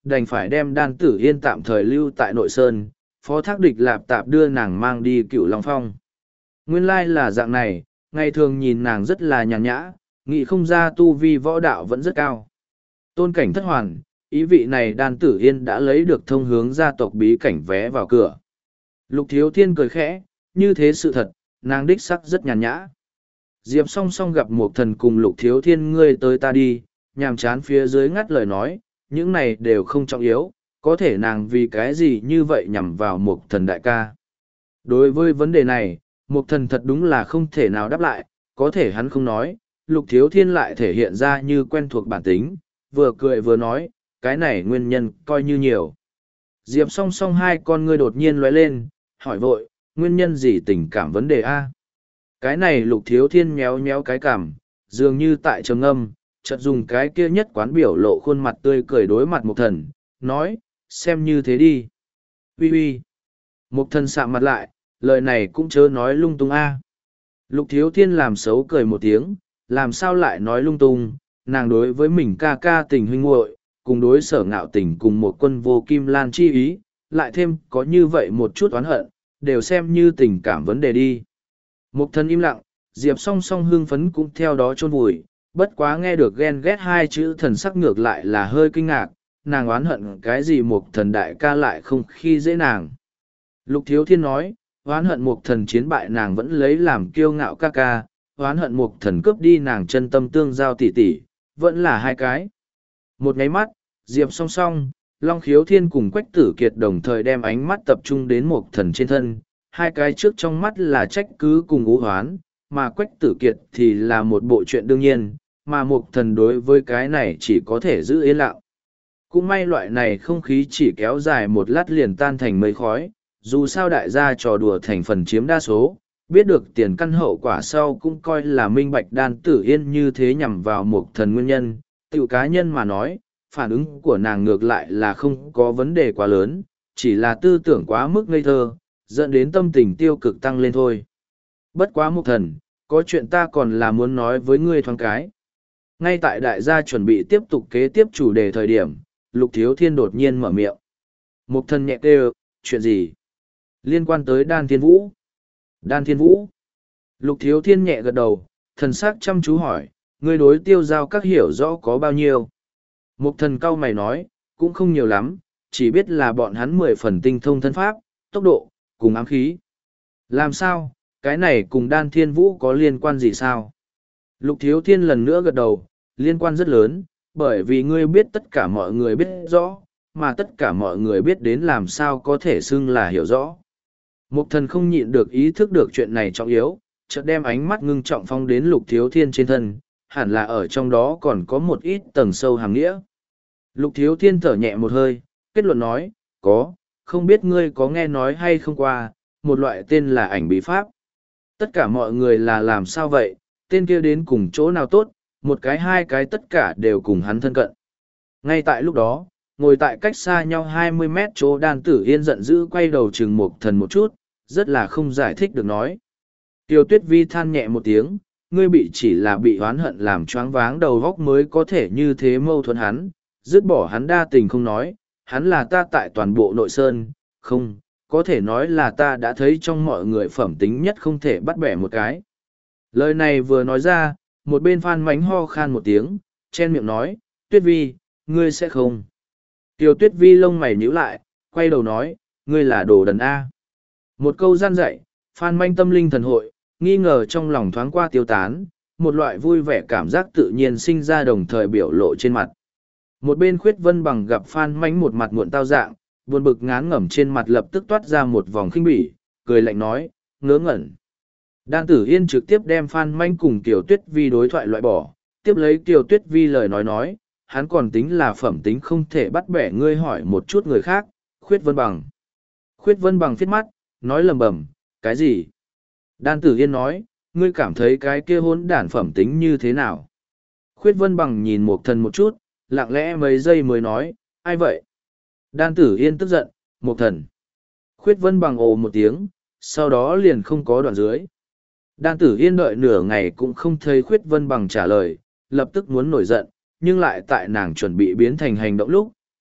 đành phải đem đan tử yên tạm thời lưu tại nội sơn, phó thác địch lạp tạp đưa nàng mang đi Cửu Long Phong. Nguyên lai là dạng này, ngày thường nhìn nàng rất là nhàn nhã, nghĩ không ra tu vi võ đạo vẫn rất cao. Tôn cảnh thất hoàn, ý vị này đan tử yên đã lấy được thông hướng gia tộc bí cảnh vé vào cửa. Lục Thiếu Thiên cười khẽ, như thế sự thật, nàng đích sắc rất nhàn nhã. Diệp song song gặp một thần cùng Lục Thiếu Thiên ngươi tới ta đi, nhàm chán phía dưới ngắt lời nói, những này đều không trọng yếu, có thể nàng vì cái gì như vậy nhằm vào một thần đại ca. Đối với vấn đề này, một thần thật đúng là không thể nào đáp lại, có thể hắn không nói, Lục Thiếu Thiên lại thể hiện ra như quen thuộc bản tính, vừa cười vừa nói, cái này nguyên nhân coi như nhiều. Diệp song song hai con ngươi đột nhiên lóe lên, hỏi vội, nguyên nhân gì tình cảm vấn đề A? Cái này Lục Thiếu Thiên méo méo cái cảm, dường như tại trầm âm, chợt dùng cái kia nhất quán biểu lộ khuôn mặt tươi cười đối mặt một thần, nói, xem như thế đi. Ui ui. Một thần sạm mặt lại, lời này cũng chớ nói lung tung A. Lục Thiếu Thiên làm xấu cười một tiếng, làm sao lại nói lung tung, nàng đối với mình ca ca tình huynh muội, cùng đối sở ngạo tình cùng một quân vô kim lan chi ý, lại thêm có như vậy một chút oán hận, đều xem như tình cảm vấn đề đi. Một thần im lặng, Diệp song song hương phấn cũng theo đó chôn vùi, bất quá nghe được ghen ghét hai chữ thần sắc ngược lại là hơi kinh ngạc, nàng oán hận cái gì một thần đại ca lại không khi dễ nàng. Lục Thiếu Thiên nói, oán hận một thần chiến bại nàng vẫn lấy làm kiêu ngạo ca ca, oán hận một thần cướp đi nàng chân tâm tương giao tỉ tỉ, vẫn là hai cái. Một nháy mắt, Diệp song song, Long Khiếu Thiên cùng Quách Tử Kiệt đồng thời đem ánh mắt tập trung đến một thần trên thân, hai cái trước trong mắt là trách cứ cùng ú hoán, mà Quách Tử Kiệt thì là một bộ chuyện đương nhiên, mà một thần đối với cái này chỉ có thể giữ yên lặng. Cũng may loại này không khí chỉ kéo dài một lát liền tan thành mây khói, dù sao đại gia trò đùa thành phần chiếm đa số, biết được tiền căn hậu quả sau cũng coi là minh bạch đan tử yên như thế nhằm vào một thần nguyên nhân, tự cá nhân mà nói, phản ứng của nàng ngược lại là không có vấn đề quá lớn, chỉ là tư tưởng quá mức ngây thơ, dẫn đến tâm tình tiêu cực tăng lên thôi. Bất quá một thần, có chuyện ta còn là muốn nói với ngươi thoáng cái. Ngay tại đại gia chuẩn bị tiếp tục kế tiếp chủ đề thời điểm, Lục Thiếu Thiên đột nhiên mở miệng. Một thần nhẹ kêu, chuyện gì? Liên quan tới Đan Thiên Vũ. Đan Thiên Vũ. Lục Thiếu Thiên nhẹ gật đầu, thần sắc chăm chú hỏi, ngươi đối tiêu giao các hiểu rõ có bao nhiêu? Một thần cau mày nói, cũng không nhiều lắm, chỉ biết là bọn hắn mười phần tinh thông thân pháp, tốc độ, cùng ám khí. Làm sao, cái này cùng Đan Thiên Vũ có liên quan gì sao? Lục Thiếu Thiên lần nữa gật đầu, liên quan rất lớn, bởi vì ngươi biết tất cả mọi người biết rõ, mà tất cả mọi người biết đến làm sao có thể xưng là hiểu rõ. Mục thần không nhịn được ý thức được chuyện này trọng yếu, chợt đem ánh mắt ngưng trọng phong đến Lục Thiếu Thiên trên thân, hẳn là ở trong đó còn có một ít tầng sâu hàm nghĩa. Lục Thiếu Thiên thở nhẹ một hơi, kết luận nói, có, không biết ngươi có nghe nói hay không qua, một loại tên là ảnh bí pháp. Tất cả mọi người là làm sao vậy, tên kia đến cùng chỗ nào tốt, một cái hai cái tất cả đều cùng hắn thân cận. Ngay tại lúc đó, ngồi tại cách xa nhau hai mươi mét chỗ Đan Tử Yên giận dữ quay đầu chừng Mục thần một chút, rất là không giải thích được nói. Tiêu Tuyết Vi than nhẹ một tiếng, ngươi bị chỉ là bị oán hận làm choáng váng đầu góc mới có thể như thế mâu thuẫn hắn, dứt bỏ hắn đa tình không nói, hắn là ta tại toàn bộ nội sơn, không, có thể nói là ta đã thấy trong mọi người phẩm tính nhất không thể bắt bẻ một cái. Lời này vừa nói ra, một bên Phan Mánh ho khan một tiếng, chen miệng nói, Tuyết Vi, ngươi sẽ không. Tiêu Tuyết Vi lông mày nhíu lại, quay đầu nói, ngươi là đồ đần A. Một câu gian dạy, Phan Manh tâm linh thần hội, nghi ngờ trong lòng thoáng qua tiêu tán, một loại vui vẻ cảm giác tự nhiên sinh ra đồng thời biểu lộ trên mặt. Một bên Khuyết Vân Bằng gặp Phan Manh một mặt muộn tao dạng, buồn bực ngán ngẩm trên mặt lập tức toát ra một vòng khinh bỉ, cười lạnh nói, ngớ ngẩn. Đan Tử Yên trực tiếp đem Phan Manh cùng Kiều Tuyết Vi đối thoại loại bỏ, tiếp lấy Kiều Tuyết Vi lời nói nói, hắn còn tính là phẩm tính không thể bắt bẻ ngươi hỏi một chút người khác, Khuyết Vân Bằng. Khuyết Vân Bằng phiết mắt, nói lầm bầm, cái gì? Đan Tử Yên nói, ngươi cảm thấy cái kia hỗn đản phẩm tính như thế nào? Khuyết Vân Bằng nhìn Mục thần một chút, lặng lẽ mấy giây mới nói, ai vậy? Đan Tử Yên tức giận, Mục thần. Khuyết Vân Bằng ồ một tiếng, sau đó liền không có đoạn dưới. Đan Tử Yên đợi nửa ngày cũng không thấy Khuyết Vân Bằng trả lời, lập tức muốn nổi giận, nhưng lại tại nàng chuẩn bị biến thành hành động lúc,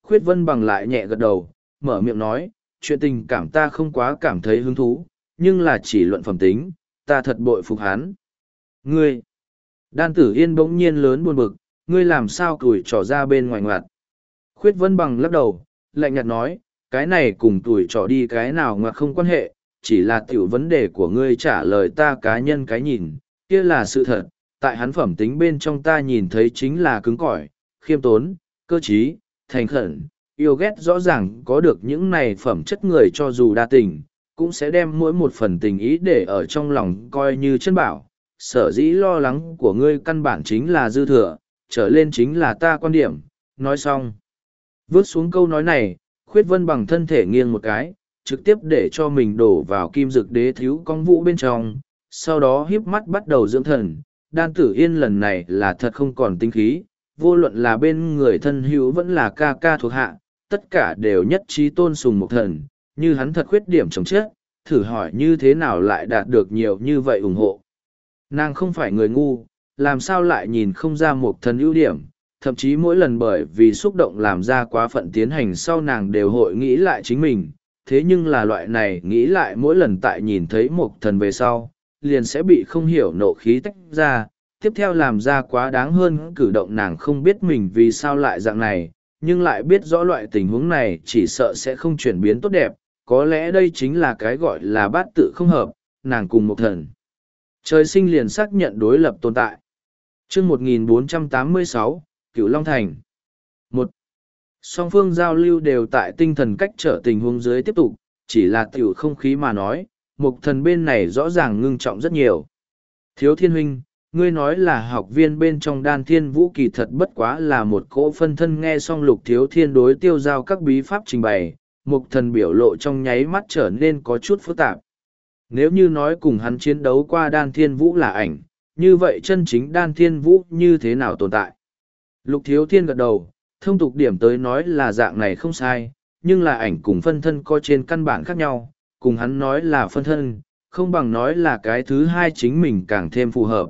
Khuyết Vân Bằng lại nhẹ gật đầu, mở miệng nói, chuyện tình cảm ta không quá cảm thấy hứng thú, nhưng là chỉ luận phẩm tính, ta thật bội phục hắn. Ngươi! Đan Tử Yên bỗng nhiên lớn buồn bực, ngươi làm sao tuổi trò ra bên ngoài ngoặt. Khuyết Vân Bằng lắc đầu, lạnh nhạt nói, cái này cùng tuổi trò đi cái nào ngoặt không quan hệ, chỉ là tiểu vấn đề của ngươi trả lời ta cá nhân cái nhìn, kia là sự thật, tại hắn phẩm tính bên trong ta nhìn thấy chính là cứng cỏi, khiêm tốn, cơ trí, thành khẩn, yêu ghét rõ ràng có được những này phẩm chất người cho dù đa tình, cũng sẽ đem mỗi một phần tình ý để ở trong lòng coi như chân bảo. Sở dĩ lo lắng của ngươi căn bản chính là dư thừa, trở lên chính là ta quan điểm, nói xong. Vớt xuống câu nói này, Khuyết Vân Bằng thân thể nghiêng một cái, trực tiếp để cho mình đổ vào kim dực đế thiếu cong vũ bên trong, sau đó híp mắt bắt đầu dưỡng thần. Đan Tử Yên lần này là thật không còn tinh khí, vô luận là bên người thân hữu vẫn là ca ca thuộc hạ, tất cả đều nhất trí tôn sùng một thần, như hắn thật khuyết điểm chống chết, thử hỏi như thế nào lại đạt được nhiều như vậy ủng hộ. Nàng không phải người ngu, làm sao lại nhìn không ra một thần ưu điểm, thậm chí mỗi lần bởi vì xúc động làm ra quá phận tiến hành sau nàng đều hội nghĩ lại chính mình, thế nhưng là loại này nghĩ lại mỗi lần tại nhìn thấy một thần về sau, liền sẽ bị không hiểu nộ khí tách ra, tiếp theo làm ra quá đáng hơn cử động. Nàng không biết mình vì sao lại dạng này, nhưng lại biết rõ loại tình huống này chỉ sợ sẽ không chuyển biến tốt đẹp, có lẽ đây chính là cái gọi là bát tự không hợp, nàng cùng một thần. Trời sinh liền xác nhận đối lập tồn tại. Chương một nghìn bốn trăm tám mươi sáu, Cửu Long Thành. một. Song phương giao lưu đều tại tinh thần cách trở tình huống dưới tiếp tục, chỉ là tiểu không khí mà nói, mục thần bên này rõ ràng ngưng trọng rất nhiều. Thiếu Thiên huynh, ngươi nói là học viên bên trong Đan Thiên Vũ kỳ thật bất quá là một cỗ phân thân. Nghe xong Lục Thiếu Thiên đối tiêu giao các bí pháp trình bày, mục thần biểu lộ trong nháy mắt trở nên có chút phức tạp. Nếu như nói cùng hắn chiến đấu qua Đan Thiên Vũ là ảnh, như vậy chân chính Đan Thiên Vũ như thế nào tồn tại? Lục Thiếu Thiên gật đầu, thông tục điểm tới nói là dạng này không sai, nhưng là ảnh cùng phân thân có trên căn bản khác nhau, cùng hắn nói là phân thân, không bằng nói là cái thứ hai chính mình càng thêm phù hợp.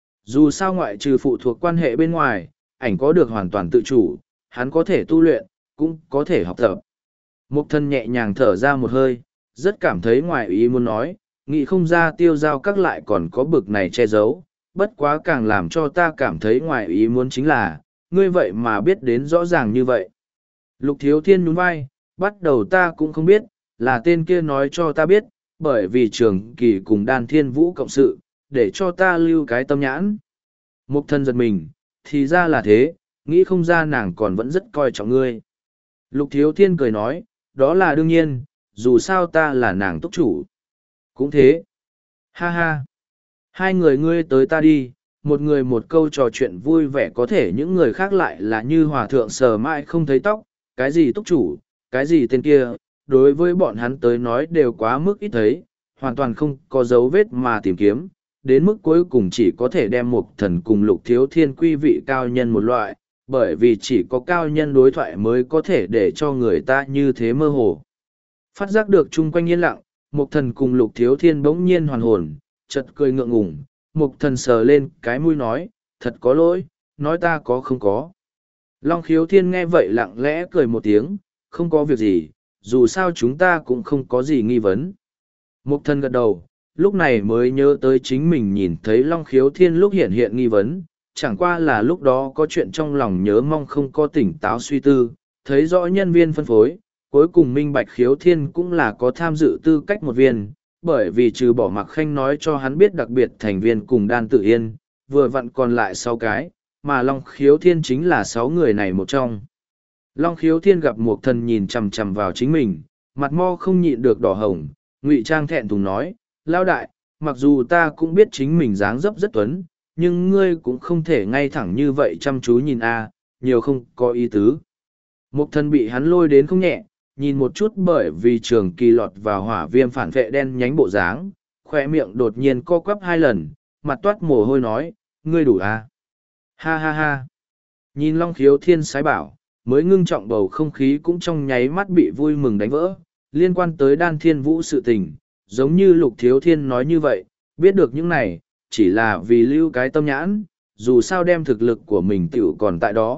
Dù sao ngoại trừ phụ thuộc quan hệ bên ngoài, ảnh có được hoàn toàn tự chủ, hắn có thể tu luyện, cũng có thể học tập. Mục thân nhẹ nhàng thở ra một hơi, rất cảm thấy ngoài ý muốn nói, nghĩ không ra tiêu giao các lại còn có bực này che giấu, bất quá càng làm cho ta cảm thấy ngoài ý muốn chính là, ngươi vậy mà biết đến rõ ràng như vậy. Lục Thiếu Thiên nhún vai, bắt đầu ta cũng không biết, là tên kia nói cho ta biết, bởi vì trường kỳ cùng Đan Thiên Vũ cộng sự, để cho ta lưu cái tâm nhãn. Mục thân giật mình, thì ra là thế, nghĩ không ra nàng còn vẫn rất coi trọng ngươi. Lục Thiếu Thiên cười nói, đó là đương nhiên, dù sao ta là nàng túc chủ. Cũng thế. Ha ha. Hai người ngươi tới ta đi, một người một câu trò chuyện vui vẻ, có thể những người khác lại là như hòa thượng sờ mãi không thấy tóc, cái gì túc chủ, cái gì tên kia, đối với bọn hắn tới nói đều quá mức ít thấy, hoàn toàn không có dấu vết mà tìm kiếm, đến mức cuối cùng chỉ có thể đem một thần cùng Lục Thiếu Thiên quy vị cao nhân một loại, bởi vì chỉ có cao nhân đối thoại mới có thể để cho người ta như thế mơ hồ. Phát giác được chung quanh yên lặng, một thần cùng Lục Thiếu Thiên bỗng nhiên hoàn hồn, chợt cười ngượng ngùng, một thần sờ lên cái mũi nói, thật có lỗi, nói ta có không có. Long Khiếu Thiên nghe vậy lặng lẽ cười một tiếng, không có việc gì, dù sao chúng ta cũng không có gì nghi vấn. Một thần gật đầu, lúc này mới nhớ tới chính mình nhìn thấy Long Khiếu Thiên lúc hiện hiện nghi vấn, chẳng qua là lúc đó có chuyện trong lòng nhớ mong không có tỉnh táo suy tư, thấy rõ nhân viên phân phối, cuối cùng minh bạch Khiếu Thiên cũng là có tham dự tư cách một viên, bởi vì trừ bỏ Mặc Khanh nói cho hắn biết đặc biệt thành viên cùng Đan Tử Yên, vừa vặn còn lại sáu cái, mà Long Khiếu Thiên chính là sáu người này một trong. Long Khiếu Thiên gặp một thần nhìn chằm chằm vào chính mình, mặt mo không nhịn được đỏ hồng, ngụy trang thẹn thùng nói, lao đại, mặc dù ta cũng biết chính mình dáng dấp rất tuấn, nhưng ngươi cũng không thể ngay thẳng như vậy chăm chú nhìn a, nhiều không có ý tứ. Một thần bị hắn lôi đến không nhẹ, nhìn một chút bởi vì trường kỳ lọt vào hỏa viêm phản vệ đen nhánh bộ dáng, khoe miệng đột nhiên co quắp hai lần, mặt toát mồ hôi nói, ngươi đủ à? Ha ha ha! Nhìn Long Khiếu Thiên sái bảo, mới ngưng trọng bầu không khí cũng trong nháy mắt bị vui mừng đánh vỡ, liên quan tới Đan Thiên Vũ sự tình, giống như Lục Thiếu Thiên nói như vậy, biết được những này, chỉ là vì lưu cái tâm nhãn, dù sao đem thực lực của mình tiểu còn tại đó,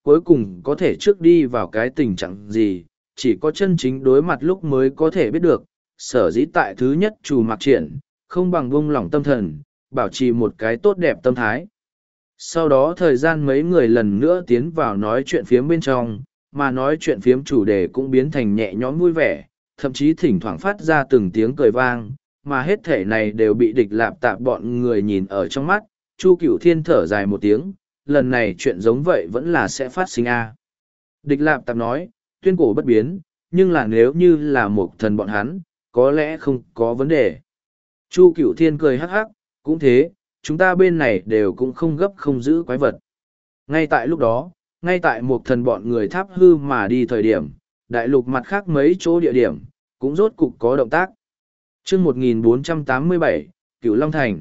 cuối cùng có thể trước đi vào cái tình trạng gì, chỉ có chân chính đối mặt lúc mới có thể biết được. Sở dĩ tại thứ nhất Trù Mặc Triển, không bằng buông lỏng tâm thần, bảo trì một cái tốt đẹp tâm thái. Sau đó thời gian mấy người lần nữa tiến vào nói chuyện phiếm bên trong, mà nói chuyện phiếm chủ đề cũng biến thành nhẹ nhõm vui vẻ, thậm chí thỉnh thoảng phát ra từng tiếng cười vang, mà hết thể này đều bị địch lạp tạp bọn người nhìn ở trong mắt. Chu Cửu Thiên thở dài một tiếng, lần này chuyện giống vậy vẫn là sẽ phát sinh a. Địch lạp tạp nói, tuyên cổ bất biến, nhưng là nếu như là một thần bọn hắn, có lẽ không có vấn đề. Chu Cửu Thiên cười hắc hắc, cũng thế, chúng ta bên này đều cũng không gấp không giữ quái vật. Ngay tại lúc đó, ngay tại một thần bọn người tháp hư mà đi thời điểm, đại lục mặt khác mấy chỗ địa điểm, cũng rốt cục có động tác. chương một nghìn bốn trăm tám mươi bảy, Cửu Long Thành.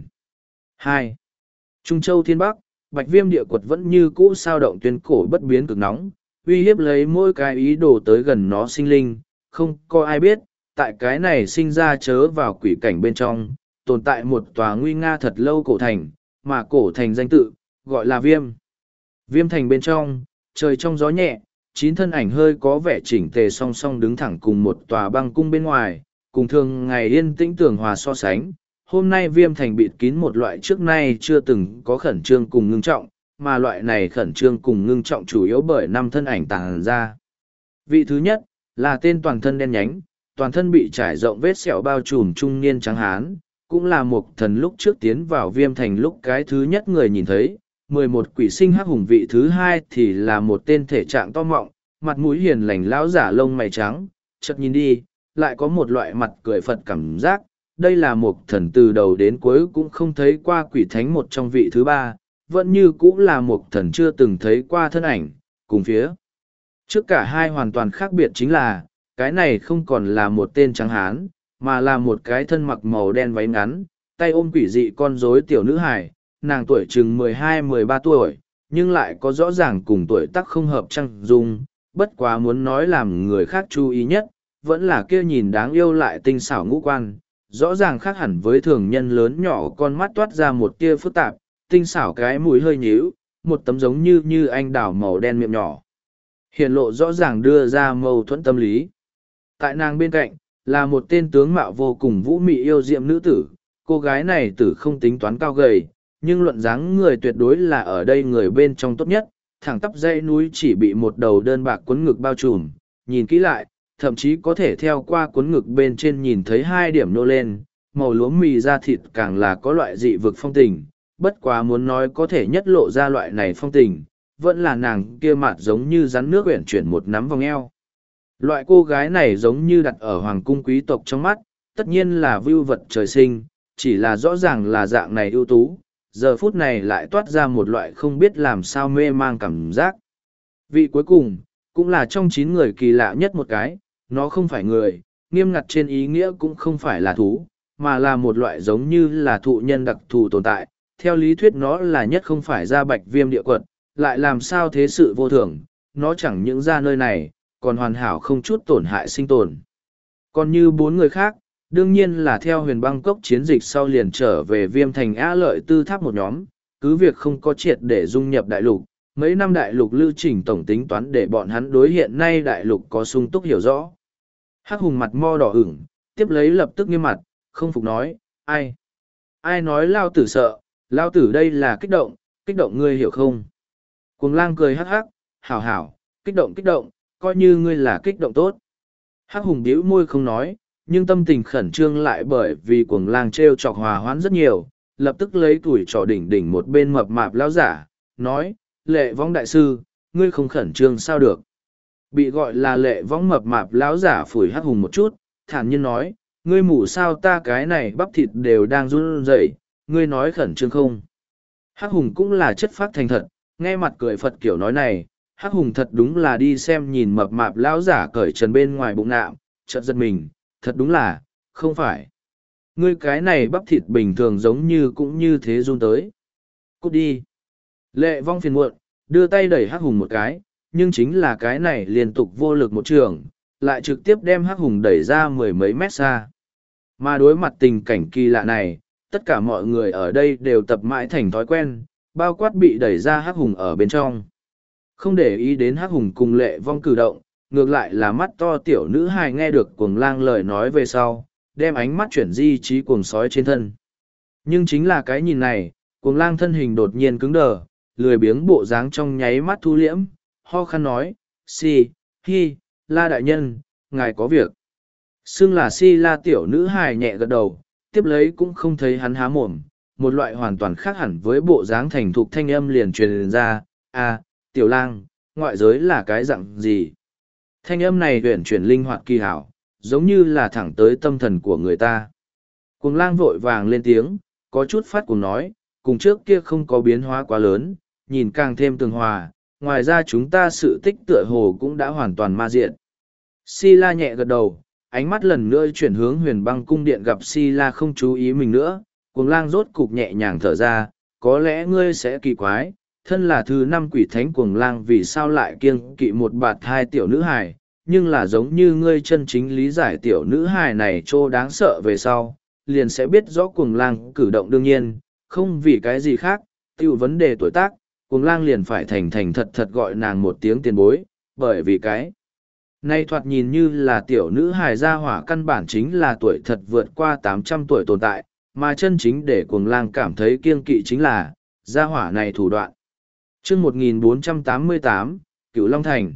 hai. Trung Châu Thiên Bắc, Bạch Viêm địa quật vẫn như cũ sao động tuyên cổ bất biến cực nóng, uy hiếp lấy mỗi cái ý đồ tới gần nó sinh linh, không có ai biết, tại cái này sinh ra chớ vào quỷ cảnh bên trong, tồn tại một tòa nguy nga thật lâu cổ thành, mà cổ thành danh tự, gọi là Viêm. Viêm thành bên trong, trời trong gió nhẹ, chín thân ảnh hơi có vẻ chỉnh tề song song đứng thẳng cùng một tòa băng cung bên ngoài, cùng thường ngày yên tĩnh tường hòa so sánh. Hôm nay Viêm thành bịt kín một loại trước nay chưa từng có khẩn trương cùng ngưng trọng, mà loại này khẩn trương cùng ngưng trọng chủ yếu bởi năm thân ảnh tàng ra. Vị thứ nhất, là tên toàn thân đen nhánh, toàn thân bị trải rộng vết sẹo bao trùm trung niên trắng hán, cũng là một thần lúc trước tiến vào Viêm thành lúc cái thứ nhất người nhìn thấy. Mười một quỷ sinh hắc hùng. Vị thứ hai thì là một tên thể trạng to mọng, mặt mũi hiền lành lão giả lông mày trắng, chợt nhìn đi, lại có một loại mặt cười Phật cảm giác. Đây là một thần từ đầu đến cuối cũng không thấy qua quỷ thánh. Một trong vị thứ ba, vẫn như cũng là một thần chưa từng thấy qua thân ảnh, cùng phía. Trước cả hai hoàn toàn khác biệt chính là, cái này không còn là một tên trắng hán, mà là một cái thân mặc màu đen váy ngắn, tay ôm quỷ dị con rối tiểu nữ hài. Nàng tuổi chừng mười hai mười ba tuổi, nhưng lại có rõ ràng cùng tuổi tác không hợp trang dung, bất quá muốn nói làm người khác chú ý nhất, vẫn là kia nhìn đáng yêu lại tinh xảo ngũ quan, rõ ràng khác hẳn với thường nhân lớn nhỏ, con mắt toát ra một tia phức tạp, tinh xảo cái mũi hơi nhíu, một tấm giống như như anh đào màu đen miệng nhỏ. Hiện lộ rõ ràng đưa ra mâu thuẫn tâm lý. Tại nàng bên cạnh, là một tên tướng mạo vô cùng vũ mị yêu diệm nữ tử, cô gái này tử không tính toán cao gầy, nhưng luận dáng người tuyệt đối là ở đây người bên trong tốt nhất, thẳng tắp dãy núi chỉ bị một đầu đơn bạc quấn ngực bao trùm, nhìn kỹ lại, thậm chí có thể theo qua quấn ngực bên trên nhìn thấy hai điểm nô lên, màu lúa mì da thịt càng là có loại dị vực phong tình, bất quá muốn nói có thể nhất lộ ra loại này phong tình, vẫn là nàng kia mặt giống như rắn nước uyển chuyển một nắm vòng eo. Loại cô gái này giống như đặt ở hoàng cung quý tộc trong mắt, tất nhiên là vưu vật trời sinh, chỉ là rõ ràng là dạng này ưu tú. Giờ phút này lại toát ra một loại không biết làm sao mê mang cảm giác. Vị cuối cùng, cũng là trong chín người kỳ lạ nhất một cái, nó không phải người, nghiêm ngặt trên ý nghĩa cũng không phải là thú, mà là một loại giống như là thụ nhân đặc thù tồn tại. Theo lý thuyết nó là nhất không phải ra Bạch Viêm địa quật, lại làm sao thế sự vô thường, nó chẳng những ra nơi này, còn hoàn hảo không chút tổn hại sinh tồn. Còn như bốn người khác, đương nhiên là theo huyền băng cốc chiến dịch sau liền trở về Viêm thành Á Lợi Tư Tháp một nhóm, cứ việc không có triệt để dung nhập đại lục, mấy năm đại lục lưu trình tổng tính toán để bọn hắn đối hiện nay đại lục có sung túc hiểu rõ. Hắc hùng mặt mo đỏ ửng, tiếp lấy lập tức nghiêm mặt, không phục nói, ai? Ai nói lao tử sợ, lao tử đây là kích động, kích động ngươi hiểu không? Cuồng lang cười hắc hắc, hảo hảo, kích động kích động, coi như ngươi là kích động tốt. Hắc hùng bĩu môi không nói, nhưng tâm tình khẩn trương lại bởi vì cuồng lang treo chọc hòa hoãn rất nhiều, lập tức lấy tuổi trò đỉnh đỉnh một bên mập mạp lão giả, nói, lệ võng đại sư, ngươi không khẩn trương sao được. Bị gọi là lệ võng mập mạp lão giả phủi hắc hùng một chút, thản nhiên nói, ngươi mù sao ta cái này bắp thịt đều đang run rẩy, ngươi nói khẩn trương không. Hắc hùng cũng là chất phác thành thật, nghe mặt cười Phật kiểu nói này, hắc hùng thật đúng là đi xem nhìn mập mạp lão giả cởi trần bên ngoài bụng nạm, chợt giật mình, thật đúng là, không phải. Ngươi cái này bắp thịt bình thường giống như cũng như thế run tới. Cút đi. Lệ vong phiền muộn, đưa tay đẩy hắc hùng một cái, nhưng chính là cái này liên tục vô lực một trường, lại trực tiếp đem hắc hùng đẩy ra mười mấy mét xa. Mà đối mặt tình cảnh kỳ lạ này, tất cả mọi người ở đây đều tập mãi thành thói quen, bao quát bị đẩy ra hắc hùng ở bên trong. Không để ý đến hắc hùng cùng lệ vong cử động, ngược lại là mắt to tiểu nữ hài nghe được cuồng lang lời nói về sau, đem ánh mắt chuyển di trí cuồng sói trên thân. Nhưng chính là cái nhìn này, cuồng lang thân hình đột nhiên cứng đờ, lười biếng bộ dáng trong nháy mắt thu liễm, ho khăn nói, si, hi, la đại nhân, ngài có việc. Xưng là si la tiểu nữ hài nhẹ gật đầu, tiếp lấy cũng không thấy hắn há mồm, một loại hoàn toàn khác hẳn với bộ dáng thành thục thanh âm liền truyền ra, à, tiểu lang, ngoại giới là cái dạng gì? Thanh âm này huyển chuyển linh hoạt kỳ hảo, giống như là thẳng tới tâm thần của người ta. Cuồng lang vội vàng lên tiếng, có chút phát cuồng nói, cùng trước kia không có biến hóa quá lớn, nhìn càng thêm tường hòa, ngoài ra chúng ta sự tích tựa hồ cũng đã hoàn toàn ma diện. Si la nhẹ gật đầu, ánh mắt lần nữa chuyển hướng huyền băng cung điện gặp Si la không chú ý mình nữa, cuồng lang rốt cục nhẹ nhàng thở ra, có lẽ ngươi sẽ kỳ quái, thân là thứ năm quỷ thánh cuồng lang vì sao lại kiêng kỵ một bạt hai tiểu nữ hài, nhưng là giống như ngươi chân chính lý giải tiểu nữ hài này trô đáng sợ về sau, liền sẽ biết rõ cuồng lang cử động đương nhiên, không vì cái gì khác, tiêu vấn đề tuổi tác, cuồng lang liền phải thành thành thật thật gọi nàng một tiếng tiền bối, bởi vì cái nay thoạt nhìn như là tiểu nữ hài gia hỏa căn bản chính là tuổi thật vượt qua tám trăm tuổi tồn tại, mà chân chính để cuồng lang cảm thấy kiêng kỵ chính là gia hỏa này thủ đoạn. Chương một nghìn bốn trăm tám mươi tám, Cửu Long Thành.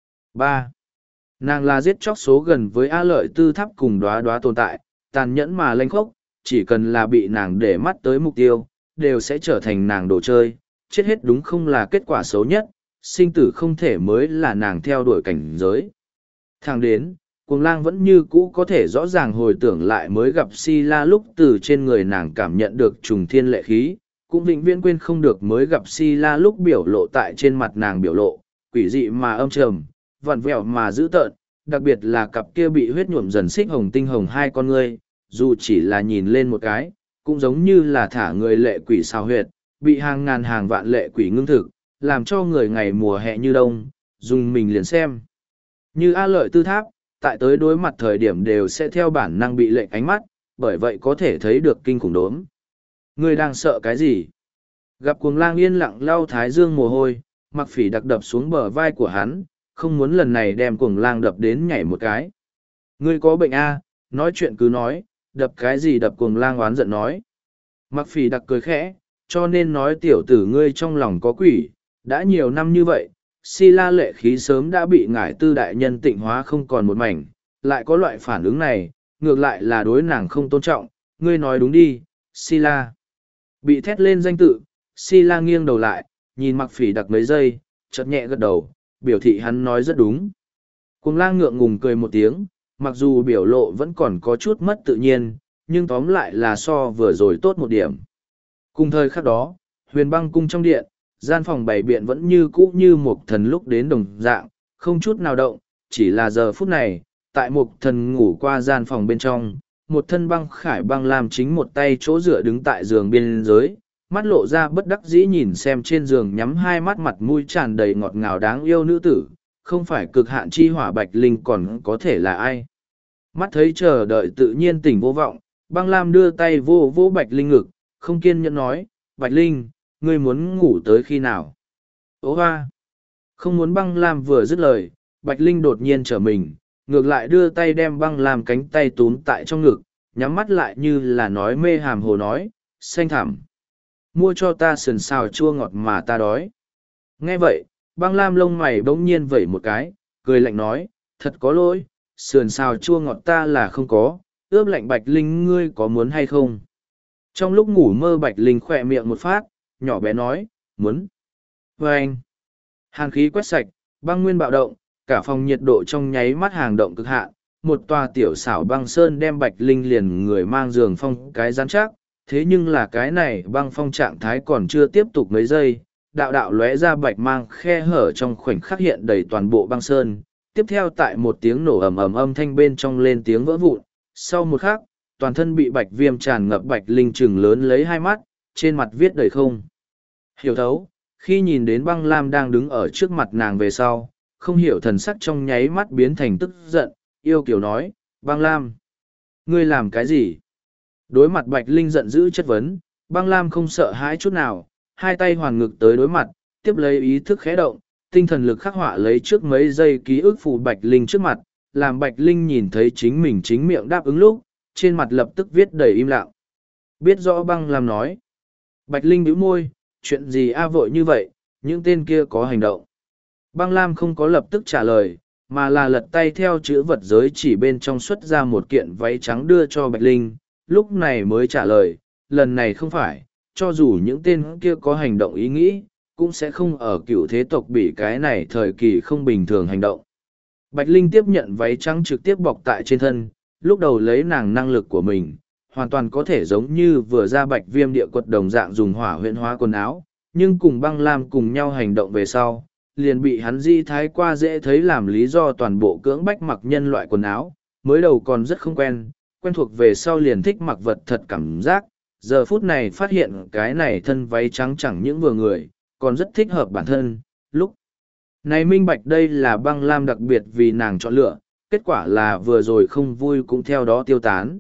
ba. Nàng là giết chóc số gần với A Lợi Tư Tháp cùng đóa đóa tồn tại, tàn nhẫn mà lanh khốc, chỉ cần là bị nàng để mắt tới mục tiêu, đều sẽ trở thành nàng đồ chơi, chết hết đúng không là kết quả xấu nhất, sinh tử không thể mới là nàng theo đuổi cảnh giới. Thẳng đến, cuồng lang vẫn như cũ có thể rõ ràng hồi tưởng lại mới gặp Si La lúc từ trên người nàng cảm nhận được trùng thiên lệ khí, cũng vĩnh viễn quên không được mới gặp Si La lúc biểu lộ tại trên mặt nàng biểu lộ, quỷ dị mà âm trầm, vặn vẹo mà dữ tợn, đặc biệt là cặp kia bị huyết nhuộm dần xích hồng tinh hồng hai con ngươi, dù chỉ là nhìn lên một cái, cũng giống như là thả người lệ quỷ xào huyệt, bị hàng ngàn hàng vạn lệ quỷ ngưng thực, làm cho người ngày mùa hè như đông, dùng mình liền xem. Như A Lợi Tư Tháp, tại tới đối mặt thời điểm đều sẽ theo bản năng bị lệnh ánh mắt, bởi vậy có thể thấy được kinh khủng đốm. Ngươi đang sợ cái gì? Gặp cuồng lang yên lặng lau thái dương mồ hôi, mặc phỉ đặc đập xuống bờ vai của hắn, không muốn lần này đem cuồng lang đập đến nhảy một cái. Ngươi có bệnh a? Nói chuyện cứ nói, đập cái gì đập cuồng lang oán giận nói. Mặc phỉ đặc cười khẽ, cho nên nói tiểu tử ngươi trong lòng có quỷ, đã nhiều năm như vậy, Si La lệ khí sớm đã bị ngải tư đại nhân tịnh hóa không còn một mảnh, lại có loại phản ứng này, ngược lại là đối nàng không tôn trọng, ngươi nói đúng đi, Si La. Bị thét lên danh tự, Si La nghiêng đầu lại, nhìn mặc phỉ đặc mấy giây, chợt nhẹ gật đầu, biểu thị hắn nói rất đúng. Cuồng lang ngượng ngùng cười một tiếng, mặc dù biểu lộ vẫn còn có chút mất tự nhiên, nhưng tóm lại là so vừa rồi tốt một điểm. Cùng thời khắc đó, huyền băng cung trong điện, gian phòng bày biện vẫn như cũ như một thần lúc đến đồng dạng, không chút nào động, chỉ là giờ phút này, tại một thần ngủ qua gian phòng bên trong, một thân băng khải băng làm chính một tay chỗ dựa đứng tại giường biên giới, mắt lộ ra bất đắc dĩ nhìn xem trên giường nhắm hai mắt mặt mũi tràn đầy ngọt ngào đáng yêu nữ tử, không phải cực hạn chi hỏa bạch linh còn có thể là ai. Mắt thấy chờ đợi tự nhiên tỉnh vô vọng, băng lam đưa tay vô vô bạch linh ngực, không kiên nhẫn nói, bạch linh, ngươi muốn ngủ tới khi nào? Ố hoa! Không muốn băng lam vừa dứt lời, bạch linh đột nhiên trở mình, ngược lại đưa tay đem băng lam cánh tay túm tại trong ngực, nhắm mắt lại như là nói mê hàm hồ nói, xanh thẳm. Mua cho ta sườn xào chua ngọt mà ta đói. Nghe vậy, băng lam lông mày bỗng nhiên vẩy một cái, cười lạnh nói, thật có lỗi, sườn xào chua ngọt ta là không có, ướp lạnh bạch linh ngươi có muốn hay không? Trong lúc ngủ mơ bạch linh khỏe miệng một phát, nhỏ bé nói, muốn. Và anh, hàn khí quét sạch, băng nguyên bạo động, cả phòng nhiệt độ trong nháy mắt hàng động cực hạn, một tòa tiểu xảo băng sơn đem bạch linh liền người mang giường phong cái rắn chắc, thế nhưng là cái này băng phong trạng thái còn chưa tiếp tục mấy giây, đạo đạo lóe ra bạch mang khe hở trong khoảnh khắc hiện đầy toàn bộ băng sơn, tiếp theo tại một tiếng nổ ầm ầm âm thanh bên trong lên tiếng vỡ vụn, sau một khắc, toàn thân bị bạch viêm tràn ngập bạch linh trừng lớn lấy hai mắt, trên mặt viết đầy không hiểu thấu, khi nhìn đến băng lam đang đứng ở trước mặt nàng về sau, không hiểu thần sắc trong nháy mắt biến thành tức giận, yêu kiểu nói, băng lam, ngươi làm cái gì? Đối mặt bạch linh giận dữ chất vấn, băng lam không sợ hãi chút nào, hai tay hoàn ngực tới đối mặt, tiếp lấy ý thức khẽ động, tinh thần lực khắc họa lấy trước mấy giây ký ức phù Bạch Linh trước mặt, làm Bạch Linh nhìn thấy chính mình chính miệng đáp ứng lúc, trên mặt lập tức viết đầy im lặng. Biết rõ Băng Lam nói. Bạch Linh bĩu môi, chuyện gì a vội như vậy, những tên kia có hành động. Băng Lam không có lập tức trả lời, mà là lật tay theo chữ vật giới chỉ bên trong xuất ra một kiện váy trắng đưa cho Bạch Linh, lúc này mới trả lời, lần này không phải, cho dù những tên kia có hành động ý nghĩ, cũng sẽ không ở cựu thế tộc bị cái này thời kỳ không bình thường hành động. Bạch Linh tiếp nhận váy trắng trực tiếp bọc tại trên thân, lúc đầu lấy nàng năng lực của mình, hoàn toàn có thể giống như vừa ra Bạch Viêm địa quật đồng dạng dùng hỏa huyễn hóa quần áo, nhưng cùng Băng Lam cùng nhau hành động về sau, liền bị hắn di thái qua dễ thấy làm lý do toàn bộ cưỡng bách mặc nhân loại quần áo, mới đầu còn rất không quen, quen thuộc về sau liền thích mặc vật thật cảm giác, giờ phút này phát hiện cái này thân váy trắng chẳng những vừa người, còn rất thích hợp bản thân, lúc này minh bạch đây là Băng Lam đặc biệt vì nàng chọn lựa, kết quả là vừa rồi không vui cũng theo đó tiêu tán.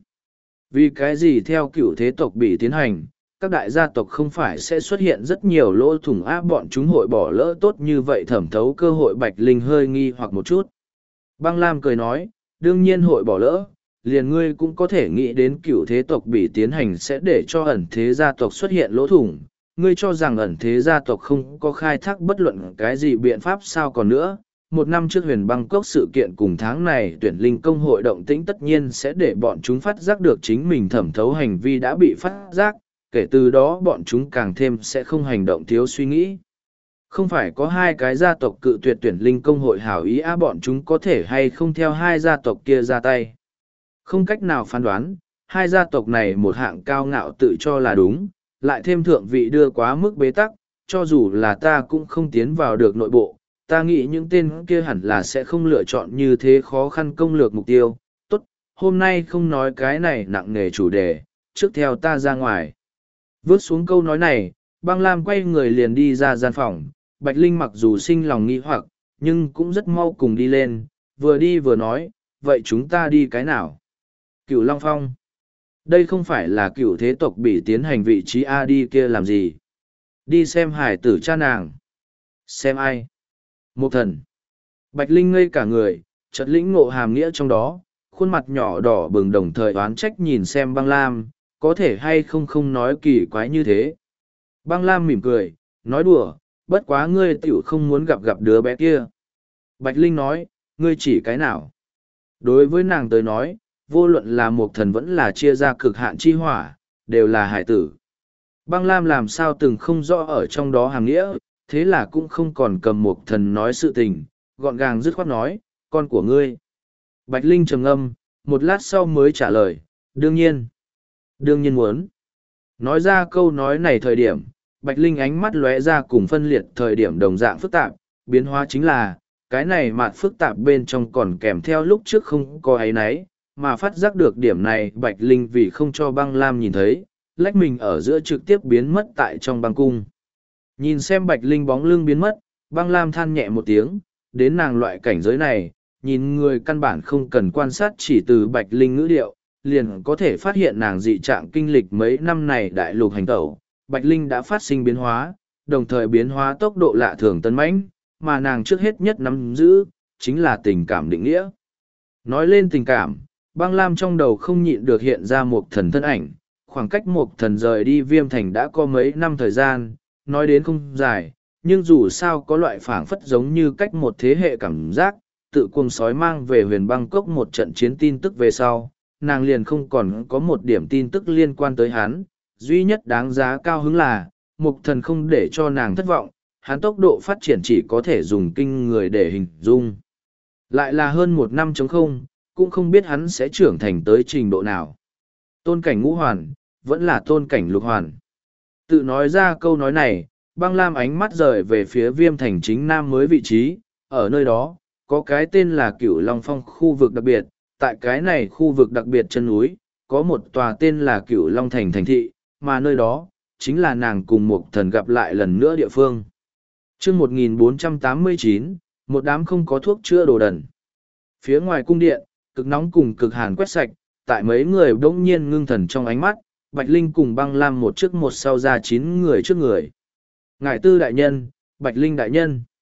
Vì cái gì theo cựu thế tộc bị tiến hành, các đại gia tộc không phải sẽ xuất hiện rất nhiều lỗ thủng áp bọn chúng hội bỏ lỡ tốt như vậy thẩm thấu cơ hội. Bạch Linh hơi nghi hoặc một chút. Băng Lam cười nói, đương nhiên hội bỏ lỡ, liền ngươi cũng có thể nghĩ đến cựu thế tộc bị tiến hành sẽ để cho ẩn thế gia tộc xuất hiện lỗ thủng. Ngươi cho rằng ẩn thế gia tộc không có khai thác bất luận cái gì biện pháp sao còn nữa. Một năm trước huyền băng cốc sự kiện cùng tháng này tuyển linh công hội động tĩnh tất nhiên sẽ để bọn chúng phát giác được chính mình thẩm thấu hành vi đã bị phát giác, kể từ đó bọn chúng càng thêm sẽ không hành động thiếu suy nghĩ. Không phải có hai cái gia tộc cự tuyệt tuyển linh công hội hảo ý á, bọn chúng có thể hay không theo hai gia tộc kia ra tay. Không cách nào phán đoán, hai gia tộc này một hạng cao ngạo tự cho là đúng, lại thêm thượng vị đưa quá mức bế tắc, cho dù là ta cũng không tiến vào được nội bộ. Ta nghĩ những tên kia hẳn là sẽ không lựa chọn như thế khó khăn công lược mục tiêu. Tốt, hôm nay không nói cái này nặng nề chủ đề, trước theo ta ra ngoài. Vớt xuống câu nói này, Băng Lam quay người liền đi ra gian phòng. Bạch Linh mặc dù sinh lòng nghi hoặc, nhưng cũng rất mau cùng đi lên, vừa đi vừa nói, vậy chúng ta đi cái nào? Cửu Long Phong. Đây không phải là cựu thế tộc bị tiến hành vị trí A đi kia làm gì? Đi xem hải tử cha nàng. Xem ai? Một thần. Bạch Linh ngây cả người, chợt lĩnh ngộ hàm nghĩa trong đó, khuôn mặt nhỏ đỏ bừng đồng thời oán trách nhìn xem Băng Lam, có thể hay không không nói kỳ quái như thế. Băng Lam mỉm cười, nói đùa, bất quá ngươi tiểu không muốn gặp gặp đứa bé kia. Bạch Linh nói, ngươi chỉ cái nào? Đối với nàng tới nói, vô luận là một thần vẫn là chia ra cực hạn chi hỏa, đều là hải tử. Băng Lam làm sao từng không rõ ở trong đó hàm nghĩa, thế là cũng không còn cầm một thần nói sự tình, gọn gàng dứt khoát nói, con của ngươi. Bạch Linh trầm ngâm, một lát sau mới trả lời, đương nhiên. Đương nhiên muốn. Nói ra câu nói này thời điểm, Bạch Linh ánh mắt lóe ra cùng phân liệt thời điểm đồng dạng phức tạp, biến hóa chính là, cái này mạt phức tạp bên trong còn kèm theo lúc trước không có ấy nấy, mà phát giác được điểm này Bạch Linh vì không cho Băng Lam nhìn thấy, lách mình ở giữa trực tiếp biến mất tại trong băng cung. Nhìn xem Bạch Linh bóng lưng biến mất, Băng Lam than nhẹ một tiếng, đến nàng loại cảnh giới này, nhìn người căn bản không cần quan sát chỉ từ Bạch Linh ngữ điệu, liền có thể phát hiện nàng dị trạng kinh lịch mấy năm này đại lục hành tẩu. Bạch Linh đã phát sinh biến hóa, đồng thời biến hóa tốc độ lạ thường tân mãnh, mà nàng trước hết nhất nắm giữ, chính là tình cảm định nghĩa. Nói lên tình cảm, Băng Lam trong đầu không nhịn được hiện ra một thần thân ảnh, khoảng cách một thần rời đi Viêm Thành đã có mấy năm thời gian, nói đến không dài, nhưng dù sao có loại phảng phất giống như cách một thế hệ cảm giác, tự cuồng sói mang về huyền băng cốc một trận chiến tin tức về sau, nàng liền không còn có một điểm tin tức liên quan tới hắn, duy nhất đáng giá cao hứng là, mục thần không để cho nàng thất vọng, hắn tốc độ phát triển chỉ có thể dùng kinh người để hình dung. Lại là hơn một năm trống không, cũng không biết hắn sẽ trưởng thành tới trình độ nào. Tôn cảnh ngũ hoàn, vẫn là tôn cảnh lục hoàn. Tự nói ra câu nói này, Băng Lam ánh mắt rời về phía Viêm Thành chính nam mới vị trí, ở nơi đó, có cái tên là Cửu Long Phong khu vực đặc biệt, tại cái này khu vực đặc biệt chân núi, có một tòa tên là Cửu Long Thành thành thị, mà nơi đó, chính là nàng cùng một thần gặp lại lần nữa địa phương. chương một nghìn bốn trăm tám mươi chín, một đám không có thuốc chữa đồ đần. Phía ngoài cung điện, cực nóng cùng cực hàn quét sạch, tại mấy người bỗng nhiên ngưng thần trong ánh mắt, Bạch Linh cùng Băng Lam một trước một sau ra chín người trước người. Ngải Tư đại nhân, Bạch Linh đại nhân.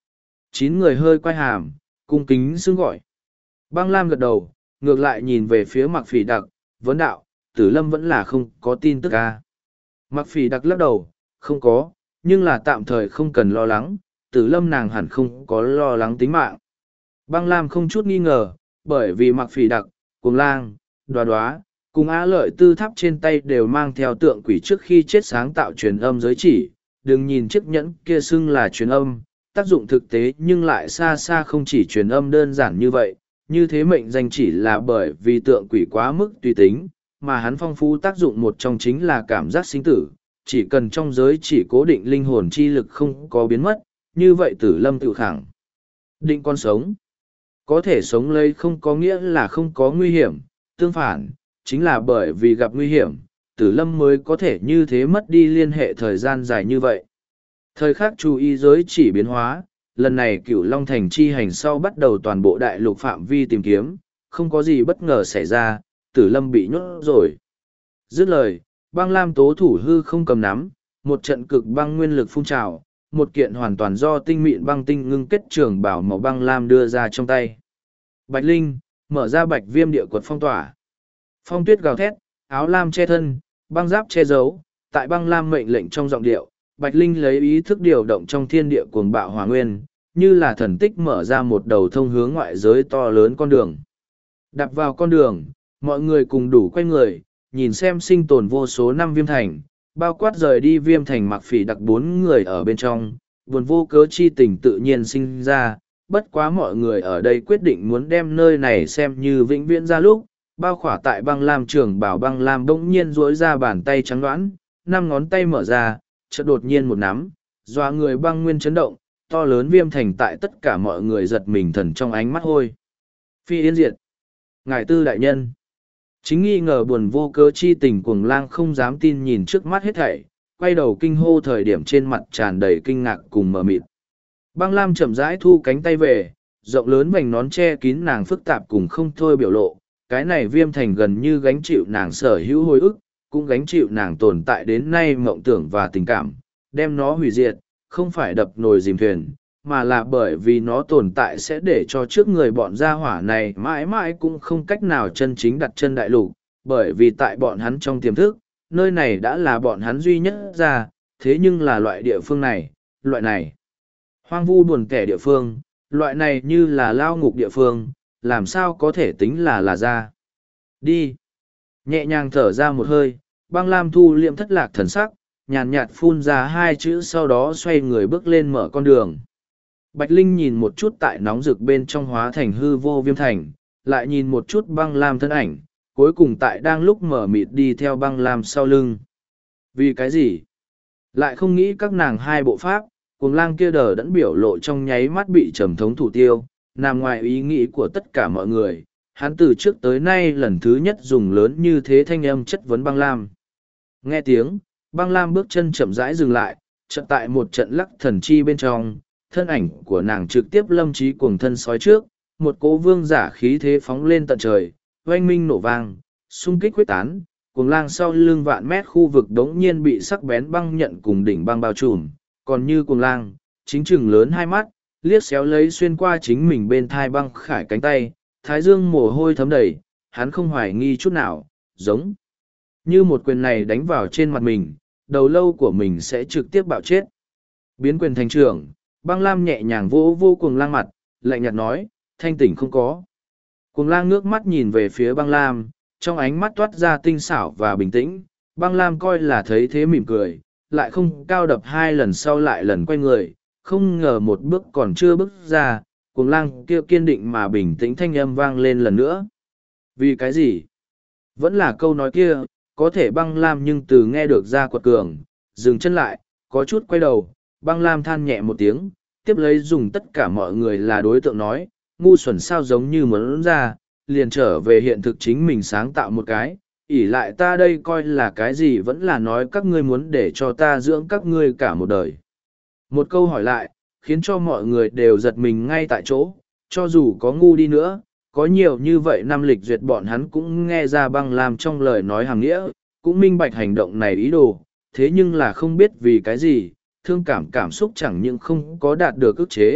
Chín người hơi quay hàm, cung kính xưng gọi. Băng Lam gật đầu, ngược lại nhìn về phía Mạc Phỉ Đặc, vấn đạo, Tử Lâm vẫn là không có tin tức à. Mạc Phỉ Đặc lắc đầu, không có, nhưng là tạm thời không cần lo lắng, Tử Lâm nàng hẳn không có lo lắng tính mạng. Băng Lam không chút nghi ngờ, bởi vì Mạc Phỉ Đặc, Cuồng Lang, Đoá Đoá, cùng Á Lợi Tư Tháp trên tay đều mang theo tượng quỷ trước khi chết sáng tạo truyền âm giới chỉ, đừng nhìn chiếc nhẫn kia xưng là truyền âm, tác dụng thực tế nhưng lại xa xa không chỉ truyền âm đơn giản như vậy, như thế mệnh danh chỉ là bởi vì tượng quỷ quá mức tùy tính, mà hắn phong phú tác dụng một trong chính là cảm giác sinh tử, chỉ cần trong giới chỉ cố định linh hồn chi lực không có biến mất, như vậy Tử Lâm tự khẳng định con sống. Có thể sống lấy không có nghĩa là không có nguy hiểm, tương phản, chính là bởi vì gặp nguy hiểm, Tử Lâm mới có thể như thế mất đi liên hệ thời gian dài như vậy. Thời khắc chú ý giới chỉ biến hóa, lần này Cửu Long Thành chi hành sau bắt đầu toàn bộ đại lục phạm vi tìm kiếm, không có gì bất ngờ xảy ra, Tử Lâm bị nhốt rồi. Dứt lời, băng lam tố thủ hư không cầm nắm, một trận cực băng nguyên lực phun trào, một kiện hoàn toàn do tinh mịn băng tinh ngưng kết trường bảo màu băng lam đưa ra trong tay. Bạch Linh, mở ra bạch viêm địa quật phong tỏa. Phong tuyết gào thét, áo lam che thân, băng giáp che giấu, tại băng lam mệnh lệnh trong giọng điệu, Bạch Linh lấy ý thức điều động trong thiên địa cuồng bạo hỏa nguyên, như là thần tích mở ra một đầu thông hướng ngoại giới to lớn con đường. Đạp vào con đường, mọi người cùng đủ quay người, nhìn xem sinh tồn vô số năm Viêm Thành, bao quát rời đi Viêm Thành Mạc Phỉ Đặc bốn người ở bên trong, buồn vô cớ chi tình tự nhiên sinh ra, bất quá mọi người ở đây quyết định muốn đem nơi này xem như vĩnh viễn ra lúc, bao khỏa tại băng lam trường bảo băng lam bỗng nhiên duỗi ra bàn tay trắng đoán, năm ngón tay mở ra, chợt đột nhiên một nắm, doa người băng nguyên chấn động, to lớn Viêm Thành tại tất cả mọi người giật mình thần trong ánh mắt hôi. Phi yên diệt. Ngài tư đại nhân. Chính nghi ngờ buồn vô cớ chi tình Cuồng Lang không dám tin nhìn trước mắt hết thảy, quay đầu kinh hô thời điểm trên mặt tràn đầy kinh ngạc cùng mờ mịt. Băng lam chậm rãi thu cánh tay về, rộng lớn vành nón che kín nàng phức tạp cùng không thôi biểu lộ, cái này Viêm Thành gần như gánh chịu nàng sở hữu hồi ức, cũng gánh chịu nàng tồn tại đến nay mộng tưởng và tình cảm, đem nó hủy diệt, không phải đập nồi dìm thuyền, mà là bởi vì nó tồn tại sẽ để cho trước người bọn gia hỏa này mãi mãi cũng không cách nào chân chính đặt chân đại lục, bởi vì tại bọn hắn trong tiềm thức, nơi này đã là bọn hắn duy nhất ra, thế nhưng là loại địa phương này, loại này, hoang vu buồn kẻ địa phương, loại này như là lao ngục địa phương, làm sao có thể tính là là ra. Đi. Nhẹ nhàng thở ra một hơi, băng lam thu liệm thất lạc thần sắc, nhàn nhạt phun ra hai chữ sau đó xoay người bước lên mở con đường. Bạch Linh nhìn một chút tại nóng rực bên trong hóa thành hư vô Viêm Thành, lại nhìn một chút băng lam thân ảnh, cuối cùng tại đang lúc mở mịt đi theo băng lam sau lưng. Vì cái gì? Lại không nghĩ các nàng hai bộ pháp, Cuồng Lang kia đờ đẫn biểu lộ trong nháy mắt bị trầm thống thủ tiêu, nằm ngoài ý nghĩ của tất cả mọi người. Hắn từ trước tới nay lần thứ nhất dùng lớn như thế thanh âm chất vấn băng lam. Nghe tiếng, băng lam bước chân chậm rãi dừng lại, chợt tại một trận lắc thần chi bên trong, thân ảnh của nàng trực tiếp lâm trí cuồng thân sói trước, một cỗ vương giả khí thế phóng lên tận trời, oanh minh nổ vang, xung kích quyết tán, Cuồng Lang sau lưng vạn mét khu vực đống nhiên bị sắc bén băng nhận cùng đỉnh băng bao trùm, còn như Cuồng Lang, chính chừng lớn hai mắt, liếc xéo lấy xuyên qua chính mình bên thai băng khải cánh tay, thái dương mồ hôi thấm đầy, hắn không hoài nghi chút nào, giống như một quyền này đánh vào trên mặt mình, đầu lâu của mình sẽ trực tiếp bạo chết. Biến quyền thành trưởng, băng lam nhẹ nhàng vỗ vô Cuồng Lang mặt, lạnh nhạt nói, thanh tỉnh không có. Cuồng Lang ngước mắt nhìn về phía băng lam, trong ánh mắt toát ra tinh xảo và bình tĩnh, băng lam coi là thấy thế mỉm cười, lại không cao đập hai lần sau lại lần quay người, không ngờ một bước còn chưa bước ra, Cuồng Lang kia kiên định mà bình tĩnh thanh âm vang lên lần nữa. Vì cái gì? Vẫn là câu nói kia, có thể băng lam nhưng từ nghe được ra quật cường, dừng chân lại, có chút quay đầu, băng lam than nhẹ một tiếng, tiếp lấy dùng tất cả mọi người là đối tượng nói, ngu xuẩn sao giống như muốn ra, liền trở về hiện thực chính mình sáng tạo một cái, ỷ lại ta đây coi là cái gì vẫn là nói các ngươi muốn để cho ta dưỡng các ngươi cả một đời. Một câu hỏi lại, khiến cho mọi người đều giật mình ngay tại chỗ, cho dù có ngu đi nữa, có nhiều như vậy năm lịch duyệt bọn hắn cũng nghe ra băng lam trong lời nói hàng nghĩa, cũng minh bạch hành động này ý đồ, thế nhưng là không biết vì cái gì, thương cảm cảm xúc chẳng những không có đạt được ức chế,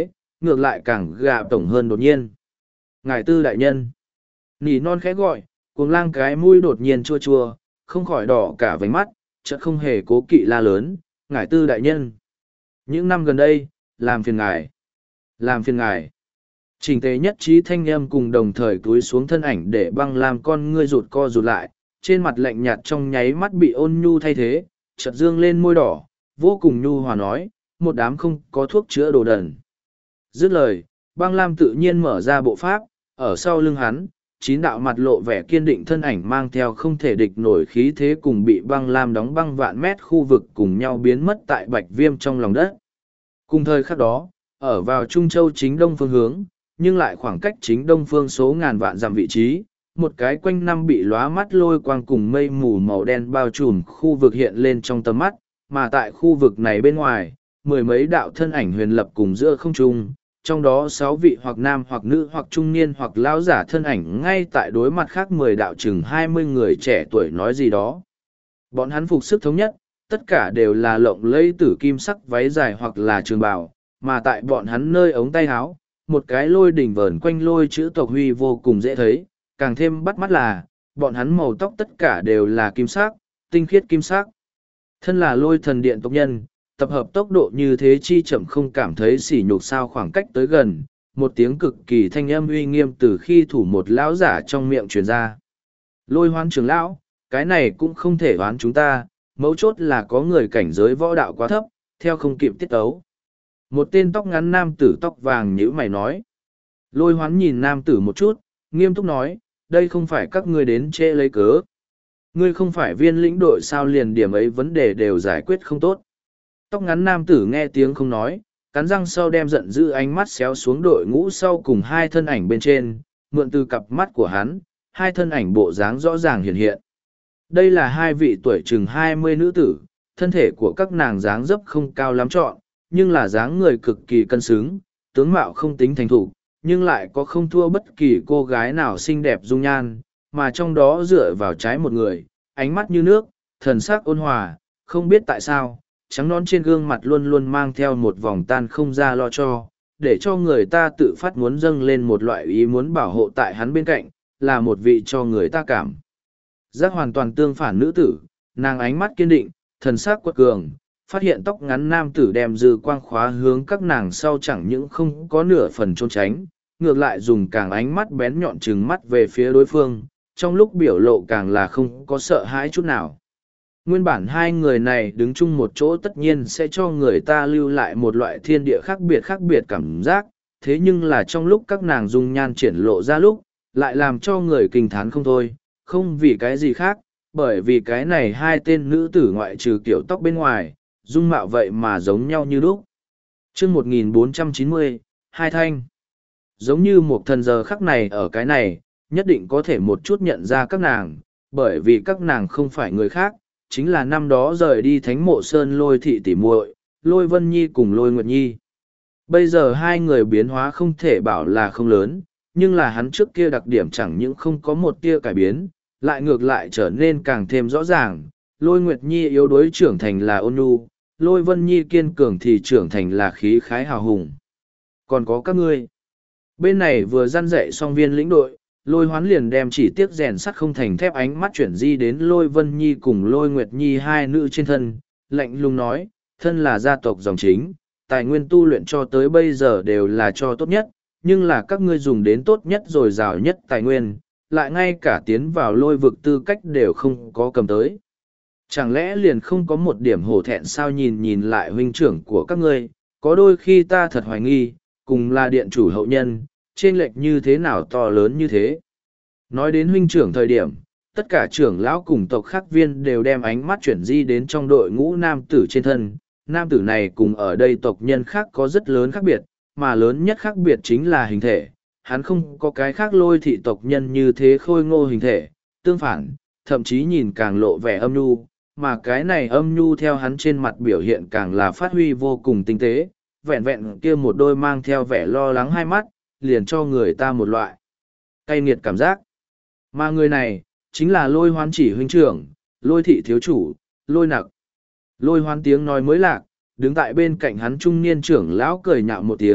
ngược lại càng gạ tổng hơn đột nhiên. Ngài tư đại nhân. Nỉ non khẽ gọi, cuồng lang cái mũi đột nhiên chua chua, không khỏi đỏ cả vành mắt, chợt không hề cố kỵ la lớn, ngài tư đại nhân. Những năm gần đây, làm phiền ngài. Làm phiền ngài. Trình tế nhất trí thanh âm cùng đồng thời túi xuống thân ảnh để băng làm con ngươi rụt co rụt lại, trên mặt lạnh nhạt trong nháy mắt bị ôn nhu thay thế, chợt dương lên môi đỏ, vô cùng nhu hòa nói, một đám không có thuốc chữa đồ đần. Dứt lời, băng lam tự nhiên mở ra bộ pháp, ở sau lưng hắn, chín đạo mặt lộ vẻ kiên định thân ảnh mang theo không thể địch nổi khí thế cùng bị băng lam đóng băng vạn mét khu vực cùng nhau biến mất tại bạch viêm trong lòng đất. Cùng thời khắc đó, ở vào Trung Châu chính đông phương hướng, nhưng lại khoảng cách chính đông phương số ngàn vạn dặm vị trí, một cái quanh năm bị lóa mắt lôi quang cùng mây mù màu đen bao trùm khu vực hiện lên trong tầm mắt, mà tại khu vực này bên ngoài, mười mấy đạo thân ảnh huyền lập cùng giữa không trung, trong đó sáu vị hoặc nam hoặc nữ hoặc trung niên hoặc lão giả thân ảnh ngay tại đối mặt khác mười đạo chừng hai mươi người trẻ tuổi nói gì đó. Bọn hắn phục sức thống nhất, tất cả đều là lộng lẫy tử kim sắc váy dài hoặc là trường bào, mà tại bọn hắn nơi ống tay áo, một cái lôi đỉnh vờn quanh lôi chữ tộc huy vô cùng dễ thấy, càng thêm bắt mắt là, bọn hắn màu tóc tất cả đều là kim sắc, tinh khiết kim sắc. Thân là lôi thần điện tộc nhân, tập hợp tốc độ như thế chi chậm không cảm thấy sỉ nhục sao khoảng cách tới gần, một tiếng cực kỳ thanh âm uy nghiêm từ khi thủ một lão giả trong miệng truyền ra. Lôi hoan trưởng lão, cái này cũng không thể đoán chúng ta, mấu chốt là có người cảnh giới võ đạo quá thấp, theo không kịp tiết tấu. Một tên tóc ngắn nam tử tóc vàng nhữ mày nói. Lôi hoán nhìn nam tử một chút, nghiêm túc nói, đây không phải các ngươi đến chê lấy cớ. Ngươi không phải viên lĩnh đội sao liền điểm ấy vấn đề đều giải quyết không tốt. Tóc ngắn nam tử nghe tiếng không nói, cắn răng sau đem giận dữ ánh mắt xéo xuống đội ngũ sau cùng hai thân ảnh bên trên, mượn từ cặp mắt của hắn, hai thân ảnh bộ dáng rõ ràng hiện hiện. Đây là hai vị tuổi chừng hai mươi nữ tử, thân thể của các nàng dáng dấp không cao lắm trọn, nhưng là dáng người cực kỳ cân xứng, tướng mạo không tính thành thủ, nhưng lại có không thua bất kỳ cô gái nào xinh đẹp dung nhan, mà trong đó dựa vào trái một người, ánh mắt như nước, thần sắc ôn hòa, không biết tại sao, trắng nón trên gương mặt luôn luôn mang theo một vòng tan không ra lo cho, để cho người ta tự phát muốn dâng lên một loại ý muốn bảo hộ tại hắn bên cạnh, là một vị cho người ta cảm giác hoàn toàn tương phản nữ tử, nàng ánh mắt kiên định, thần sắc quật cường, phát hiện tóc ngắn nam tử đem dư quang khóa hướng các nàng sau chẳng những không có nửa phần trốn tránh, ngược lại dùng càng ánh mắt bén nhọn trừng mắt về phía đối phương, trong lúc biểu lộ càng là không có sợ hãi chút nào. Nguyên bản hai người này đứng chung một chỗ tất nhiên sẽ cho người ta lưu lại một loại thiên địa khác biệt khác biệt cảm giác, thế nhưng là trong lúc các nàng dung nhan triển lộ ra lúc, lại làm cho người kinh thán không thôi, không vì cái gì khác, bởi vì cái này hai tên nữ tử ngoại trừ kiểu tóc bên ngoài, dung mạo vậy mà giống nhau như lúc. Chương một nghìn bốn trăm chín mươi, hai thanh. Giống như một thần giờ khắc này ở cái này, nhất định có thể một chút nhận ra các nàng, bởi vì các nàng không phải người khác, chính là năm đó rời đi thánh mộ sơn lôi thị tỉ muội, lôi vân nhi cùng lôi nguyệt nhi. Bây giờ hai người biến hóa không thể bảo là không lớn, nhưng là hắn trước kia đặc điểm chẳng những không có một tia cải biến, lại ngược lại trở nên càng thêm rõ ràng. Lôi nguyệt nhi yếu đuối trưởng thành là ôn nhu, lôi vân nhi kiên cường thì trưởng thành là khí khái hào hùng. Còn có các ngươi. Bên này vừa răn dạy xong viên lĩnh đội, lôi hoán liền đem chỉ tiếc rèn sắt không thành thép ánh mắt chuyển di đến lôi vân nhi cùng lôi nguyệt nhi hai nữ trên thân, lạnh lùng nói, thân là gia tộc dòng chính, tài nguyên tu luyện cho tới bây giờ đều là cho tốt nhất, nhưng là các ngươi dùng đến tốt nhất rồi rào nhất tài nguyên, lại ngay cả tiến vào lôi vực tư cách đều không có cầm tới. Chẳng lẽ liền không có một điểm hổ thẹn sao nhìn nhìn lại huynh trưởng của các ngươi, có đôi khi ta thật hoài nghi, cùng là điện chủ hậu nhân, chênh lệch như thế nào to lớn như thế. Nói đến huynh trưởng thời điểm, tất cả trưởng lão cùng tộc khác viên đều đem ánh mắt chuyển di đến trong đội ngũ nam tử trên thân. Nam tử này cùng ở đây tộc nhân khác có rất lớn khác biệt, mà lớn nhất khác biệt chính là hình thể. Hắn không có cái khác lôi thị tộc nhân như thế khôi ngô hình thể, tương phản, thậm chí nhìn càng lộ vẻ âm nhu, mà cái này âm nhu theo hắn trên mặt biểu hiện càng là phát huy vô cùng tinh tế, vẹn vẹn kia một đôi mang theo vẻ lo lắng hai mắt, liền cho người ta một loại cay nghiệt cảm giác. Mà người này, chính là lôi hoán chỉ huynh trưởng, lôi thị thiếu chủ, lôi nặc. Lôi hoán tiếng nói mới lạc, đứng tại bên cạnh hắn trung niên trưởng lão cười nhạo một tiếng,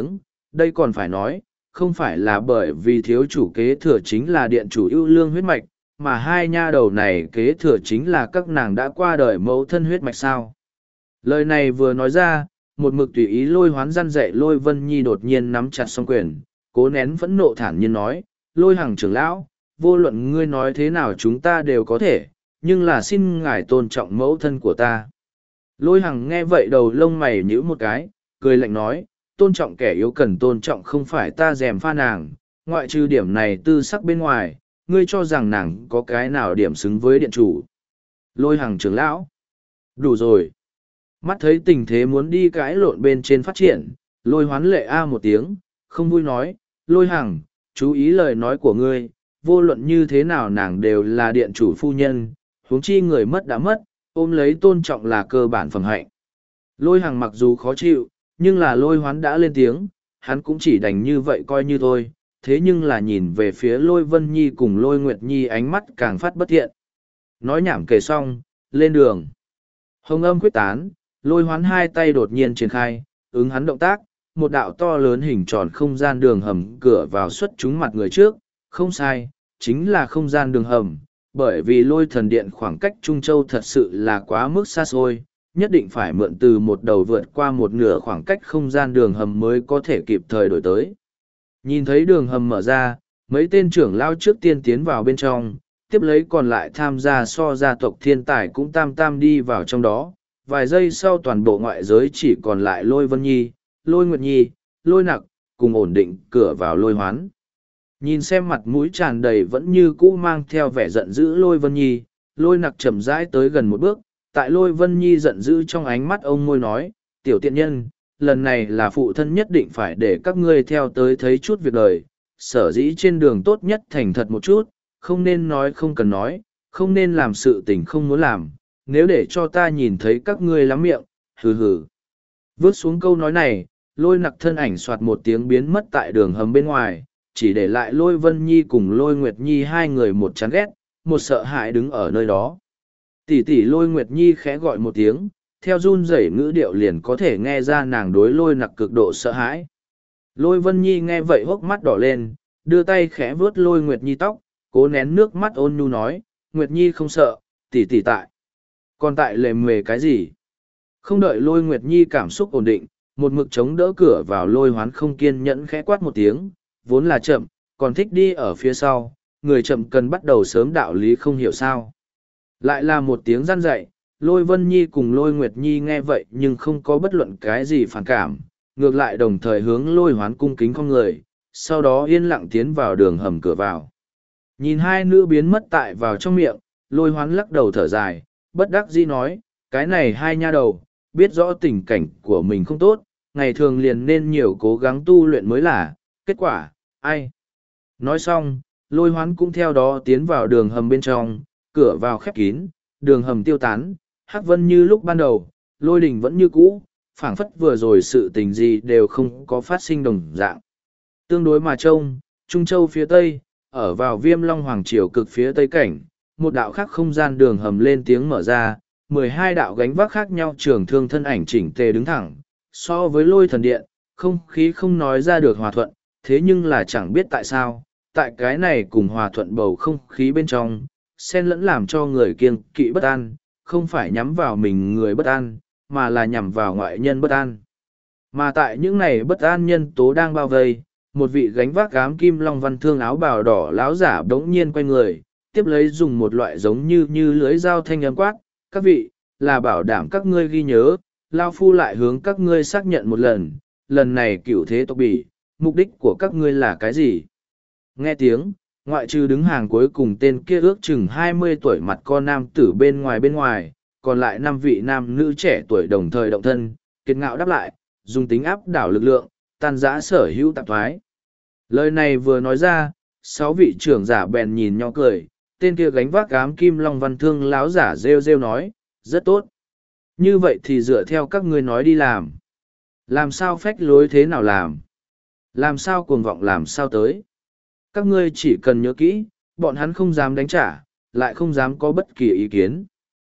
đây còn phải nói, không phải là bởi vì thiếu chủ kế thừa chính là điện chủ ưu lương huyết mạch, mà hai nha đầu này kế thừa chính là các nàng đã qua đời mẫu thân huyết mạch sao. Lời này vừa nói ra, một mực tùy ý lôi hoán răn dạy lôi vân nhi đột nhiên nắm chặt song quyền, cố nén phẫn nộ thản nhiên nói, lôi hằng trưởng lão, vô luận ngươi nói thế nào chúng ta đều có thể, nhưng là xin ngài tôn trọng mẫu thân của ta. Lôi hằng nghe vậy đầu lông mày nhíu một cái, cười lạnh nói, tôn trọng kẻ yếu cần tôn trọng không phải ta dèm pha nàng, ngoại trừ điểm này tư sắc bên ngoài, ngươi cho rằng nàng có cái nào điểm xứng với điện chủ. Lôi hằng trưởng lão. Đủ rồi. Mắt thấy tình thế muốn đi cãi lộn bên trên phát triển, lôi hoán lệ a một tiếng, không vui nói, lôi hằng, chú ý lời nói của ngươi, vô luận như thế nào nàng đều là điện chủ phu nhân, huống chi người mất đã mất, ôm lấy tôn trọng là cơ bản phẩm hạnh. Lôi hằng mặc dù khó chịu, nhưng là lôi hoán đã lên tiếng, hắn cũng chỉ đành như vậy coi như thôi, thế nhưng là nhìn về phía lôi vân nhi cùng lôi nguyệt nhi ánh mắt càng phát bất thiện. Nói nhảm kể xong, lên đường. Hồng âm quyết tán, lôi hoán hai tay đột nhiên triển khai, ứng hắn động tác, một đạo to lớn hình tròn không gian đường hầm cửa vào xuất chúng mặt người trước, không sai, chính là không gian đường hầm, bởi vì lôi thần điện khoảng cách Trung Châu thật sự là quá mức xa xôi, nhất định phải mượn từ một đầu vượt qua một nửa khoảng cách không gian đường hầm mới có thể kịp thời đổi tới. Nhìn thấy đường hầm mở ra, mấy tên trưởng lao trước tiên tiến vào bên trong, tiếp lấy còn lại tham gia so gia tộc thiên tài cũng tam tam đi vào trong đó. Vài giây sau toàn bộ ngoại giới chỉ còn lại lôi vân nhi, lôi nguyệt nhi, lôi nặc, cùng ổn định cửa vào lôi hoán. Nhìn xem mặt mũi tràn đầy vẫn như cũ mang theo vẻ giận dữ lôi vân nhi, lôi nặc chậm rãi tới gần một bước, tại lôi vân nhi giận dữ trong ánh mắt ông môi nói, tiểu tiện nhân, lần này là phụ thân nhất định phải để các ngươi theo tới thấy chút việc đời, sở dĩ trên đường tốt nhất thành thật một chút, không nên nói không cần nói, không nên làm sự tình không muốn làm, nếu để cho ta nhìn thấy các ngươi lắm miệng, hừ hừ. Vớt xuống câu nói này, lôi nặc thân ảnh soạt một tiếng biến mất tại đường hầm bên ngoài, chỉ để lại lôi vân nhi cùng lôi nguyệt nhi hai người một chán ghét, một sợ hãi đứng ở nơi đó. Tỷ tỷ lôi nguyệt nhi khẽ gọi một tiếng, theo run rẩy ngữ điệu liền có thể nghe ra nàng đối lôi nặc cực độ sợ hãi. Lôi vân nhi nghe vậy hốc mắt đỏ lên, đưa tay khẽ vớt lôi nguyệt nhi tóc, cố nén nước mắt ôn nhu nói, nguyệt nhi không sợ, tỷ tỷ tại. Còn tại lề mề cái gì? Không đợi lôi nguyệt nhi cảm xúc ổn định, một mực chống đỡ cửa vào lôi hoán không kiên nhẫn khẽ quát một tiếng, vốn là chậm, còn thích đi ở phía sau, người chậm cần bắt đầu sớm đạo lý không hiểu sao. Lại là một tiếng răn dạy, lôi vân nhi cùng lôi nguyệt nhi nghe vậy nhưng không có bất luận cái gì phản cảm, ngược lại đồng thời hướng lôi hoán cung kính con người, sau đó yên lặng tiến vào đường hầm cửa vào. Nhìn hai nữ biến mất tại vào trong miệng, lôi hoán lắc đầu thở dài, bất đắc dĩ nói, cái này hai nha đầu, biết rõ tình cảnh của mình không tốt, ngày thường liền nên nhiều cố gắng tu luyện mới là, kết quả, ai? Nói xong, lôi hoán cũng theo đó tiến vào đường hầm bên trong, cửa vào khép kín, đường hầm tiêu tán, hắc vân như lúc ban đầu, lôi đình vẫn như cũ, phảng phất vừa rồi sự tình gì đều không có phát sinh đồng dạng. Tương đối mà trông, Trung Châu phía tây, ở vào viêm long hoàng triều cực phía tây cảnh, một đạo khác không gian đường hầm lên tiếng mở ra, mười hai đạo gánh vác khác nhau trường thương thân ảnh chỉnh tề đứng thẳng, so với lôi thần điện, không khí không nói ra được hòa thuận, thế nhưng là chẳng biết tại sao, tại cái này cùng hòa thuận bầu không khí bên trong, xen lẫn làm cho người kiêng kỵ bất an, không phải nhắm vào mình người bất an, mà là nhằm vào ngoại nhân bất an. Mà tại những này bất an nhân tố đang bao vây, một vị gánh vác ám kim long văn thương áo bào đỏ láo giả đống nhiên quay người, tiếp lấy dùng một loại giống như như lưới dao thanh âm quát, các vị, là bảo đảm các ngươi ghi nhớ, Lao Phu lại hướng các ngươi xác nhận một lần, lần này cửu thế tộc bỉ, mục đích của các ngươi là cái gì? Nghe tiếng, ngoại trừ đứng hàng cuối cùng tên kia ước chừng hai mươi tuổi mặt con nam tử bên ngoài bên ngoài, còn lại năm vị nam nữ trẻ tuổi đồng thời động thân, kiệt ngạo đáp lại, dùng tính áp đảo lực lượng, tan giã sở hữu tạp thoái. Lời này vừa nói ra, sáu vị trưởng giả bèn nhìn nhau cười, tên kia gánh vác ám kim long văn thương láo giả rêu rêu nói, rất tốt. Như vậy thì dựa theo các ngươi nói đi làm. Làm sao phách lối thế nào làm? Làm sao cuồng vọng làm sao tới? Các ngươi chỉ cần nhớ kỹ, bọn hắn không dám đánh trả, lại không dám có bất kỳ ý kiến.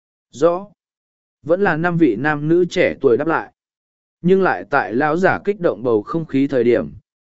Rõ. Vẫn là năm vị nam nữ trẻ tuổi đáp lại. Nhưng lại tại lão giả kích động bầu không khí thời điểm,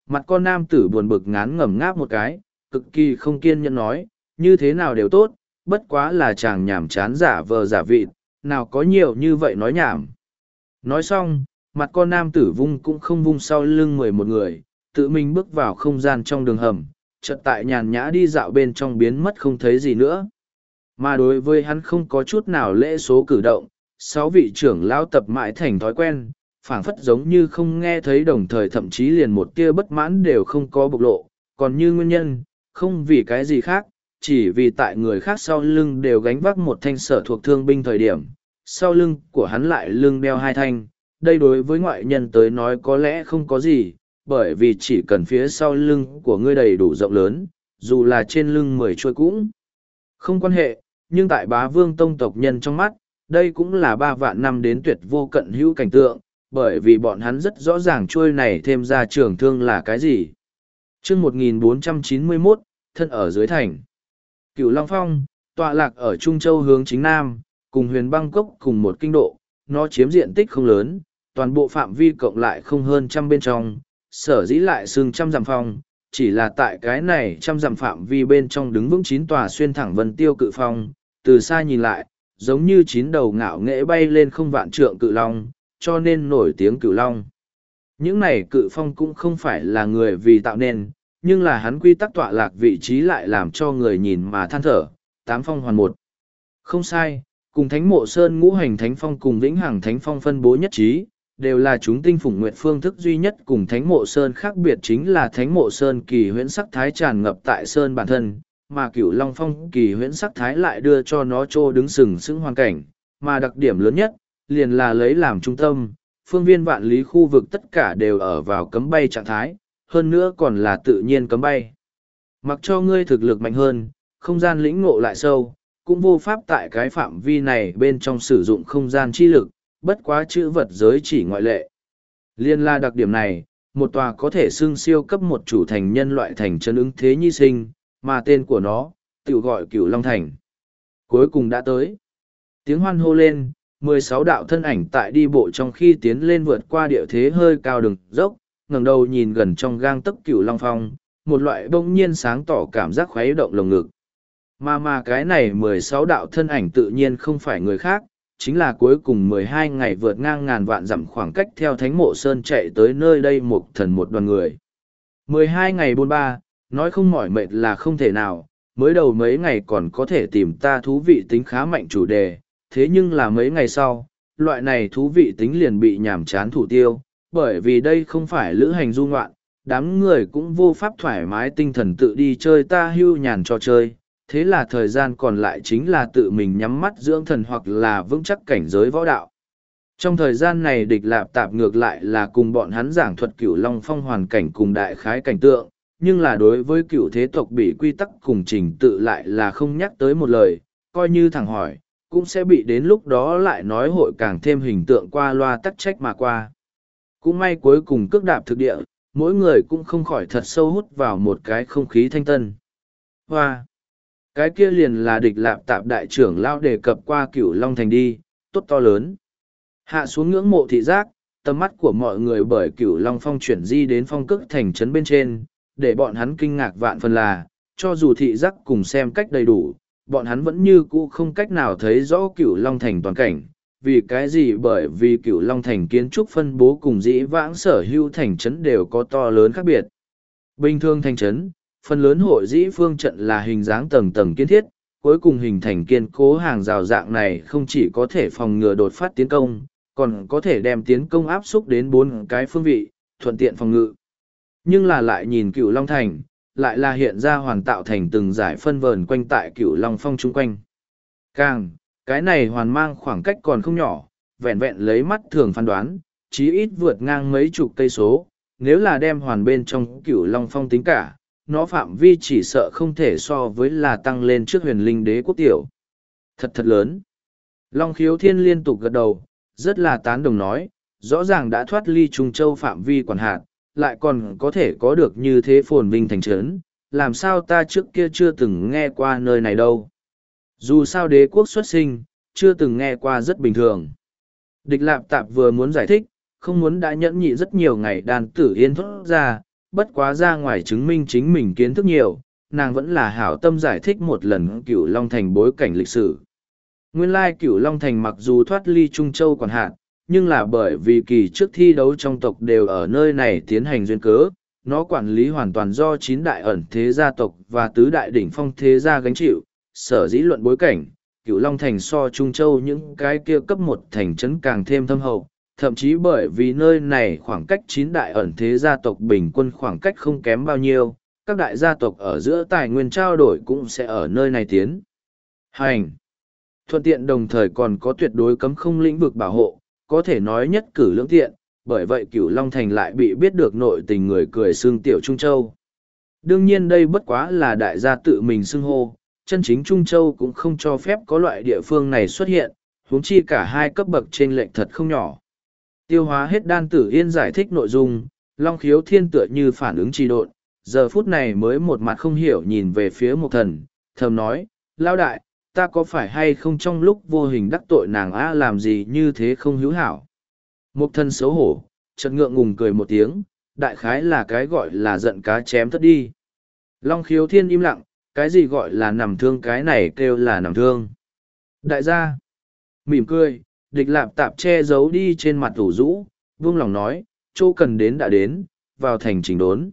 Mặt con nam tử buồn bực ngán ngẩm ngáp một cái, cực kỳ không kiên nhẫn nói, như thế nào đều tốt, bất quá là chàng nhảm chán giả vờ giả vịt, nào có nhiều như vậy nói nhảm. Nói xong, mặt con nam tử vung cũng không vung sau lưng mười một người, tự mình bước vào không gian trong đường hầm, chợt tại nhàn nhã đi dạo bên trong biến mất không thấy gì nữa. Mà đối với hắn không có chút nào lễ số cử động, sáu vị trưởng lão tập mãi thành thói quen, phảng phất giống như không nghe thấy, đồng thời thậm chí liền một tia bất mãn đều không có bộc lộ, còn như nguyên nhân, không vì cái gì khác, chỉ vì tại người khác sau lưng đều gánh vác một thanh sở thuộc thương binh thời điểm, sau lưng của hắn lại lưng đeo hai thanh, đây đối với ngoại nhân tới nói có lẽ không có gì, bởi vì chỉ cần phía sau lưng của ngươi đầy đủ rộng lớn, dù là trên lưng mười trôi cũng không quan hệ, nhưng tại bá vương tông tộc nhân trong mắt, đây cũng là ba vạn năm đến tuyệt vô cận hữu cảnh tượng, bởi vì bọn hắn rất rõ ràng trôi này thêm ra trường thương là cái gì. chương một nghìn bốn trăm chín mươi mốt, thân ở dưới thành. Cửu Long Phong, tọa lạc ở Trung Châu hướng chính Nam, cùng huyền băng cốc cùng một kinh độ, nó chiếm diện tích không lớn, toàn bộ phạm vi cộng lại không hơn trăm bên trong, sở dĩ lại xưng trăm dặm phong, chỉ là tại cái này trăm dặm phạm vi bên trong đứng vững chín tòa xuyên thẳng vân tiêu cự phong, từ xa nhìn lại, giống như chín đầu ngạo nghễ bay lên không vạn trượng cự long, cho nên nổi tiếng cự long. Những này cự phong cũng không phải là người vì tạo nên, nhưng là hắn quy tắc tọa lạc vị trí lại làm cho người nhìn mà than thở, tám phong hoàn một. Không sai, cùng Thánh Mộ Sơn ngũ hành Thánh Phong cùng Vĩnh Hằng Thánh Phong phân bố nhất trí, đều là chúng tinh phủng nguyệt phương thức duy nhất, cùng Thánh Mộ Sơn khác biệt chính là Thánh Mộ Sơn kỳ huyễn sắc thái tràn ngập tại Sơn bản thân, mà Cửu Long Phong kỳ huyễn sắc thái lại đưa cho nó trô đứng sừng sững hoàn cảnh, mà đặc điểm lớn nhất, liền là lấy làm trung tâm, phương viên vạn lý khu vực tất cả đều ở vào cấm bay trạng thái, hơn nữa còn là tự nhiên cấm bay. Mặc cho ngươi thực lực mạnh hơn, không gian lĩnh ngộ lại sâu, cũng vô pháp tại cái phạm vi này bên trong sử dụng không gian chi lực, bất quá chữ vật giới chỉ ngoại lệ. Liên la đặc điểm này, một tòa có thể xưng siêu cấp một chủ thành nhân loại thành chân ứng thế nhi sinh, mà tên của nó, tự gọi Cửu Long Thành. Cuối cùng đã tới. Tiếng hoan hô lên, mười sáu đạo thân ảnh tại đi bộ trong khi tiến lên vượt qua địa thế hơi cao đường dốc, ngẩng đầu nhìn gần trong gang tấc Cửu Long Phong, một loại bỗng nhiên sáng tỏ cảm giác khuấy động lồng ngực. Mà mà cái này mười sáu đạo thân ảnh tự nhiên không phải người khác, chính là cuối cùng mười hai ngày vượt ngang ngàn vạn dặm khoảng cách theo Thánh Mộ Sơn chạy tới nơi đây một thần một đoàn người. mười hai ngày bôn ba, nói không mỏi mệt là không thể nào, mới đầu mấy ngày còn có thể tìm ta thú vị tính khá mạnh chủ đề, thế nhưng là mấy ngày sau, loại này thú vị tính liền bị nhàm chán thủ tiêu, bởi vì đây không phải lữ hành du ngoạn, đám người cũng vô pháp thoải mái tinh thần tự đi chơi ta hưu nhàn cho chơi, thế là thời gian còn lại chính là tự mình nhắm mắt dưỡng thần hoặc là vững chắc cảnh giới võ đạo. Trong thời gian này địch lạp tạp ngược lại là cùng bọn hắn giảng thuật Cửu Long Phong hoàn cảnh cùng đại khái cảnh tượng, nhưng là đối với cựu thế tộc bị quy tắc cùng trình tự lại là không nhắc tới một lời, coi như thẳng hỏi, cũng sẽ bị đến lúc đó lại nói hội càng thêm hình tượng qua loa tắc trách mà qua. Cũng may cuối cùng cước đạp thực địa, mỗi người cũng không khỏi thật sâu hút vào một cái không khí thanh tân. Hoa! Cái kia liền là địch lạp tạp đại trưởng lao đề cập qua Cửu Long Thành đi, tốt to lớn. Hạ xuống ngưỡng mộ thị giác, tầm mắt của mọi người bởi Cửu Long Phong chuyển di đến phong cước thành trấn bên trên, để bọn hắn kinh ngạc vạn phần là, cho dù thị giác cùng xem cách đầy đủ, bọn hắn vẫn như cũ không cách nào thấy rõ Cửu Long Thành toàn cảnh. Vì cái gì? Bởi vì Cửu Long Thành kiến trúc phân bố cùng dĩ vãng sở hữu thành trấn đều có to lớn khác biệt. Bình thường thành trấn, phần lớn hội dĩ phương trận là hình dáng tầng tầng kiến thiết, cuối cùng hình thành kiên cố hàng rào dạng này không chỉ có thể phòng ngừa đột phát tiến công, còn có thể đem tiến công áp xúc đến bốn cái phương vị, thuận tiện phòng ngự. Nhưng là lại nhìn Cửu Long Thành, lại là hiện ra hoàn tạo thành từng giải phân vờn quanh tại Cửu Long Phong chung quanh. Càng, cái này hoàn mang khoảng cách còn không nhỏ, vẹn vẹn lấy mắt thường phán đoán, chí ít vượt ngang mấy chục cây số, nếu là đem hoàn bên trong Cửu Long Phong tính cả, nó phạm vi chỉ sợ không thể so với là tăng lên trước huyền linh đế quốc tiểu. Thật thật lớn. Long Khiếu Thiên liên tục gật đầu, rất là tán đồng nói, rõ ràng đã thoát ly Trung Châu phạm vi quản hạt, lại còn có thể có được như thế phồn vinh thành trấn, làm sao ta trước kia chưa từng nghe qua nơi này đâu. Dù sao đế quốc xuất sinh, chưa từng nghe qua rất bình thường. Địch Lạp Tạp vừa muốn giải thích, không muốn đã nhẫn nhị rất nhiều ngày đàn tử yên thốt ra, bất quá ra ngoài chứng minh chính mình kiến thức nhiều, nàng vẫn là hảo tâm giải thích một lần Cửu Long Thành bối cảnh lịch sử. Nguyên lai Cửu Long Thành mặc dù thoát ly Trung Châu quản hạt, nhưng là bởi vì kỳ trước thi đấu trong tộc đều ở nơi này tiến hành duyên cớ, nó quản lý hoàn toàn do chín đại ẩn thế gia tộc và tứ đại đỉnh phong thế gia gánh chịu, sở dĩ luận bối cảnh, Cửu Long Thành so Trung Châu những cái kia cấp một thành trấn càng thêm thâm hậu, thậm chí bởi vì nơi này khoảng cách chín đại ẩn thế gia tộc bình quân khoảng cách không kém bao nhiêu, các đại gia tộc ở giữa tài nguyên trao đổi cũng sẽ ở nơi này tiến hành. Thuận tiện đồng thời còn có tuyệt đối cấm không lĩnh vực bảo hộ, có thể nói nhất cử lưỡng tiện, bởi vậy Cửu Long Thành lại bị biết được nội tình người cười xương tiểu Trung Châu. Đương nhiên đây bất quá là đại gia tự mình xưng hô, chân chính Trung Châu cũng không cho phép có loại địa phương này xuất hiện, huống chi cả hai cấp bậc trên lệnh thật không nhỏ. Tiêu hóa hết Đan Tử Yên giải thích nội dung, Long Khiếu Thiên tựa như phản ứng trì độn, giờ phút này mới một mặt không hiểu nhìn về phía Mộc Thần, thầm nói, lao đại, ta có phải hay không trong lúc vô hình đắc tội nàng á làm gì như thế không hữu hảo. Mộc Thần xấu hổ, chợt ngượng ngùng cười một tiếng, đại khái là cái gọi là giận cá chém thất đi. Long Khiếu Thiên im lặng, cái gì gọi là nằm thương cái này kêu là nằm thương. Đại gia, mỉm cười, địch lạp tạp che giấu đi trên mặt ủ rũ, vương lòng nói, chỗ cần đến đã đến, vào thành chỉnh đốn.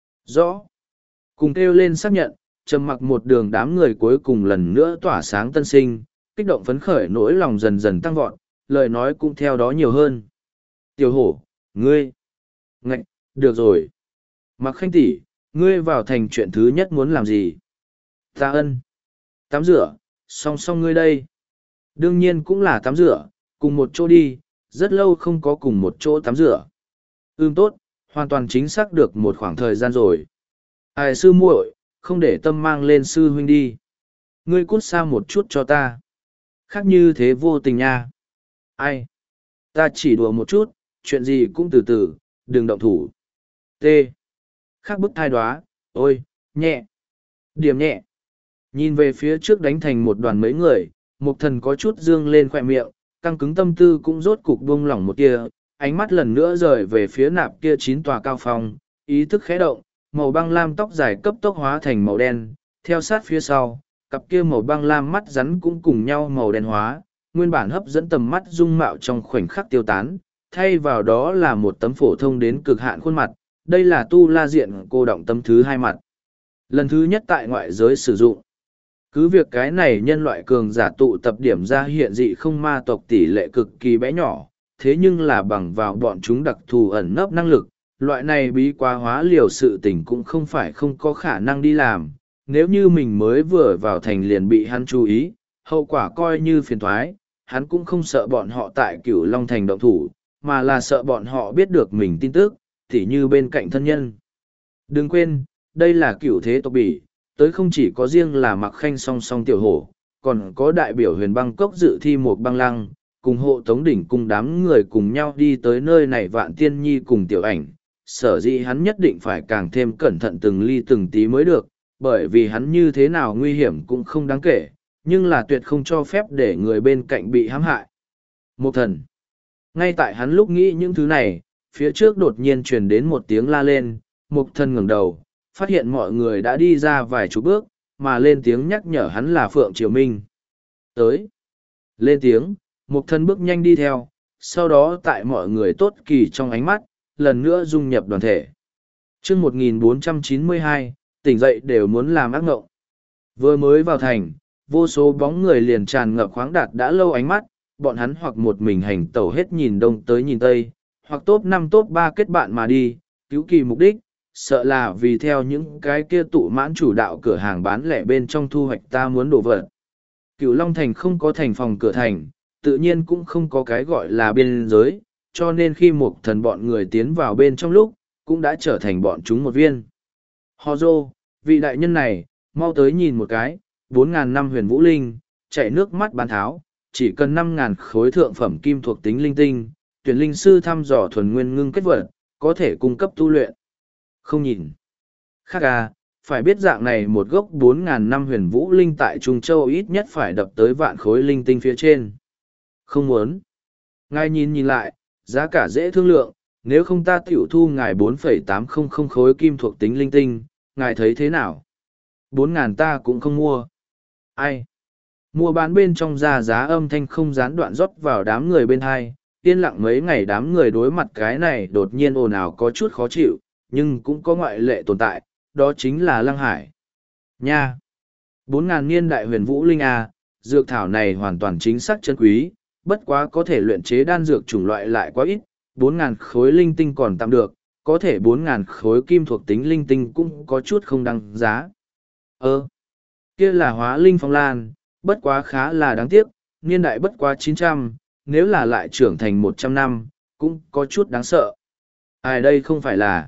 Rõ. Cùng kêu lên xác nhận, trầm mặc một đường đám người cuối cùng lần nữa tỏa sáng tân sinh, kích động phấn khởi nỗi lòng dần dần tăng vọt, lời nói cũng theo đó nhiều hơn. Tiểu hổ, ngươi. Ngạch, được rồi. Mặc Khanh tỷ, ngươi vào thành chuyện thứ nhất muốn làm gì? Ta ân. Tắm rửa, song song ngươi đây. Đương nhiên cũng là tắm rửa, cùng một chỗ đi, rất lâu không có cùng một chỗ tắm rửa. Ưm tốt, hoàn toàn chính xác được một khoảng thời gian rồi. Ai sư muội, không để tâm mang lên sư huynh đi. Ngươi cút xa một chút cho ta. Khác như thế vô tình nha. Ai? Ta chỉ đùa một chút, chuyện gì cũng từ từ, đừng động thủ. T. Khác bức thai đoá, ôi, nhẹ. Điểm nhẹ. Nhìn về phía trước đánh thành một đoàn mấy người, Mộc Thần có chút dương lên khỏe miệng, căng cứng tâm tư cũng rốt cục buông lỏng một tia, ánh mắt lần nữa rời về phía nạp kia chín tòa cao phong, ý thức khẽ động, màu băng lam tóc dài cấp tốc hóa thành màu đen, theo sát phía sau, cặp kia màu băng lam mắt rắn cũng cùng nhau màu đen hóa, nguyên bản hấp dẫn tầm mắt dung mạo trong khoảnh khắc tiêu tán, thay vào đó là một tấm phổ thông đến cực hạn khuôn mặt, đây là tu la diện cô động tấm thứ hai mặt. Lần thứ nhất tại ngoại giới sử dụng. Cứ việc cái này nhân loại cường giả tụ tập điểm ra hiện dị không ma tộc tỷ lệ cực kỳ bé nhỏ, thế nhưng là bằng vào bọn chúng đặc thù ẩn nấp năng lực, loại này bí quá hóa liều sự tình cũng không phải không có khả năng đi làm. Nếu như mình mới vừa vào thành liền bị hắn chú ý, hậu quả coi như phiền thoái, hắn cũng không sợ bọn họ tại Cửu Long Thành động thủ, mà là sợ bọn họ biết được mình tin tức, tỉ như bên cạnh thân nhân. Đừng quên, đây là cửu thế tộc bỉ, tới không chỉ có riêng là Mặc Khanh song song tiểu hổ, còn có đại biểu huyền băng cốc dự thi một băng lăng, cùng hộ tống đỉnh cùng đám người cùng nhau đi tới nơi này Vạn Tiên Nhi cùng tiểu ảnh. Sở dĩ hắn nhất định phải càng thêm cẩn thận từng ly từng tí mới được, bởi vì hắn như thế nào nguy hiểm cũng không đáng kể, nhưng là tuyệt không cho phép để người bên cạnh bị hãm hại. Một thần. Ngay tại hắn lúc nghĩ những thứ này, phía trước đột nhiên truyền đến một tiếng la lên, Mục Thần ngẩng đầu, phát hiện mọi người đã đi ra vài chục bước, mà lên tiếng nhắc nhở hắn là Phượng Triều Minh. Tới. Lên tiếng, Mục Thần bước nhanh đi theo, sau đó tại mọi người tốt kỳ trong ánh mắt, lần nữa dung nhập đoàn thể. Chương một nghìn bốn trăm chín mươi hai, tỉnh dậy đều muốn làm ác ngộng. Vừa mới vào thành, vô số bóng người liền tràn ngập khoáng đạt đã lâu ánh mắt, bọn hắn hoặc một mình hành tẩu hết nhìn đông tới nhìn tây, hoặc top năm top ba kết bạn mà đi, cứu kỳ mục đích, sợ là vì theo những cái kia tụ mãn chủ đạo cửa hàng bán lẻ bên trong thu hoạch ta muốn đổ vật. Cửu Long Thành không có thành phòng cửa thành, tự nhiên cũng không có cái gọi là biên giới, cho nên khi một thần bọn người tiến vào bên trong lúc, cũng đã trở thành bọn chúng một viên. Ho dô, vị đại nhân này, mau tới nhìn một cái, bốn ngàn năm huyền vũ linh, chảy nước mắt bán tháo, chỉ cần năm ngàn khối thượng phẩm kim thuộc tính linh tinh, tuyển linh sư thăm dò thuần nguyên ngưng kết vật, có thể cung cấp tu luyện. Không nhìn. Khác à, phải biết dạng này một gốc bốn ngàn năm huyền vũ linh tại Trung Châu ít nhất phải đập tới vạn khối linh tinh phía trên. Không muốn. Ngài nhìn nhìn lại, giá cả dễ thương lượng, nếu không ta tiểu thu ngài bốn phẩy tám không không khối kim thuộc tính linh tinh, ngài thấy thế nào? Bốn ngàn ta cũng không mua. Ai? Mua bán bên trong ra giá âm thanh không gián đoạn rót vào đám người bên hai, yên lặng mấy ngày đám người đối mặt cái này đột nhiên ồn ào có chút khó chịu, nhưng cũng có ngoại lệ tồn tại, đó chính là Lăng Hải. Nha! Bốn ngàn niên đại huyền vũ linh A, dược thảo này hoàn toàn chính xác chân quý, bất quá có thể luyện chế đan dược chủng loại lại quá ít, bốn ngàn khối linh tinh còn tạm được, có thể bốn ngàn khối kim thuộc tính linh tinh cũng có chút không đăng giá. Ơ! Kia là hóa linh phong lan, bất quá khá là đáng tiếc, niên đại bất quá chín trăm, nếu là lại trưởng thành một trăm năm, cũng có chút đáng sợ. Ai đây không phải là...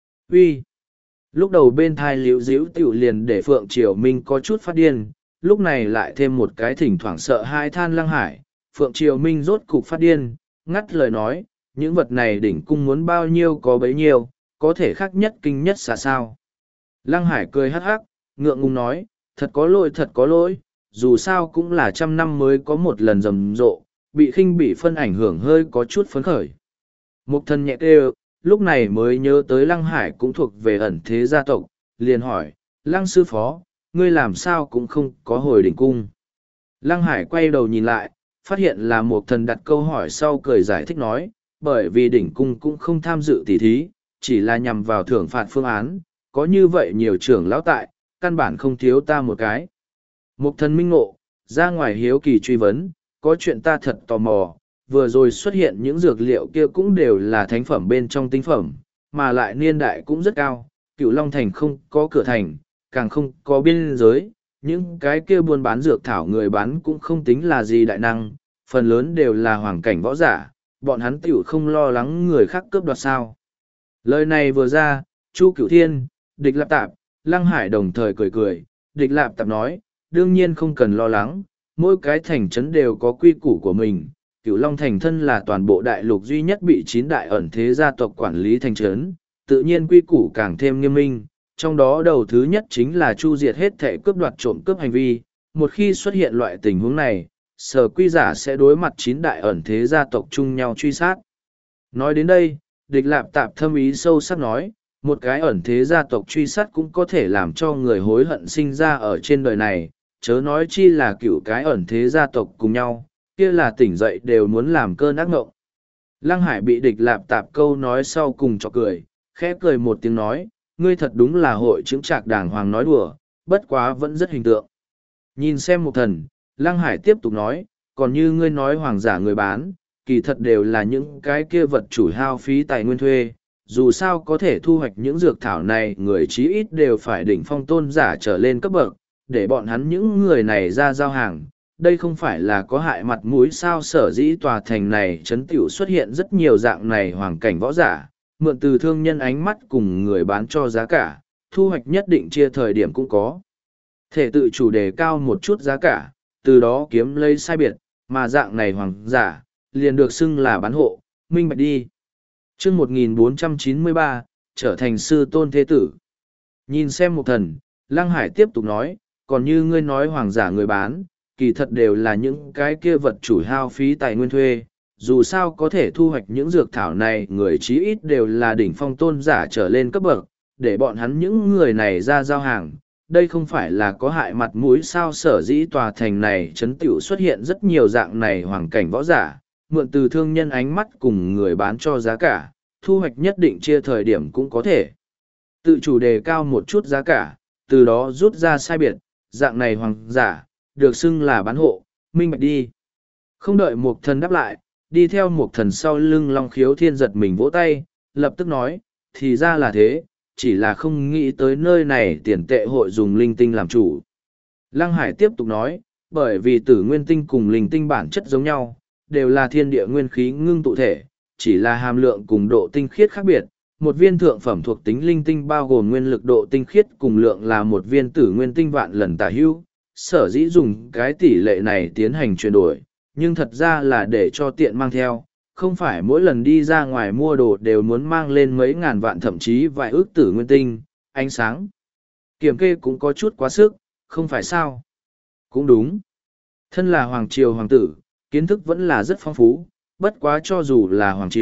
Uy. Lúc đầu bên thai liễu diễu tiểu liền để Phượng Triều Minh có chút phát điên, lúc này lại thêm một cái thỉnh thoảng sợ hai than Lăng Hải, Phượng Triều Minh rốt cục phát điên, ngắt lời nói, những vật này đỉnh cung muốn bao nhiêu có bấy nhiêu, có thể khác nhất kinh nhất xả sao. Lăng Hải cười hắc hắc, ngượng ngùng nói, thật có lỗi thật có lỗi, dù sao cũng là trăm năm mới có một lần rầm rộ, bị khinh bị phân ảnh hưởng hơi có chút phấn khởi. Mục Thần nhẹ kêu, lúc này mới nhớ tới Lăng Hải cũng thuộc về ẩn thế gia tộc, liền hỏi, Lăng sư phó, ngươi làm sao cũng không có hồi đỉnh cung. Lăng Hải quay đầu nhìn lại, phát hiện là Mục Thần đặt câu hỏi sau cười giải thích nói, bởi vì đỉnh cung cũng không tham dự tỉ thí, chỉ là nhằm vào thưởng phạt phương án, có như vậy nhiều trưởng lão tại, căn bản không thiếu ta một cái. Mục Thần minh ngộ, ra ngoài hiếu kỳ truy vấn, có chuyện ta thật tò mò, vừa rồi xuất hiện những dược liệu kia cũng đều là thánh phẩm bên trong tinh phẩm, mà lại niên đại cũng rất cao, Cửu Long Thành không có cửa thành, càng không có biên giới, những cái kia buôn bán dược thảo người bán cũng không tính là gì đại năng, phần lớn đều là hoàng cảnh võ giả, bọn hắn tiểu không lo lắng người khác cướp đoạt sao. Lời này vừa ra, Chu Cửu Thiên, Địch Lạp Tạp, Lăng Hải đồng thời cười cười, Địch Lạp Tạp nói, đương nhiên không cần lo lắng, mỗi cái thành trấn đều có quy củ của mình. Cửu Long Thành thân là toàn bộ đại lục duy nhất bị chín đại ẩn thế gia tộc quản lý thành trấn, tự nhiên quy củ càng thêm nghiêm minh, trong đó đầu thứ nhất chính là chu diệt hết thể cướp đoạt trộm cướp hành vi, một khi xuất hiện loại tình huống này, sở quy giả sẽ đối mặt chín đại ẩn thế gia tộc chung nhau truy sát. Nói đến đây, Địch Lạp Tạp thâm ý sâu sắc nói, một cái ẩn thế gia tộc truy sát cũng có thể làm cho người hối hận sinh ra ở trên đời này, chớ nói chi là cựu cái ẩn thế gia tộc cùng nhau, kia là tỉnh dậy đều muốn làm cơn ác ngộng. Lăng Hải bị Địch Lạp Tạp câu nói sau cùng cho cười, khẽ cười một tiếng nói, ngươi thật đúng là hội chứng trạc đàng hoàng nói đùa, bất quá vẫn rất hình tượng. Nhìn xem Mục Thần, Lăng Hải tiếp tục nói, còn như ngươi nói hoàng giả người bán, kỳ thật đều là những cái kia vật chủ hao phí tài nguyên thuê, dù sao có thể thu hoạch những dược thảo này người chí ít đều phải đỉnh phong tôn giả trở lên cấp bậc, để bọn hắn những người này ra giao hàng. Đây không phải là có hại mặt mũi sao sở dĩ tòa thành này chấn tiểu xuất hiện rất nhiều dạng này hoàng cảnh võ giả, mượn từ thương nhân ánh mắt cùng người bán cho giá cả, thu hoạch nhất định chia thời điểm cũng có. Thể tự chủ đề cao một chút giá cả, từ đó kiếm lấy sai biệt, mà dạng này hoàng giả, liền được xưng là bán hộ, minh bạch đi. chương một nghìn bốn trăm chín mươi ba, trở thành sư tôn thế tử. Nhìn xem Mục Thần, Lăng Hải tiếp tục nói, còn như ngươi nói hoàng giả người bán, kỳ thật đều là những cái kia vật chủ hao phí tài nguyên thuê, dù sao có thể thu hoạch những dược thảo này người chí ít đều là đỉnh phong tôn giả trở lên cấp bậc, để bọn hắn những người này ra giao hàng. Đây không phải là có hại mặt mũi sao sở dĩ tòa thành này chấn tiểu xuất hiện rất nhiều dạng này hoàng cảnh võ giả, mượn từ thương nhân ánh mắt cùng người bán cho giá cả, thu hoạch nhất định chia thời điểm cũng có thể. Tự chủ đề cao một chút giá cả, từ đó rút ra sai biệt, dạng này hoàng giả, được xưng là bán hộ, minh bạch đi. Không đợi Mục Thần đáp lại, đi theo Mục Thần sau lưng Long Khiếu Thiên giật mình vỗ tay, lập tức nói, thì ra là thế, chỉ là không nghĩ tới nơi này tiền tệ hội dùng linh tinh làm chủ. Lăng Hải tiếp tục nói, bởi vì tử nguyên tinh cùng linh tinh bản chất giống nhau, đều là thiên địa nguyên khí ngưng tụ thể, chỉ là hàm lượng cùng độ tinh khiết khác biệt. Một viên thượng phẩm thuộc tính linh tinh bao gồm nguyên lực độ tinh khiết cùng lượng là một viên tử nguyên tinh vạn lần tả hữu, sở dĩ dùng cái tỷ lệ này tiến hành chuyển đổi, nhưng thật ra là để cho tiện mang theo, không phải mỗi lần đi ra ngoài mua đồ đều muốn mang lên mấy ngàn vạn thậm chí vài ước tử nguyên tinh, ánh sáng. Kiểm kê cũng có chút quá sức, không phải sao? Cũng đúng. Thân là Hoàng Triều Hoàng tử, kiến thức vẫn là rất phong phú, bất quá cho dù là Hoàng Triều,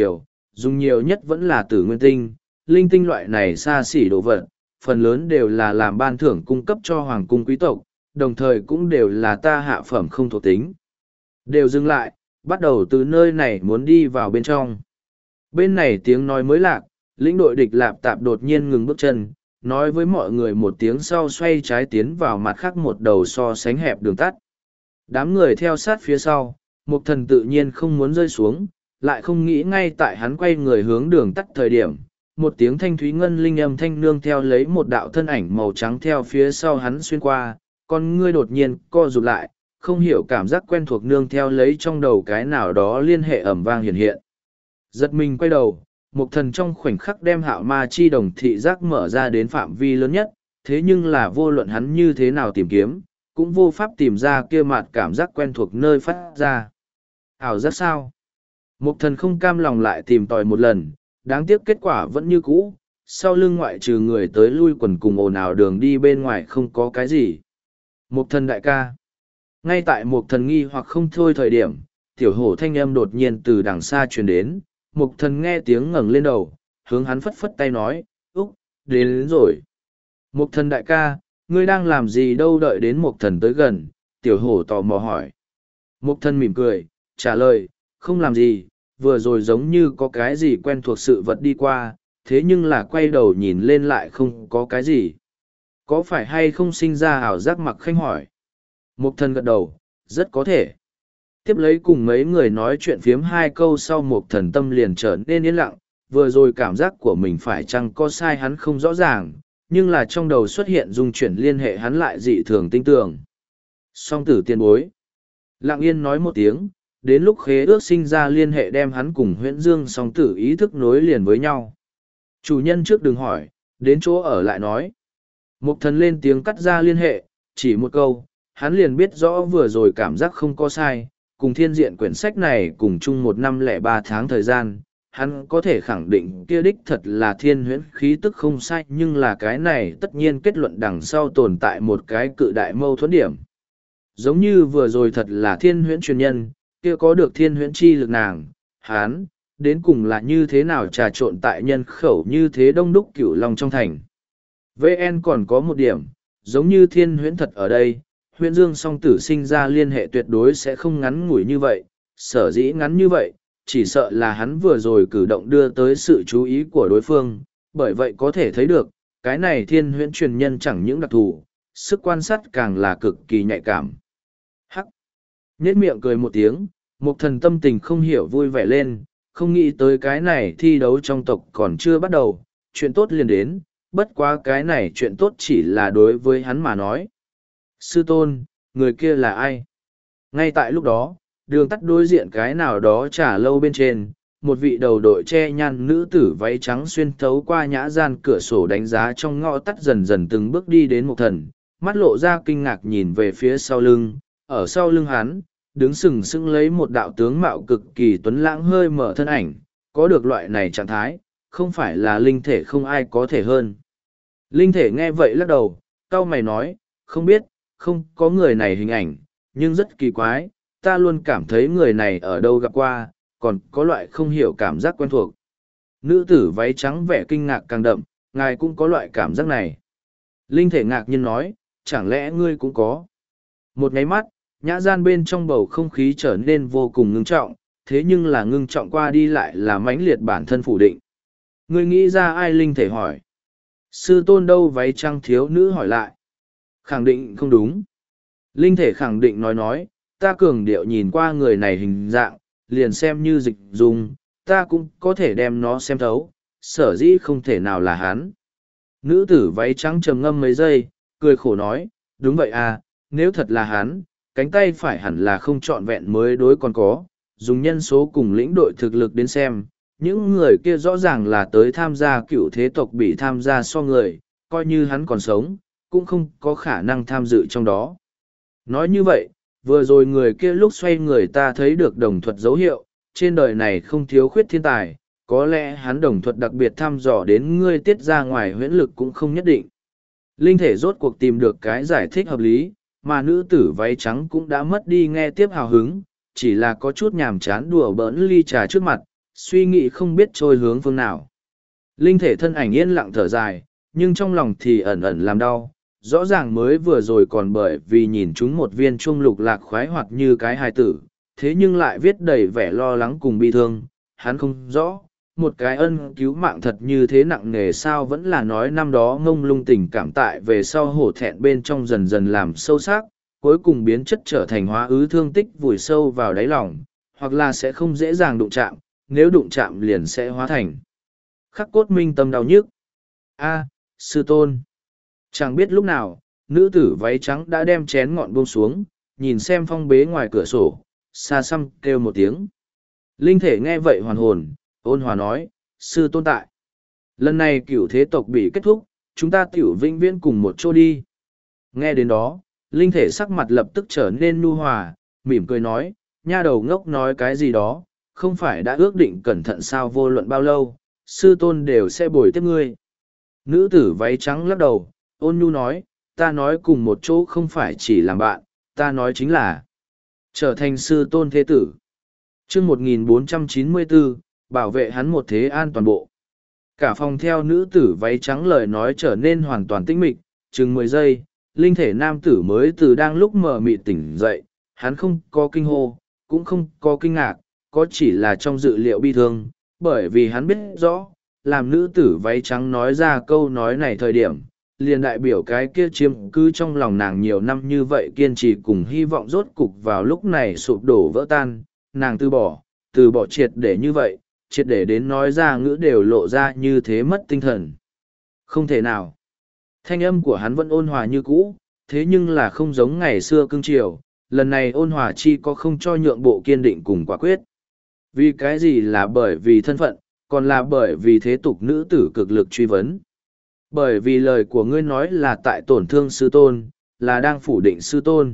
dùng nhiều nhất vẫn là tử nguyên tinh, linh tinh loại này xa xỉ đồ vật, phần lớn đều là làm ban thưởng cung cấp cho hoàng cung quý tộc, đồng thời cũng đều là ta hạ phẩm không thuộc tính. Đều dừng lại, bắt đầu từ nơi này muốn đi vào bên trong. Bên này tiếng nói mới lạc, lĩnh đội địch lạp tạp đột nhiên ngừng bước chân, nói với mọi người một tiếng sau xoay trái tiến vào mặt khác một đầu so sánh hẹp đường tắt. Đám người theo sát phía sau, Mục Thần tự nhiên không muốn rơi xuống, lại không nghĩ ngay tại hắn quay người hướng đường tắt thời điểm. Một tiếng thanh thúy ngân linh âm thanh nương theo lấy một đạo thân ảnh màu trắng theo phía sau hắn xuyên qua, con ngươi đột nhiên co rụt lại, không hiểu cảm giác quen thuộc nương theo lấy trong đầu cái nào đó liên hệ ẩm vang hiện hiện. Giật mình quay đầu, Mục Thần trong khoảnh khắc đem hạo ma chi đồng thị giác mở ra đến phạm vi lớn nhất, thế nhưng là vô luận hắn như thế nào tìm kiếm, cũng vô pháp tìm ra kia mặt cảm giác quen thuộc nơi phát ra. Ảo giác sao? Mục Thần không cam lòng lại tìm tòi một lần, đáng tiếc kết quả vẫn như cũ, sau lưng ngoại trừ người tới lui quần cùng ồn ào đường đi bên ngoài không có cái gì. Mục Thần đại ca. Ngay tại Mục Thần nghi hoặc không thôi thời điểm, tiểu hổ thanh âm đột nhiên từ đằng xa truyền đến, Mục Thần nghe tiếng ngẩng lên đầu, hướng hắn phất phất tay nói, Úc, đến, đến rồi. Mục Thần đại ca, ngươi đang làm gì đâu? Đợi đến Mục Thần tới gần, tiểu hổ tò mò hỏi. Mục Thần mỉm cười, trả lời, không làm gì, vừa rồi giống như có cái gì quen thuộc sự vật đi qua, thế nhưng là quay đầu nhìn lên lại không có cái gì. Có phải hay không sinh ra ảo giác? Mặc Khanh hỏi. Mục Thần gật đầu, rất có thể. Tiếp lấy cùng mấy người nói chuyện phiếm hai câu sau Mục Thần tâm liền trở nên yên lặng, vừa rồi cảm giác của mình phải chăng có sai hắn không rõ ràng, nhưng là trong đầu xuất hiện dung chuyển liên hệ hắn lại dị thường tinh tường. Song tử tiên bối. Lặng yên nói một tiếng, đến lúc khế ước sinh ra liên hệ đem hắn cùng huyễn dương song tử ý thức nối liền với nhau. Chủ nhân trước đừng hỏi, đến chỗ ở lại nói. Mục Thần lên tiếng cắt ra liên hệ, chỉ một câu, hắn liền biết rõ vừa rồi cảm giác không có sai, cùng thiên diện quyển sách này cùng chung một năm lẻ ba tháng thời gian, hắn có thể khẳng định kia đích thật là thiên huyễn khí tức không sai, nhưng là cái này tất nhiên kết luận đằng sau tồn tại một cái cự đại mâu thuẫn điểm. Giống như vừa rồi thật là thiên huyễn truyền nhân, kia có được thiên huyễn chi lực nàng, hắn, đến cùng là như thế nào trà trộn tại nhân khẩu như thế đông đúc cửu long trong thành. vê en còn có một điểm, giống như thiên huyễn thật ở đây, huyễn dương song tử sinh ra liên hệ tuyệt đối sẽ không ngắn ngủi như vậy, sở dĩ ngắn như vậy, chỉ sợ là hắn vừa rồi cử động đưa tới sự chú ý của đối phương, bởi vậy có thể thấy được, cái này thiên huyễn truyền nhân chẳng những đặc thù, sức quan sát càng là cực kỳ nhạy cảm. Hắc! Nhết miệng cười một tiếng, Mục Thần tâm tình không hiểu vui vẻ lên, không nghĩ tới cái này thi đấu trong tộc còn chưa bắt đầu, chuyện tốt liền đến, bất quá cái này chuyện tốt chỉ là đối với hắn mà nói. Sư tôn, người kia là ai? Ngay tại lúc đó, đường tắt đối diện cái nào đó trả lâu bên trên, một vị đầu đội che nhăn nữ tử váy trắng xuyên thấu qua nhã gian cửa sổ đánh giá trong ngõ tắt dần dần từng bước đi đến Mục Thần, mắt lộ ra kinh ngạc nhìn về phía sau lưng, ở sau lưng hắn, đứng sừng sững lấy một đạo tướng mạo cực kỳ tuấn lãng hơi mở thân ảnh, có được loại này trạng thái, không phải là linh thể không ai có thể hơn. Linh thể nghe vậy lắc đầu, cau mày nói, không biết, không có người này hình ảnh, nhưng rất kỳ quái, ta luôn cảm thấy người này ở đâu gặp qua, còn có loại không hiểu cảm giác quen thuộc. Nữ tử váy trắng vẻ kinh ngạc càng đậm, ngài cũng có loại cảm giác này. Linh thể ngạc nhiên nói, chẳng lẽ ngươi cũng có. Một nháy mắt, nhã gian bên trong bầu không khí trở nên vô cùng ngưng trọng, thế nhưng là ngưng trọng qua đi lại là mãnh liệt bản thân phủ định. Ngươi nghĩ ra ai? Linh thể hỏi. Sư tôn đâu? Váy trắng thiếu nữ hỏi lại. Khẳng định không đúng. Linh thể khẳng định nói nói, ta cường điệu nhìn qua người này hình dạng, liền xem như dịch dung, ta cũng có thể đem nó xem thấu, sở dĩ không thể nào là hắn. Nữ tử váy trắng trầm ngâm mấy giây, cười khổ nói, đúng vậy à, nếu thật là hắn, cánh tay phải hẳn là không trọn vẹn mới đối còn có, dùng nhân số cùng lĩnh đội thực lực đến xem, những người kia rõ ràng là tới tham gia cựu thế tộc bị tham gia so người, coi như hắn còn sống, cũng không có khả năng tham dự trong đó. Nói như vậy, vừa rồi người kia lúc xoay người ta thấy được đồng thuật dấu hiệu, trên đời này không thiếu khuyết thiên tài, có lẽ hắn đồng thuật đặc biệt thăm dò đến ngươi tiết ra ngoài huyễn lực cũng không nhất định. Linh thể rốt cuộc tìm được cái giải thích hợp lý, mà nữ tử váy trắng cũng đã mất đi nghe tiếp hào hứng, chỉ là có chút nhàm chán đùa bỡn ly trà trước mặt, suy nghĩ không biết trôi hướng phương nào. Linh thể thân ảnh yên lặng thở dài, nhưng trong lòng thì ẩn ẩn làm đau. Rõ ràng mới vừa rồi còn bởi vì nhìn chúng một viên chuông lục lạc khoái hoặc như cái hài tử, thế nhưng lại viết đầy vẻ lo lắng cùng bi thương. Hắn không rõ, một cái ân cứu mạng thật như thế nặng nề sao vẫn là nói năm đó ngông lung tình cảm tại về sau hổ thẹn bên trong dần dần làm sâu sắc, cuối cùng biến chất trở thành hóa ứ thương tích vùi sâu vào đáy lòng, hoặc là sẽ không dễ dàng đụng chạm, nếu đụng chạm liền sẽ hóa thành khắc cốt minh tâm đau nhức. A, sư tôn. Chẳng biết lúc nào, nữ tử váy trắng đã đem chén ngọn buông xuống, nhìn xem phong bế ngoài cửa sổ, xa xăm kêu một tiếng. Linh thể nghe vậy hoàn hồn, ôn hòa nói, sư tôn tại. Lần này cửu thế tộc bị kết thúc, chúng ta tiểu vĩnh viễn cùng một chỗ đi. Nghe đến đó, linh thể sắc mặt lập tức trở nên nhu hòa, mỉm cười nói, nha đầu ngốc nói cái gì đó, không phải đã ước định cẩn thận sao vô luận bao lâu, sư tôn đều sẽ bồi tiếp ngươi. Nữ tử váy trắng lắc đầu, ôn nhu nói, ta nói cùng một chỗ không phải chỉ làm bạn, ta nói chính là trở thành sư tôn thế tử. Chương một nghìn bốn trăm chín mươi bốn, bảo vệ hắn một thế an toàn bộ. Cả phòng theo nữ tử váy trắng lời nói trở nên hoàn toàn tĩnh mịch, chừng mười giây, linh thể nam tử mới từ đang lúc mờ mịt tỉnh dậy, hắn không có kinh hô, cũng không có kinh ngạc, có chỉ là trong dự liệu bi thương, bởi vì hắn biết rõ, làm nữ tử váy trắng nói ra câu nói này thời điểm, liền đại biểu cái kia chiếm cứ trong lòng nàng nhiều năm như vậy kiên trì cùng hy vọng rốt cục vào lúc này sụp đổ vỡ tan, nàng từ bỏ, từ bỏ triệt để như vậy, triệt để đến nói ra ngữ đều lộ ra như thế mất tinh thần. Không thể nào. Thanh âm của hắn vẫn ôn hòa như cũ, thế nhưng là không giống ngày xưa cưng chiều, lần này ôn hòa chi có không cho nhượng bộ kiên định cùng quả quyết. Vì cái gì là bởi vì thân phận, còn là bởi vì thế tục nữ tử cực lực truy vấn. Bởi vì lời của ngươi nói là tại tổn thương sư tôn, là đang phủ định sư tôn.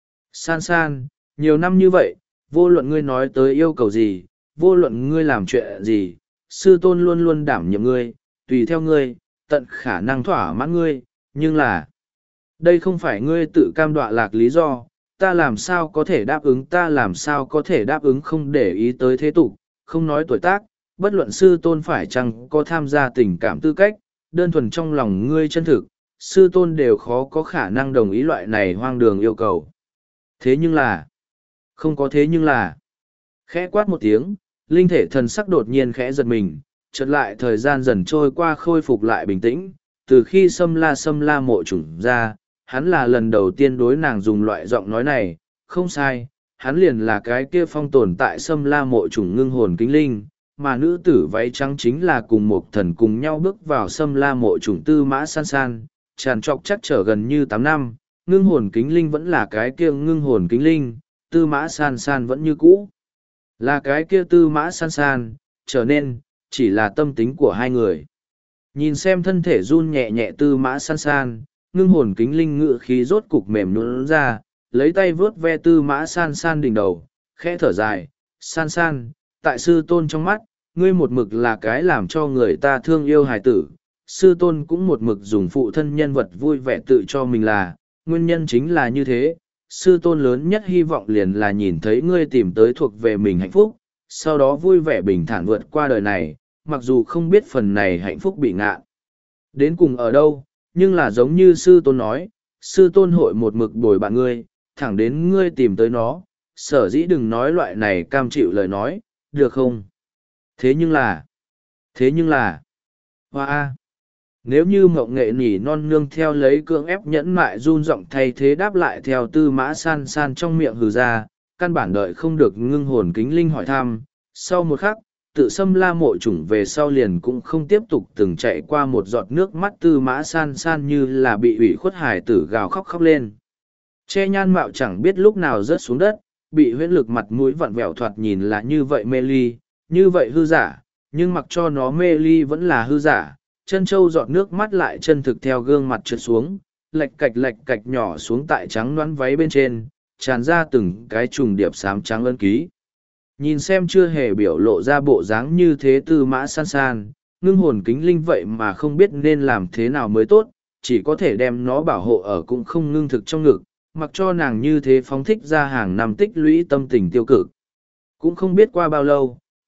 San san, nhiều năm như vậy, vô luận ngươi nói tới yêu cầu gì, vô luận ngươi làm chuyện gì, sư tôn luôn luôn đảm nhiệm ngươi, tùy theo ngươi, tận khả năng thỏa mãn ngươi, nhưng là, đây không phải ngươi tự cam đoạ lạc lý do, ta làm sao có thể đáp ứng ta làm sao có thể đáp ứng không để ý tới thế tục, không nói tuổi tác, bất luận sư tôn phải chăng có tham gia tình cảm tư cách, đơn thuần trong lòng ngươi chân thực, sư tôn đều khó có khả năng đồng ý loại này hoang đường yêu cầu. Thế nhưng là, không có thế nhưng là, khẽ quát một tiếng, linh thể thần sắc đột nhiên khẽ giật mình, chợt lại thời gian dần trôi qua khôi phục lại bình tĩnh, từ khi xâm la xâm la mộ chủng ra, hắn là lần đầu tiên đối nàng dùng loại giọng nói này, không sai, hắn liền là cái kia phong tồn tại xâm la mộ chủng ngưng hồn kính linh, mà nữ tử váy trắng chính là cùng một thần cùng nhau bước vào xâm la mộ chủng tư mã san san, tràn trọc chắc trở gần như tám năm, ngưng hồn kính linh vẫn là cái kia ngưng hồn kính linh, tư mã san san vẫn như cũ. Là cái kia tư mã san san, trở nên, chỉ là tâm tính của hai người. Nhìn xem thân thể run nhẹ nhẹ tư mã san san, ngưng hồn kính linh ngự khí rốt cục mềm nhũn ra, lấy tay vớt ve tư mã san san đỉnh đầu, khẽ thở dài, san san, tại sư tôn trong mắt, ngươi một mực là cái làm cho người ta thương yêu hài tử, sư tôn cũng một mực dùng phụ thân nhân vật vui vẻ tự cho mình là, nguyên nhân chính là như thế, sư tôn lớn nhất hy vọng liền là nhìn thấy ngươi tìm tới thuộc về mình hạnh phúc, sau đó vui vẻ bình thản vượt qua đời này, mặc dù không biết phần này hạnh phúc bị ngạn. Đến cùng ở đâu, nhưng là giống như sư tôn nói, sư tôn hội một mực bồi bạn ngươi, thẳng đến ngươi tìm tới nó, sở dĩ đừng nói loại này cam chịu lời nói, được không? Thế nhưng là, thế nhưng là, hoa a. Nếu như mộng nghệ nỉ non nương theo lấy cưỡng ép nhẫn mại run giọng thay thế đáp lại theo tư mã san san trong miệng hừ ra, căn bản đợi không được ngưng hồn kính linh hỏi thăm. Sau một khắc, tự xâm la mộ chủng về sau liền cũng không tiếp tục từng chạy qua một giọt nước mắt tư mã san san như là bị ủy khuất hải tử gào khóc khóc lên. Che nhan mạo chẳng biết lúc nào rớt xuống đất, bị huyễn lực mặt mũi vặn vẹo thoạt nhìn là như vậy mê ly, như vậy hư giả, nhưng mặc cho nó mê ly vẫn là hư giả. Chân trâu giọt nước mắt lại chân thực theo gương mặt trượt xuống, lạch cạch lạch cạch nhỏ xuống tại trắng đoán váy bên trên, tràn ra từng cái trùng điệp xám trắng ân ký. Nhìn xem chưa hề biểu lộ ra bộ dáng như thế tư mã san san, ngưng hồn kính linh vậy mà không biết nên làm thế nào mới tốt, chỉ có thể đem nó bảo hộ ở cũng không ngưng thực trong ngực, mặc cho nàng như thế phóng thích ra hàng năm tích lũy tâm tình tiêu cực. Cũng không biết qua bao lâu,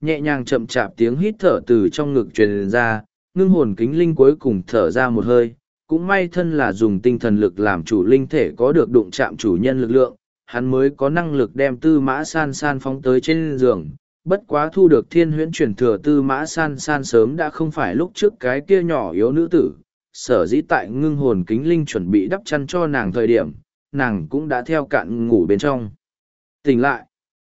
nhẹ nhàng chậm chạp tiếng hít thở từ trong ngực truyền ra, ngưng hồn kính linh cuối cùng thở ra một hơi. Cũng may thân là dùng tinh thần lực làm chủ linh thể có được đụng chạm chủ nhân lực lượng, hắn mới có năng lực đem Tư Mã San San phóng tới trên giường. Bất quá thu được thiên huyễn truyền thừa Tư Mã San San sớm đã không phải lúc trước cái kia nhỏ yếu nữ tử, sở dĩ tại ngưng hồn kính linh chuẩn bị đắp chăn cho nàng thời điểm, nàng cũng đã theo cạn ngủ bên trong. Tỉnh lại!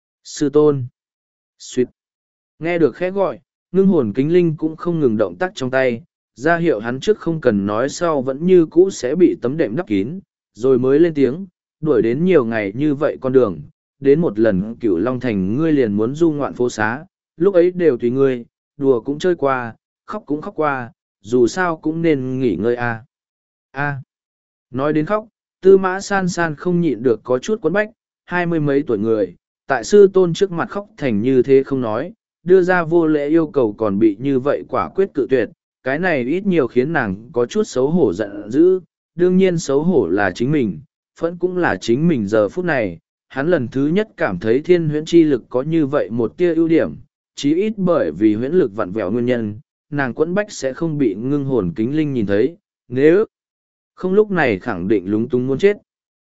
Sư tôn! Xuyệt! Nghe được khẽ gọi, ngưng hồn kính linh cũng không ngừng động tác trong tay, ra hiệu hắn trước không cần nói sau vẫn như cũ sẽ bị tấm đệm đắp kín, rồi mới lên tiếng, đuổi đến nhiều ngày như vậy con đường, đến một lần Cửu Long Thành ngươi liền muốn du ngoạn phố xá, lúc ấy đều tùy ngươi, đùa cũng chơi qua, khóc cũng khóc qua, dù sao cũng nên nghỉ ngơi a. A. Nói đến khóc, Tư Mã San San không nhịn được có chút quấn bách, hai mươi mấy tuổi người, tại sư tôn trước mặt khóc thành như thế không nói, đưa ra vô lễ yêu cầu còn bị như vậy quả quyết cự tuyệt, cái này ít nhiều khiến nàng có chút xấu hổ giận dữ, đương nhiên xấu hổ là chính mình, phẫn cũng là chính mình giờ phút này, hắn lần thứ nhất cảm thấy thiên huyễn chi lực có như vậy một tia ưu điểm, chí ít bởi vì huyễn lực vặn vẹo nguyên nhân, nàng quẫn bách sẽ không bị ngưng hồn kính linh nhìn thấy, nếu không lúc này khẳng định lúng túng muốn chết.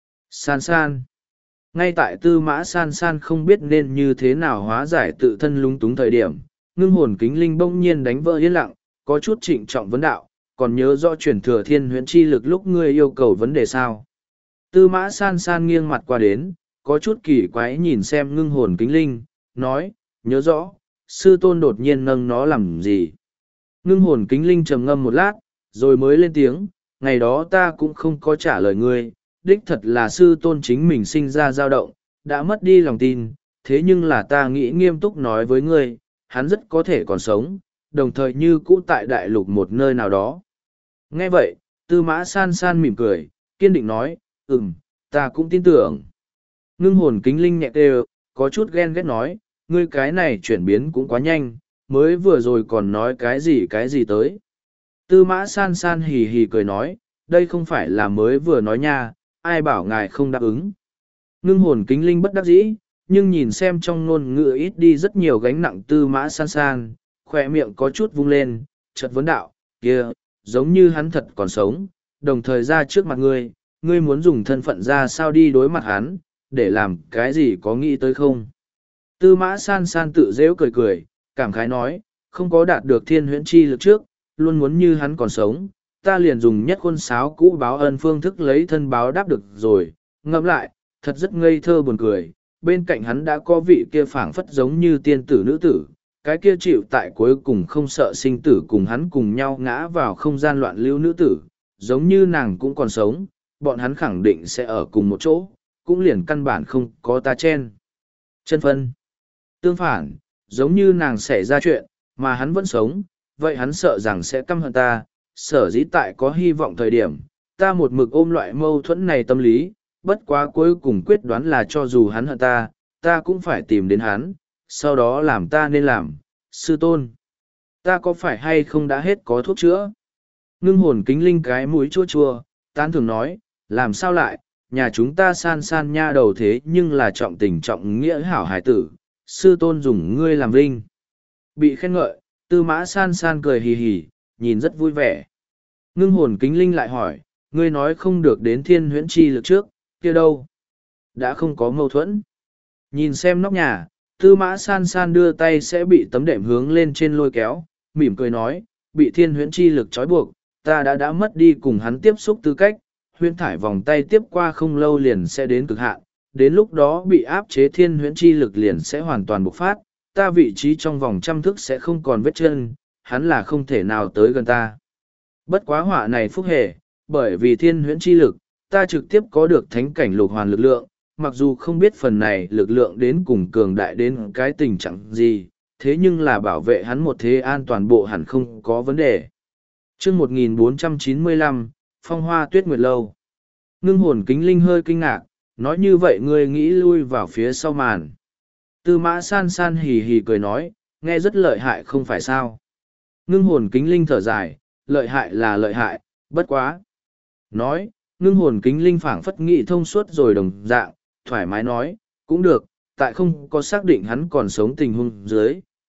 San San. Ngay tại Tư Mã San San không biết nên như thế nào hóa giải tự thân lúng túng thời điểm, ngưng hồn kính linh bỗng nhiên đánh vỡ yên lặng, có chút trịnh trọng vấn đạo, còn nhớ rõ truyền thừa thiên huyễn chi lực lúc ngươi yêu cầu vấn đề sao? Tư Mã San San nghiêng mặt qua đến, có chút kỳ quái nhìn xem ngưng hồn kính linh, nói, nhớ rõ, sư tôn đột nhiên nâng nó làm gì? Ngưng hồn kính linh trầm ngâm một lát, rồi mới lên tiếng, ngày đó ta cũng không có trả lời ngươi, đích thật là sư tôn chính mình sinh ra dao động, đã mất đi lòng tin, thế nhưng là ta nghĩ nghiêm túc nói với ngươi, hắn rất có thể còn sống, đồng thời như cũ tại đại lục một nơi nào đó. Nghe vậy, Tư Mã San San mỉm cười, kiên định nói, ừm, ta cũng tin tưởng. Ngưng hồn kính linh nhẹ đều, có chút ghen ghét nói, ngươi cái này chuyển biến cũng quá nhanh, mới vừa rồi còn nói cái gì cái gì tới. Tư Mã San San hì hì cười nói, đây không phải là mới vừa nói nha, ai bảo ngài không đáp ứng. Ngưng hồn kính linh bất đắc dĩ, nhưng nhìn xem trong ngôn ngữ ít đi rất nhiều gánh nặng Tư Mã San San, khoe miệng có chút vung lên, chợt vấn đạo, kia, giống như hắn thật còn sống, đồng thời ra trước mặt ngươi, ngươi muốn dùng thân phận ra sao đi đối mặt hắn, để làm cái gì có nghĩ tới không? Tư Mã San San tự dễu cười cười, cảm khái nói, không có đạt được thiên huyễn chi lực trước, luôn muốn như hắn còn sống, ta liền dùng nhất khuôn sáo cũ báo ân phương thức lấy thân báo đáp được rồi, ngẫm lại, thật rất ngây thơ buồn cười, bên cạnh hắn đã có vị kia phảng phất giống như tiên tử nữ tử, cái kia chịu tại cuối cùng không sợ sinh tử cùng hắn cùng nhau ngã vào không gian loạn lưu nữ tử, giống như nàng cũng còn sống, bọn hắn khẳng định sẽ ở cùng một chỗ, cũng liền căn bản không có ta chen. Chân phân. Tương phản, giống như nàng xảy ra chuyện, mà hắn vẫn sống, vậy hắn sợ rằng sẽ căm hận ta, sở dĩ tại có hy vọng thời điểm, ta một mực ôm loại mâu thuẫn này tâm lý, bất quá cuối cùng quyết đoán là cho dù hắn hận ta, ta cũng phải tìm đến hắn, sau đó làm ta nên làm, sư tôn. Ta có phải hay không đã hết có thuốc chữa? Ngưng hồn kính linh cái mũi chua chua, tán thường nói, làm sao lại, nhà chúng ta San San nha đầu thế nhưng là trọng tình trọng nghĩa hảo hải tử, sư tôn dùng ngươi làm vinh. Bị khen ngợi, Tư Mã San San cười hì hì, nhìn rất vui vẻ. Ngưng hồn kính linh lại hỏi, ngươi nói không được đến thiên huyễn chi lực trước, kia đâu? Đã không có mâu thuẫn. Nhìn xem nóc nhà, Tư Mã San San đưa tay sẽ bị tấm đệm hướng lên trên lôi kéo, mỉm cười nói, bị thiên huyễn chi lực trói buộc, ta đã đã mất đi cùng hắn tiếp xúc tư cách, huyễn thải vòng tay tiếp qua không lâu liền sẽ đến cực hạn, đến lúc đó bị áp chế thiên huyễn chi lực liền sẽ hoàn toàn bộc phát, ta vị trí trong vòng trăm thước sẽ không còn vết chân, hắn là không thể nào tới gần ta. Bất quá họa này phúc hệ, bởi vì thiên huyễn chi lực, ta trực tiếp có được thánh cảnh lục hoàn lực lượng, mặc dù không biết phần này lực lượng đến cùng cường đại đến cái tình trạng gì, thế nhưng là bảo vệ hắn một thế an toàn bộ hẳn không có vấn đề. chương một nghìn bốn trăm chín mươi lăm, Phong Hoa Tuyết Nguyệt Lâu. Ngưng hồn kính linh hơi kinh ngạc, nói như vậy ngươi nghĩ lui vào phía sau màn. Tư Mã San San hì hì cười nói, nghe rất lợi hại không phải sao. Ngưng hồn kính linh thở dài, lợi hại là lợi hại, bất quá. Nói, ngưng hồn kính linh phảng phất nghị thông suốt rồi đồng dạng, thoải mái nói, cũng được, tại không có xác định hắn còn sống tình huống dưới,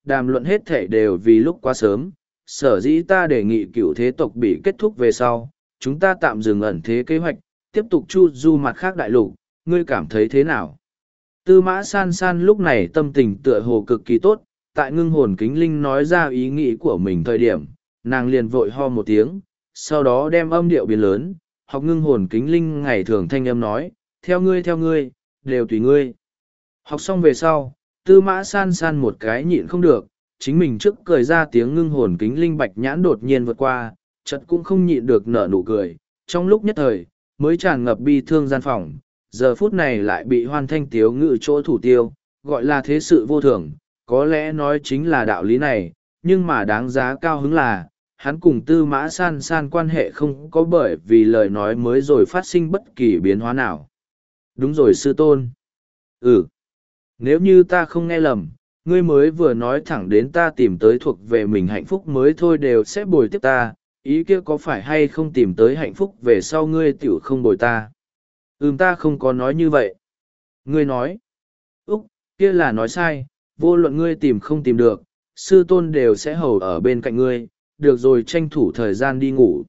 đàm luận hết thể đều vì lúc quá sớm, sở dĩ ta đề nghị cựu thế tộc bị kết thúc về sau, chúng ta tạm dừng ẩn thế kế hoạch, tiếp tục chu du mặt khác đại lục, ngươi cảm thấy thế nào? Tư mã san san lúc này tâm tình tựa hồ cực kỳ tốt, tại ngưng hồn kính linh nói ra ý nghĩ của mình thời điểm, nàng liền vội ho một tiếng, sau đó đem âm điệu biến lớn, học ngưng hồn kính linh ngày thường thanh âm nói, theo ngươi theo ngươi, đều tùy ngươi. Học xong về sau, tư mã san san một cái nhịn không được, chính mình trước cười ra tiếng ngưng hồn kính linh bạch nhãn đột nhiên vượt qua, chật cũng không nhịn được nở nụ cười, trong lúc nhất thời, mới tràn ngập bi thương gian phòng, giờ phút này lại bị hoan thanh tiếu ngự chỗ thủ tiêu, gọi là thế sự vô thường, có lẽ nói chính là đạo lý này, nhưng mà đáng giá cao hứng là, hắn cùng tư mã san san quan hệ không có bởi vì lời nói mới rồi phát sinh bất kỳ biến hóa nào. Đúng rồi sư tôn. Ừ. Nếu như ta không nghe lầm, ngươi mới vừa nói thẳng đến ta tìm tới thuộc về mình hạnh phúc mới thôi đều sẽ bồi tiếp ta, ý kia có phải hay không tìm tới hạnh phúc về sau ngươi tiểu không bồi ta? Ừm ta không có nói như vậy. Ngươi nói. Úc, kia là nói sai, vô luận ngươi tìm không tìm được, sư tôn đều sẽ hầu ở bên cạnh ngươi, được rồi tranh thủ thời gian đi ngủ.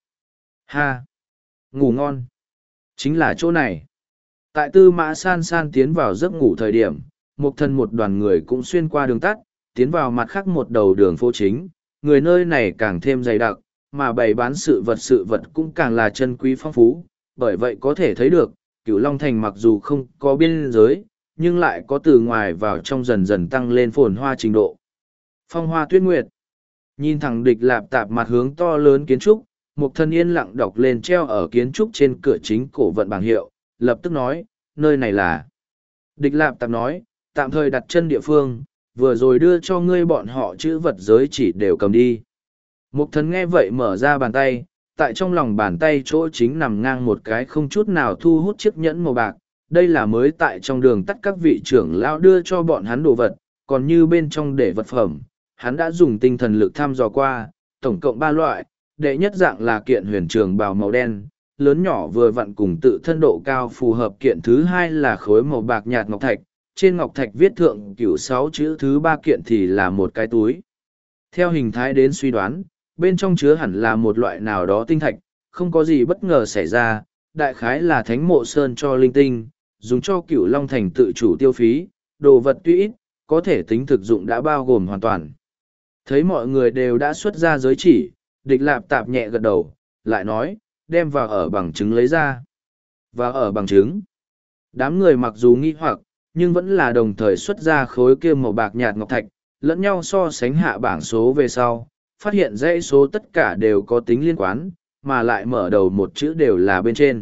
Ha! Ngủ ngon. Chính là chỗ này. Tại tư mã san san tiến vào giấc ngủ thời điểm, một thân một đoàn người cũng xuyên qua đường tắt, tiến vào mặt khác một đầu đường phố chính, người nơi này càng thêm dày đặc, mà bày bán sự vật sự vật cũng càng là chân quý phong phú, bởi vậy có thể thấy được, Cửu Long Thành mặc dù không có biên giới, nhưng lại có từ ngoài vào trong dần dần tăng lên phồn hoa trình độ. Phong hoa tuyết nguyệt. Nhìn thẳng địch lạp tạp mặt hướng to lớn kiến trúc, một thân yên lặng đọc lên treo ở kiến trúc trên cửa chính cổ vận bảng hiệu, lập tức nói, nơi này là. Địch lạp tạp nói, tạm thời đặt chân địa phương, vừa rồi đưa cho ngươi bọn họ chữ vật giới chỉ đều cầm đi. Mục thần nghe vậy mở ra bàn tay, tại trong lòng bàn tay chỗ chính nằm ngang một cái không chút nào thu hút chiếc nhẫn màu bạc. Đây là mới tại trong đường tắt các vị trưởng lão đưa cho bọn hắn đồ vật, còn như bên trong để vật phẩm, hắn đã dùng tinh thần lực thăm dò qua, tổng cộng ba loại, đệ nhất dạng là kiện huyền trường bào màu đen, lớn nhỏ vừa vặn cùng tự thân độ cao phù hợp, kiện thứ hai là khối màu bạc nhạt ngọc thạch, trên ngọc thạch viết thượng cửu sáu chữ, thứ ba kiện thì là một cái túi. Theo hình thái đến suy đoán, bên trong chứa hẳn là một loại nào đó tinh thạch, không có gì bất ngờ xảy ra, đại khái là thánh mộ sơn cho linh tinh, dùng cho Cửu Long Thành tự chủ tiêu phí, đồ vật tuy ít, có thể tính thực dụng đã bao gồm hoàn toàn. Thấy mọi người đều đã xuất ra giới chỉ, địch lạp tạp nhẹ gật đầu, lại nói, đem vào ở bằng chứng lấy ra. Và ở bằng chứng. Đám người mặc dù nghi hoặc, nhưng vẫn là đồng thời xuất ra khối kia màu bạc nhạt ngọc thạch, lẫn nhau so sánh hạ bảng số về sau, phát hiện dãy số tất cả đều có tính liên quan, mà lại mở đầu một chữ đều là bên trên.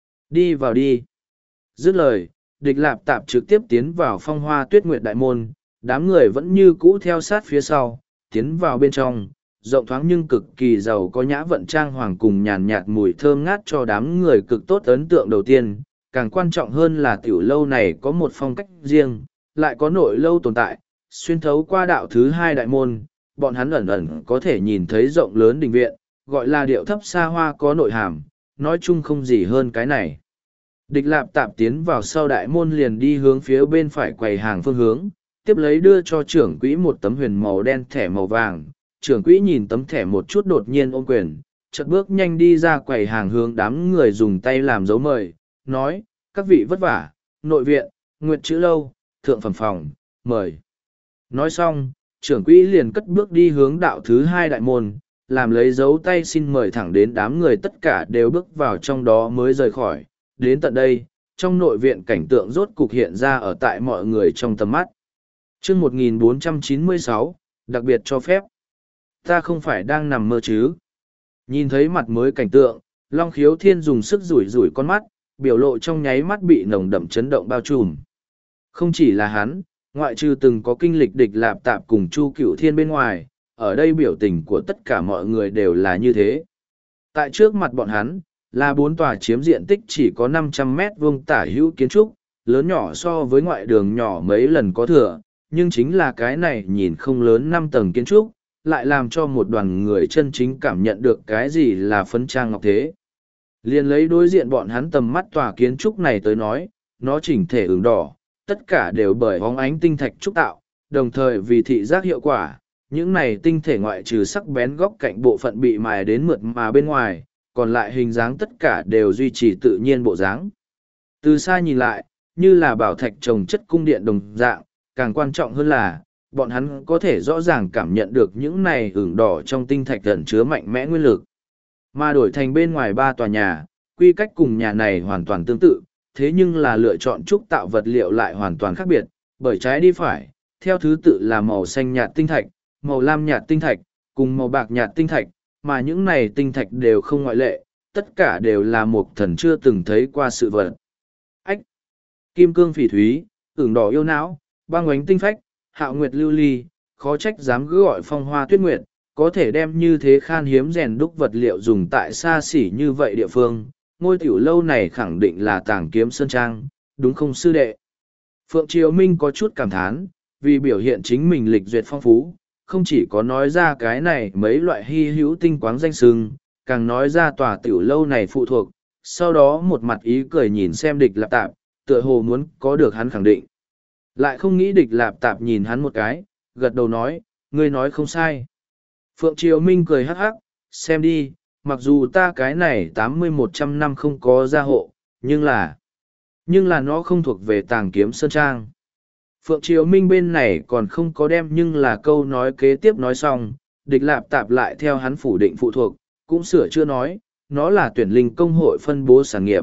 Đi vào đi. Dứt lời, địch lạp tạp trực tiếp tiến vào phong hoa tuyết nguyệt đại môn, đám người vẫn như cũ theo sát phía sau, tiến vào bên trong, rộng thoáng nhưng cực kỳ giàu có nhã vận trang hoàng cùng nhàn nhạt mùi thơm ngát cho đám người cực tốt ấn tượng đầu tiên. Càng quan trọng hơn là tiểu lâu này có một phong cách riêng, lại có nội lâu tồn tại, xuyên thấu qua đạo thứ hai đại môn, bọn hắn ẩn ẩn có thể nhìn thấy rộng lớn đình viện, gọi là điệu thấp xa hoa có nội hàm, nói chung không gì hơn cái này. Địch lạp tạp tiến vào sau đại môn liền đi hướng phía bên phải quầy hàng phương hướng, tiếp lấy đưa cho trưởng quỹ một tấm huyền màu đen thẻ màu vàng. Trưởng quỹ nhìn tấm thẻ một chút đột nhiên ôm quyền, chợt bước nhanh đi ra quầy hàng hướng đám người dùng tay làm dấu mời, nói, các vị vất vả, nội viện, nguyệt chữ lâu, thượng phẩm phòng, mời. Nói xong, trưởng quỹ liền cất bước đi hướng đạo thứ hai đại môn, làm lấy dấu tay xin mời thẳng đến đám người tất cả đều bước vào trong đó mới rời khỏi. Đến tận đây, trong nội viện cảnh tượng rốt cục hiện ra ở tại mọi người trong tầm mắt. chương một nghìn bốn trăm chín mươi sáu, đặc biệt cho phép. Ta không phải đang nằm mơ chứ. Nhìn thấy mặt mới cảnh tượng, Long Khiếu Thiên dùng sức rủi rủi con mắt, biểu lộ trong nháy mắt bị nồng đậm chấn động bao trùm. Không chỉ là hắn, ngoại trừ từng có kinh lịch địch lạp tạp cùng Chu Cửu Thiên bên ngoài, ở đây biểu tình của tất cả mọi người đều là như thế. Tại trước mặt bọn hắn, là bốn tòa chiếm diện tích chỉ có năm trăm mét vuông tả hữu kiến trúc, lớn nhỏ so với ngoại đường nhỏ mấy lần có thừa, nhưng chính là cái này nhìn không lớn năm tầng kiến trúc, lại làm cho một đoàn người chân chính cảm nhận được cái gì là phấn trang ngọc thế. Liền lấy đối diện bọn hắn tầm mắt tòa kiến trúc này tới nói, nó chỉnh thể ửng đỏ, tất cả đều bởi bóng ánh tinh thạch trúc tạo, đồng thời vì thị giác hiệu quả, những này tinh thể ngoại trừ sắc bén góc cạnh bộ phận bị mài đến mượt mà bên ngoài, còn lại hình dáng tất cả đều duy trì tự nhiên bộ dáng. Từ xa nhìn lại, như là bảo thạch trồng chất cung điện đồng dạng, càng quan trọng hơn là, bọn hắn có thể rõ ràng cảm nhận được những này ửng đỏ trong tinh thạch ẩn chứa mạnh mẽ nguyên lực. Mà đổi thành bên ngoài ba tòa nhà, quy cách cùng nhà này hoàn toàn tương tự, thế nhưng là lựa chọn trúc tạo vật liệu lại hoàn toàn khác biệt, bởi trái đi phải, theo thứ tự là màu xanh nhạt tinh thạch, màu lam nhạt tinh thạch, cùng màu bạc nhạt tinh thạch, mà những này tinh thạch đều không ngoại lệ, tất cả đều là một thần chưa từng thấy qua sự vật. Ách! Kim cương phỉ thúy, ửng đỏ yêu não, băng oánh tinh phách, hạo nguyệt lưu ly, khó trách dám cứ gọi phong hoa tuyết nguyệt, có thể đem như thế khan hiếm rèn đúc vật liệu dùng tại xa xỉ như vậy địa phương. Ngôi tiểu lâu này khẳng định là tàng kiếm sơn trang, đúng không sư đệ? Phượng Triều Minh có chút cảm thán, vì biểu hiện chính mình lịch duyệt phong phú, không chỉ có nói ra cái này mấy loại hy hữu tinh quáng danh sừng, càng nói ra tòa tiểu lâu này phụ thuộc, sau đó một mặt ý cười nhìn xem địch lạp tạp, tựa hồ muốn có được hắn khẳng định. Lại không nghĩ địch lạp tạp nhìn hắn một cái, gật đầu nói, ngươi nói không sai. Phượng Triều Minh cười hắc hắc, xem đi, mặc dù ta cái này tám mươi một trăm năm không có gia hộ, nhưng là, nhưng là nó không thuộc về tàng kiếm sơn trang. Phượng Triều Minh bên này còn không có đem nhưng là câu nói kế tiếp nói xong, địch lạp tạp lại theo hắn phủ định phụ thuộc, cũng sửa chưa nói, nó là tuyển linh công hội phân bố sản nghiệp.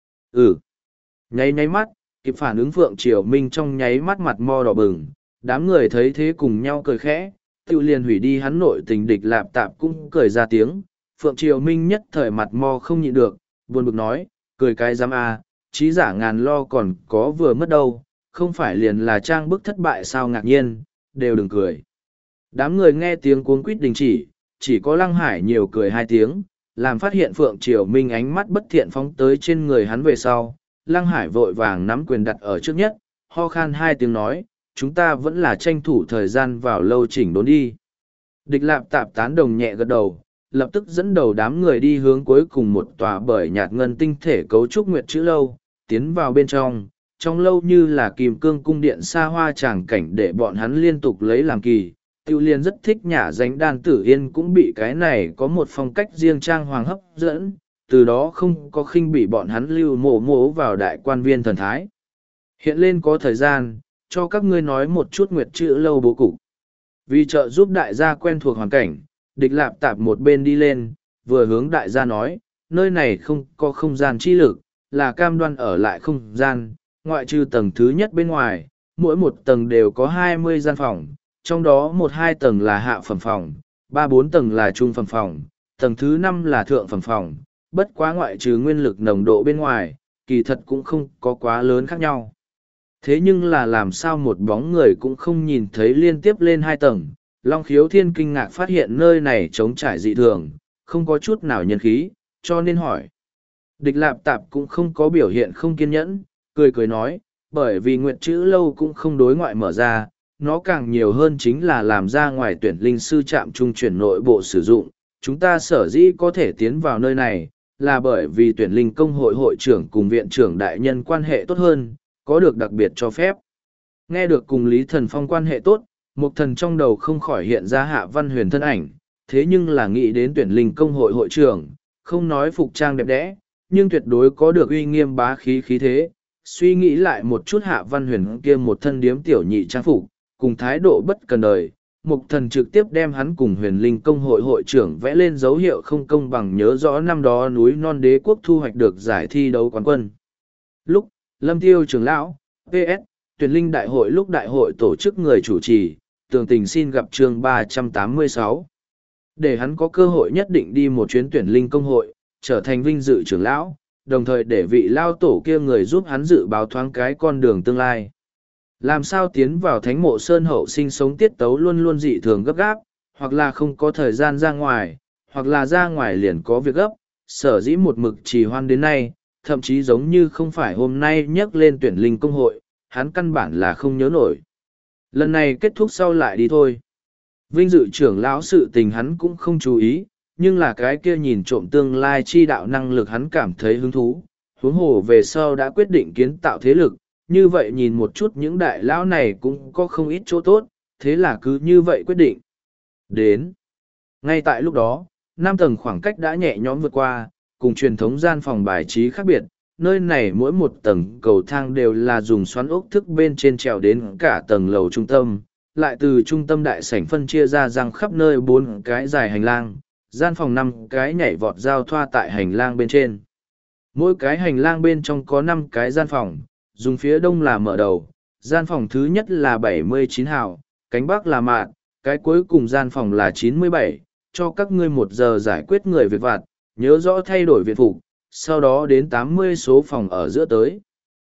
Ừ. Nháy nháy mắt, kịp phản ứng Phượng Triều Minh trong nháy mắt mặt mo đỏ bừng, đám người thấy thế cùng nhau cười khẽ, tự liền hủy đi hắn nội tình địch lạp tạp cũng cười ra tiếng. Phượng Triều Minh nhất thời mặt mo không nhịn được, buồn bực nói, cười cái giám a, trí giả ngàn lo còn có vừa mất đâu, không phải liền là trang bức thất bại sao ngạc nhiên, đều đừng cười. Đám người nghe tiếng cuống quýt đình chỉ, chỉ có Lăng Hải nhiều cười hai tiếng, làm phát hiện Phượng Triều Minh ánh mắt bất thiện phóng tới trên người hắn về sau. Lăng Hải vội vàng nắm quyền đặt ở trước nhất, ho khan hai tiếng nói, chúng ta vẫn là tranh thủ thời gian vào lâu chỉnh đốn đi. Địch lạp tạp tán đồng nhẹ gật đầu, lập tức dẫn đầu đám người đi hướng cuối cùng một tòa bởi nhạt ngân tinh thể cấu trúc nguyệt chữ lâu, tiến vào bên trong. Trong lâu như là kim cương cung điện xa hoa tràng cảnh để bọn hắn liên tục lấy làm kỳ. Tiêu liên rất thích nhả danh đan tử yên cũng bị cái này có một phong cách riêng trang hoàng hấp dẫn, từ đó không có khinh bị bọn hắn lưu mổ mổ vào đại quan viên thần thái. Hiện lên có thời gian, cho các ngươi nói một chút nguyệt chữ lâu bố cục. Vì trợ giúp đại gia quen thuộc hoàn cảnh, địch lạp tạp một bên đi lên, vừa hướng đại gia nói, nơi này không có không gian chi lực, là cam đoan ở lại không gian, ngoại trừ tầng thứ nhất bên ngoài, mỗi một tầng đều có hai mươi gian phòng, trong đó một hai tầng là hạ phẩm phòng, ba bốn tầng là trung phẩm phòng, tầng thứ năm là thượng phẩm phòng, bất quá ngoại trừ nguyên lực nồng độ bên ngoài, kỳ thật cũng không có quá lớn khác nhau. Thế nhưng là làm sao một bóng người cũng không nhìn thấy liên tiếp lên hai tầng, Long Khiếu Thiên kinh ngạc phát hiện nơi này trống trải dị thường, không có chút nào nhân khí, cho nên hỏi. Địch lạp tạp cũng không có biểu hiện không kiên nhẫn, cười cười nói, bởi vì nguyệt chữ lâu cũng không đối ngoại mở ra, nó càng nhiều hơn chính là làm ra ngoài tuyển linh sư trạm trung chuyển nội bộ sử dụng. Chúng ta sở dĩ có thể tiến vào nơi này, là bởi vì tuyển linh công hội hội trưởng cùng viện trưởng đại nhân quan hệ tốt hơn, có được đặc biệt cho phép. Nghe được cùng Lý Thần Phong quan hệ tốt, Mục Thần trong đầu không khỏi hiện ra Hạ Văn Huyền thân ảnh, thế nhưng là nghĩ đến tuyển linh công hội hội trưởng, không nói phục trang đẹp đẽ, nhưng tuyệt đối có được uy nghiêm bá khí khí thế. Suy nghĩ lại một chút Hạ Văn Huyền kia một thân điếm tiểu nhị trang phục, cùng thái độ bất cần đời, Mục Thần trực tiếp đem hắn cùng huyền linh công hội hội trưởng vẽ lên dấu hiệu không công bằng, nhớ rõ năm đó núi non đế quốc thu hoạch được giải thi đấu quán quân. Lúc, Lâm Tiêu trưởng lão, pê ét, tuyển linh đại hội lúc đại hội tổ chức người chủ trì, tường tình xin gặp chương ba trăm tám mươi sáu. Để hắn có cơ hội nhất định đi một chuyến tuyển linh công hội, trở thành vinh dự trưởng lão, đồng thời để vị lao tổ kia người giúp hắn dự báo thoáng cái con đường tương lai. Làm sao tiến vào thánh mộ sơn hậu sinh sống tiết tấu luôn luôn dị thường gấp gáp, hoặc là không có thời gian ra ngoài, hoặc là ra ngoài liền có việc gấp, sở dĩ một mực trì hoan đến nay, thậm chí giống như không phải hôm nay nhắc lên tuyển linh công hội, hắn căn bản là không nhớ nổi. Lần này kết thúc sau lại đi thôi. Vinh dự trưởng lão sự tình hắn cũng không chú ý, nhưng là cái kia nhìn trộm tương lai chi đạo năng lực hắn cảm thấy hứng thú, huống hồ về sau đã quyết định kiến tạo thế lực, như vậy nhìn một chút những đại lão này cũng có không ít chỗ tốt, thế là cứ như vậy quyết định. Đến. Ngay tại lúc đó, năm tầng khoảng cách đã nhẹ nhõm vượt qua, cùng truyền thống gian phòng bài trí khác biệt, nơi này mỗi một tầng cầu thang đều là dùng xoắn ốc thức bên trên trèo đến cả tầng lầu trung tâm, lại từ trung tâm đại sảnh phân chia ra răng khắp nơi bốn cái dài hành lang, gian phòng năm cái nhảy vọt giao thoa tại hành lang bên trên. Mỗi cái hành lang bên trong có năm cái gian phòng, dùng phía đông là mở đầu, gian phòng thứ nhất là bảy mươi chín hào, cánh bắc là mạn, cái cuối cùng gian phòng là chín mươi bảy, cho các ngươi một giờ giải quyết người việc vặt, nhớ rõ thay đổi viện phục, sau đó đến tám mươi số phòng ở giữa tới.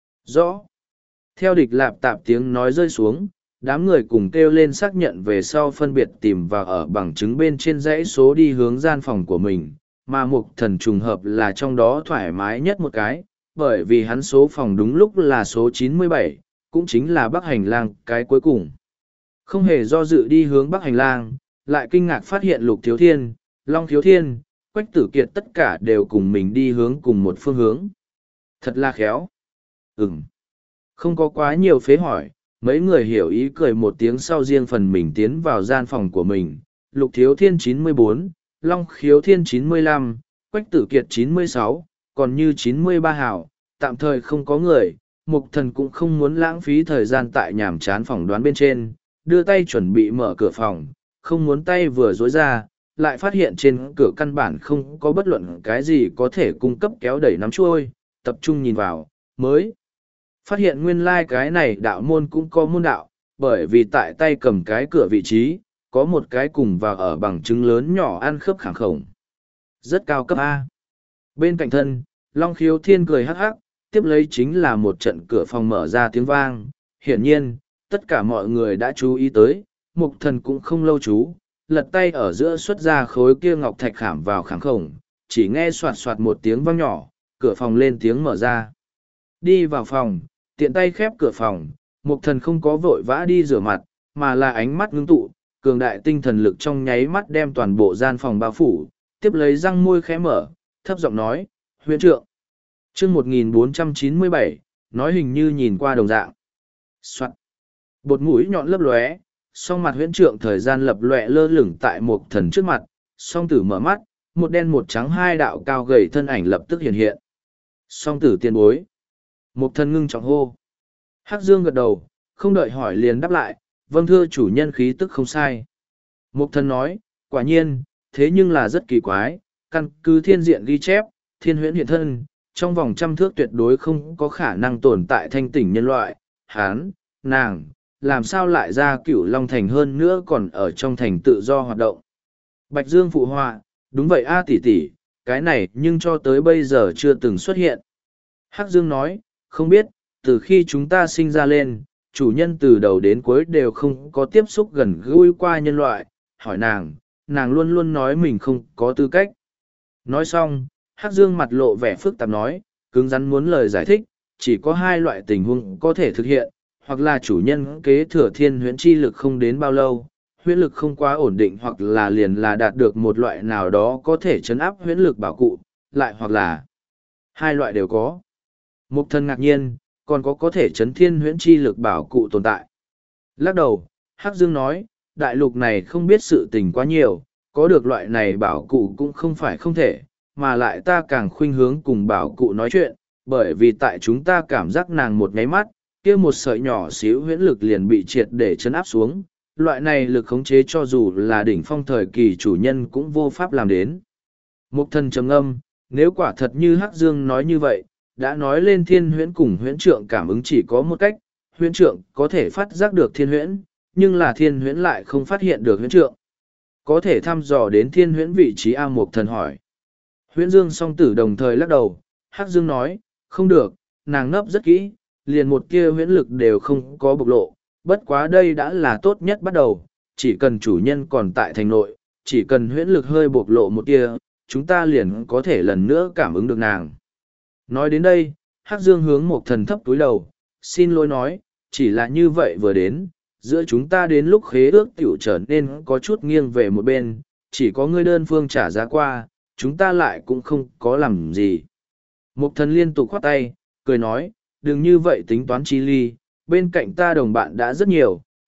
Rõ. Theo địch lạp tạp tiếng nói rơi xuống, đám người cùng kêu lên xác nhận về sau phân biệt tìm vào ở bằng chứng bên trên dãy số đi hướng gian phòng của mình, mà mục thần trùng hợp là trong đó thoải mái nhất một cái, bởi vì hắn số phòng đúng lúc là số chín mươi bảy, cũng chính là bắc hành lang cái cuối cùng. Không hề do dự đi hướng bắc hành lang, lại kinh ngạc phát hiện Lục Thiếu Thiên, Long Thiếu Thiên, Quách Tử Kiệt tất cả đều cùng mình đi hướng cùng một phương hướng. Thật là khéo. Ừm. Không có quá nhiều phế hỏi, mấy người hiểu ý cười một tiếng sau riêng phần mình tiến vào gian phòng của mình. Lục Thiếu Thiên chín mươi bốn, Long Khiếu Thiên chín mươi lăm, Quách Tử Kiệt chín mươi sáu, còn như chín mươi ba hảo, tạm thời không có người. Mục thần cũng không muốn lãng phí thời gian tại nhàm chán phòng đoán bên trên, đưa tay chuẩn bị mở cửa phòng, không muốn tay vừa dối ra, lại phát hiện trên cửa căn bản không có bất luận cái gì có thể cung cấp kéo đẩy nắm trôi, tập trung nhìn vào, mới phát hiện nguyên lai cái này đạo môn cũng có môn đạo, bởi vì tại tay cầm cái cửa vị trí, có một cái cùng vào ở bằng chứng lớn nhỏ ăn khớp khẳng khổng. Rất cao cấp A. Bên cạnh thân, Long Khiếu Thiên cười hắc hắc, tiếp lấy chính là một trận cửa phòng mở ra tiếng vang. Hiển nhiên, tất cả mọi người đã chú ý tới, mục thần cũng không lâu chú, lật tay ở giữa xuất ra khối kia ngọc thạch khảm vào khảm khổng, chỉ nghe soạt soạt một tiếng vang nhỏ, cửa phòng lên tiếng mở ra. Đi vào phòng, tiện tay khép cửa phòng, mục thần không có vội vã đi rửa mặt, mà là ánh mắt ngưng tụ, cường đại tinh thần lực trong nháy mắt đem toàn bộ gian phòng bao phủ, tiếp lấy răng môi khẽ mở, thấp giọng nói, huyễn trượng. chương một nghìn bốn trăm chín mươi bảy, nói hình như nhìn qua đồng dạng. Soạn. Bột mũi nhọn lấp lóe, song mặt huyễn trượng thời gian lập lòe lơ lửng tại một thần trước mặt, song tử mở mắt, một đen một trắng hai đạo cao gầy thân ảnh lập tức hiện hiện. Song tử tiên bối. Một thần ngưng trọng hô. Hắc Dương gật đầu, không đợi hỏi liền đáp lại, vâng thưa chủ nhân khí tức không sai. Một thần nói, quả nhiên, thế nhưng là rất kỳ quái, căn cứ thiên diện ghi chép, thiên huyễn hiện thân, trong vòng trăm thước tuyệt đối không có khả năng tồn tại thanh tỉnh nhân loại, hán, nàng, làm sao lại ra cửu long thành hơn nữa còn ở trong thành tự do hoạt động. Bạch Dương phụ họa, đúng vậy a tỷ tỷ, cái này nhưng cho tới bây giờ chưa từng xuất hiện. Hắc Dương nói, không biết, từ khi chúng ta sinh ra lên, chủ nhân từ đầu đến cuối đều không có tiếp xúc gần gũi qua nhân loại, hỏi nàng, nàng luôn luôn nói mình không có tư cách. Nói xong, Hắc Dương mặt lộ vẻ phức tạp nói, cứng rắn muốn lời giải thích, chỉ có hai loại tình huống có thể thực hiện, hoặc là chủ nhân kế thừa thiên huyễn chi lực không đến bao lâu, huyễn lực không quá ổn định hoặc là liền là đạt được một loại nào đó có thể chấn áp huyễn lực bảo cụ, lại hoặc là hai loại đều có. Mục thần ngạc nhiên, còn có có thể chấn thiên huyễn chi lực bảo cụ tồn tại. Lắc đầu, Hắc Dương nói, đại lục này không biết sự tình quá nhiều, có được loại này bảo cụ cũng không phải không thể, mà lại ta càng khuynh hướng cùng bảo cụ nói chuyện, bởi vì tại chúng ta cảm giác nàng một nháy mắt, kia một sợi nhỏ xíu huyễn lực liền bị triệt để chấn áp xuống, loại này lực khống chế cho dù là đỉnh phong thời kỳ chủ nhân cũng vô pháp làm đến. Mục thần trầm ngâm, nếu quả thật như Hắc Dương nói như vậy, đã nói lên thiên huyễn cùng huyễn trượng cảm ứng chỉ có một cách, huyễn trượng có thể phát giác được thiên huyễn, nhưng là thiên huyễn lại không phát hiện được huyễn trượng. Có thể thăm dò đến thiên huyễn vị trí A Mục thần hỏi. Huyễn Dương song tử đồng thời lắc đầu, Hắc Dương nói, không được, nàng nấp rất kỹ, liền một kia huyễn lực đều không có bộc lộ, bất quá đây đã là tốt nhất bắt đầu, chỉ cần chủ nhân còn tại thành nội, chỉ cần huyễn lực hơi bộc lộ một kia, chúng ta liền có thể lần nữa cảm ứng được nàng. Nói đến đây, Hắc Dương hướng một thần thấp túi đầu, xin lỗi nói, chỉ là như vậy vừa đến, giữa chúng ta đến lúc khế ước tiểu trở nên có chút nghiêng về một bên, chỉ có ngươi đơn phương trả giá qua, chúng ta lại cũng không có làm gì. Một thần liên tục khoát tay, cười nói, đừng như vậy tính toán chi ly, bên cạnh ta đồng bạn đã rất nhiều,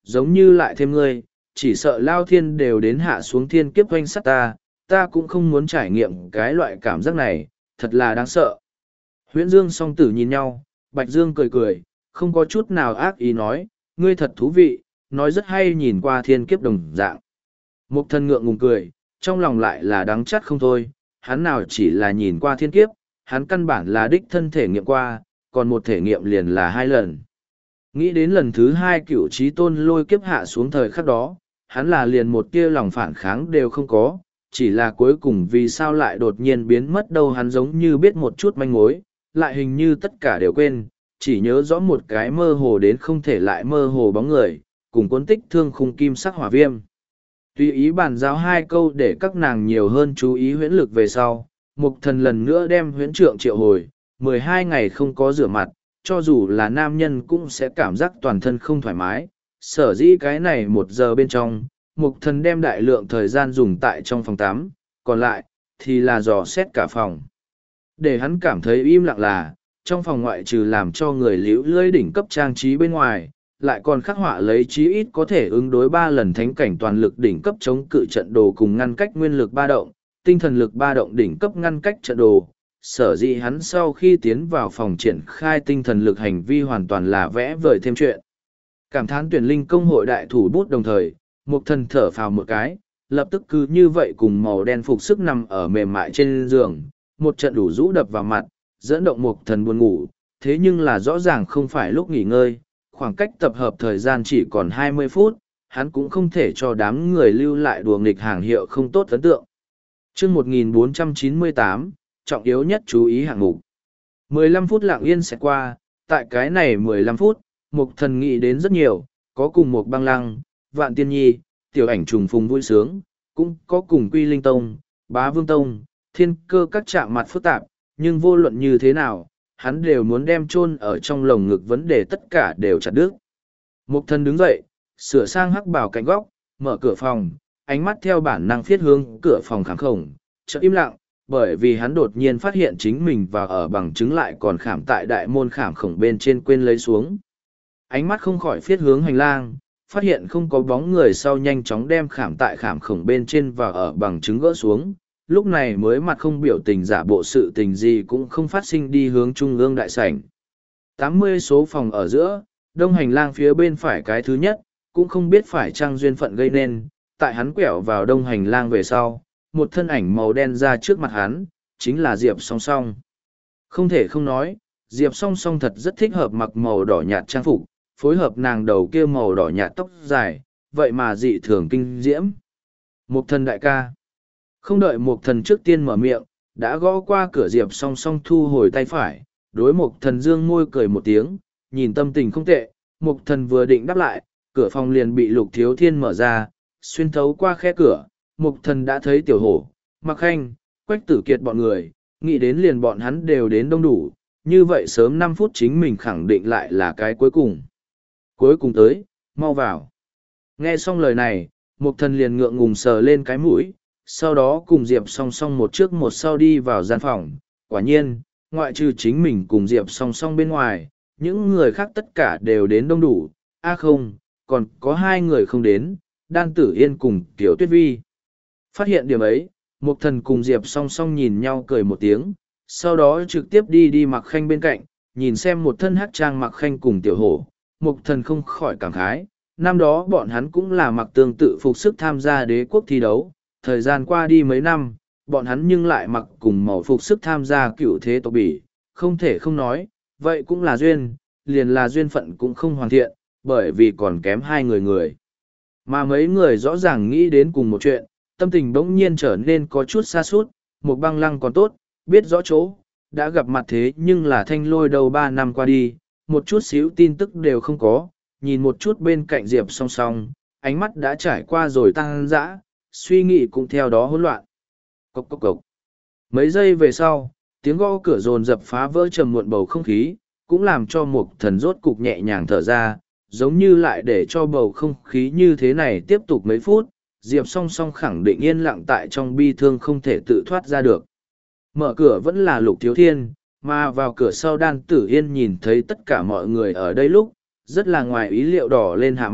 giống như lại thêm ngươi, chỉ sợ lao thiên đều đến hạ xuống thiên kiếp oanh sát ta, ta cũng không muốn trải nghiệm cái loại cảm giác này, thật là đáng sợ. Huyễn Dương song tử nhìn nhau, Bạch Dương cười cười, không có chút nào ác ý nói, ngươi thật thú vị, nói rất hay nhìn qua thiên kiếp đồng dạng. Mục thần ngượng ngùng cười, trong lòng lại là đắng chắt không thôi, hắn nào chỉ là nhìn qua thiên kiếp, hắn căn bản là đích thân thể nghiệm qua, còn một thể nghiệm liền là hai lần. Nghĩ đến lần thứ hai cựu trí tôn lôi kiếp hạ xuống thời khắc đó, hắn là liền một tia lòng phản kháng đều không có, chỉ là cuối cùng vì sao lại đột nhiên biến mất đâu hắn giống như biết một chút manh mối, lại hình như tất cả đều quên, chỉ nhớ rõ một cái mơ hồ đến không thể lại mơ hồ bóng người, cùng cuốn tích thương khung kim sắc hỏa viêm. Tùy ý bàn giao hai câu để các nàng nhiều hơn chú ý huyễn lực về sau, mục thần lần nữa đem huyễn trượng triệu hồi, mười hai ngày không có rửa mặt, cho dù là nam nhân cũng sẽ cảm giác toàn thân không thoải mái. Sở dĩ cái này một giờ bên trong, mục thần đem đại lượng thời gian dùng tại trong phòng tắm, còn lại, thì là dò xét cả phòng. Để hắn cảm thấy im lặng là, trong phòng ngoại trừ làm cho người liễu lưỡi đỉnh cấp trang trí bên ngoài, lại còn khắc họa lấy chí ít có thể ứng đối ba lần thánh cảnh toàn lực đỉnh cấp chống cự trận đồ cùng ngăn cách nguyên lực ba động, tinh thần lực ba động đỉnh cấp ngăn cách trận đồ. Sở dĩ hắn sau khi tiến vào phòng triển khai tinh thần lực hành vi hoàn toàn là vẽ vời thêm chuyện. Cảm thán tuyển linh công hội đại thủ bút đồng thời, một thần thở phào một cái, lập tức cứ như vậy cùng màu đen phục sức nằm ở mềm mại trên giường, một trận đủ rũ đập vào mặt, dẫn động một thần buồn ngủ, thế nhưng là rõ ràng không phải lúc nghỉ ngơi, khoảng cách tập hợp thời gian chỉ còn hai mươi phút, hắn cũng không thể cho đám người lưu lại đùa nghịch hàng hiệu không tốt ấn tượng. Chương một nghìn bốn trăm chín mươi tám, trọng yếu nhất chú ý hạng mục. mười lăm phút lặng yên sẽ qua, tại cái này mười lăm phút, Mục Thần nghĩ đến rất nhiều, có cùng một băng lăng, vạn tiên nhi, tiểu ảnh trùng phùng vui sướng, cũng có cùng Quy Linh Tông, Bá Vương Tông, thiên cơ các chạm mặt phức tạp, nhưng vô luận như thế nào, hắn đều muốn đem chôn ở trong lồng ngực vấn đề tất cả đều chặt đứt. Mục Thần đứng dậy, sửa sang hắc bào cạnh góc, mở cửa phòng, ánh mắt theo bản năng phiết hướng cửa phòng khảm khổng, chợt im lặng, bởi vì hắn đột nhiên phát hiện chính mình và ở bằng chứng lại còn khảm tại đại môn khảm khổng bên trên quên lấy xuống. Ánh mắt không khỏi phiết hướng hành lang, phát hiện không có bóng người sau nhanh chóng đem khảm tại khảm khổng bên trên và ở bằng chứng gỡ xuống, lúc này mới mặt không biểu tình giả bộ sự tình gì cũng không phát sinh đi hướng trung ương đại sảnh. tám mươi số phòng ở giữa, đông hành lang phía bên phải cái thứ nhất, cũng không biết phải trang duyên phận gây nên, tại hắn quẹo vào đông hành lang về sau, một thân ảnh màu đen ra trước mặt hắn, chính là Diệp Song Song. Không thể không nói, Diệp Song Song thật rất thích hợp mặc màu đỏ nhạt trang phục, phối hợp nàng đầu kia màu đỏ nhạt tóc dài, vậy mà dị thường kinh diễm. Mục Thần đại ca. Không đợi Mục Thần trước tiên mở miệng, đã gõ qua cửa Diệp Song Song thu hồi tay phải, đối Mục Thần dương môi cười một tiếng, nhìn tâm tình không tệ, Mục Thần vừa định đáp lại, cửa phòng liền bị Lục Thiếu Thiên mở ra, xuyên thấu qua khe cửa, Mục Thần đã thấy Tiểu Hổ, Mạc Khanh, Quách Tử Kiệt bọn người, nghĩ đến liền bọn hắn đều đến đông đủ, như vậy sớm năm phút chính mình khẳng định lại là cái cuối cùng. Cuối cùng tới, mau vào. Nghe xong lời này, Mục Thần liền ngượng ngùng sờ lên cái mũi, sau đó cùng Diệp Song Song một trước một sau đi vào gian phòng. Quả nhiên, ngoại trừ chính mình cùng Diệp Song Song bên ngoài, những người khác tất cả đều đến đông đủ. À không, còn có hai người không đến, Đan Tử Yên cùng Tiểu Tuyết Vi. Phát hiện điểm ấy, Mục Thần cùng Diệp Song Song nhìn nhau cười một tiếng, sau đó trực tiếp đi đi Mạc Khanh bên cạnh, nhìn xem một thân hát trang Mạc Khanh cùng Tiểu Hổ. Mục Thần không khỏi cảm khái, năm đó bọn hắn cũng là mặc tương tự phục sức tham gia đế quốc thi đấu, thời gian qua đi mấy năm, bọn hắn nhưng lại mặc cùng màu phục sức tham gia cựu thế tộc bỉ, không thể không nói, vậy cũng là duyên, liền là duyên phận cũng không hoàn thiện, bởi vì còn kém hai người người. Mà mấy người rõ ràng nghĩ đến cùng một chuyện, tâm tình bỗng nhiên trở nên có chút xa sút một băng lăng còn tốt, biết rõ chỗ, đã gặp mặt thế nhưng là thanh lôi đầu ba năm qua đi, một chút xíu tin tức đều không có, nhìn một chút bên cạnh Diệp Song Song, ánh mắt đã trải qua rồi tăng dã, suy nghĩ cũng theo đó hỗn loạn. Cốc cốc cốc. Mấy giây về sau, tiếng gõ cửa dồn dập phá vỡ trầm muộn bầu không khí, cũng làm cho Mục Thần rốt cục nhẹ nhàng thở ra, giống như lại để cho bầu không khí như thế này tiếp tục mấy phút, Diệp Song Song khẳng định yên lặng tại trong bi thương không thể tự thoát ra được. Mở cửa vẫn là Lục Thiếu Thiên, mà vào cửa sau Đan Tử Yên nhìn thấy tất cả mọi người ở đây lúc, rất là ngoài ý liệu đỏ lên hạ mặt,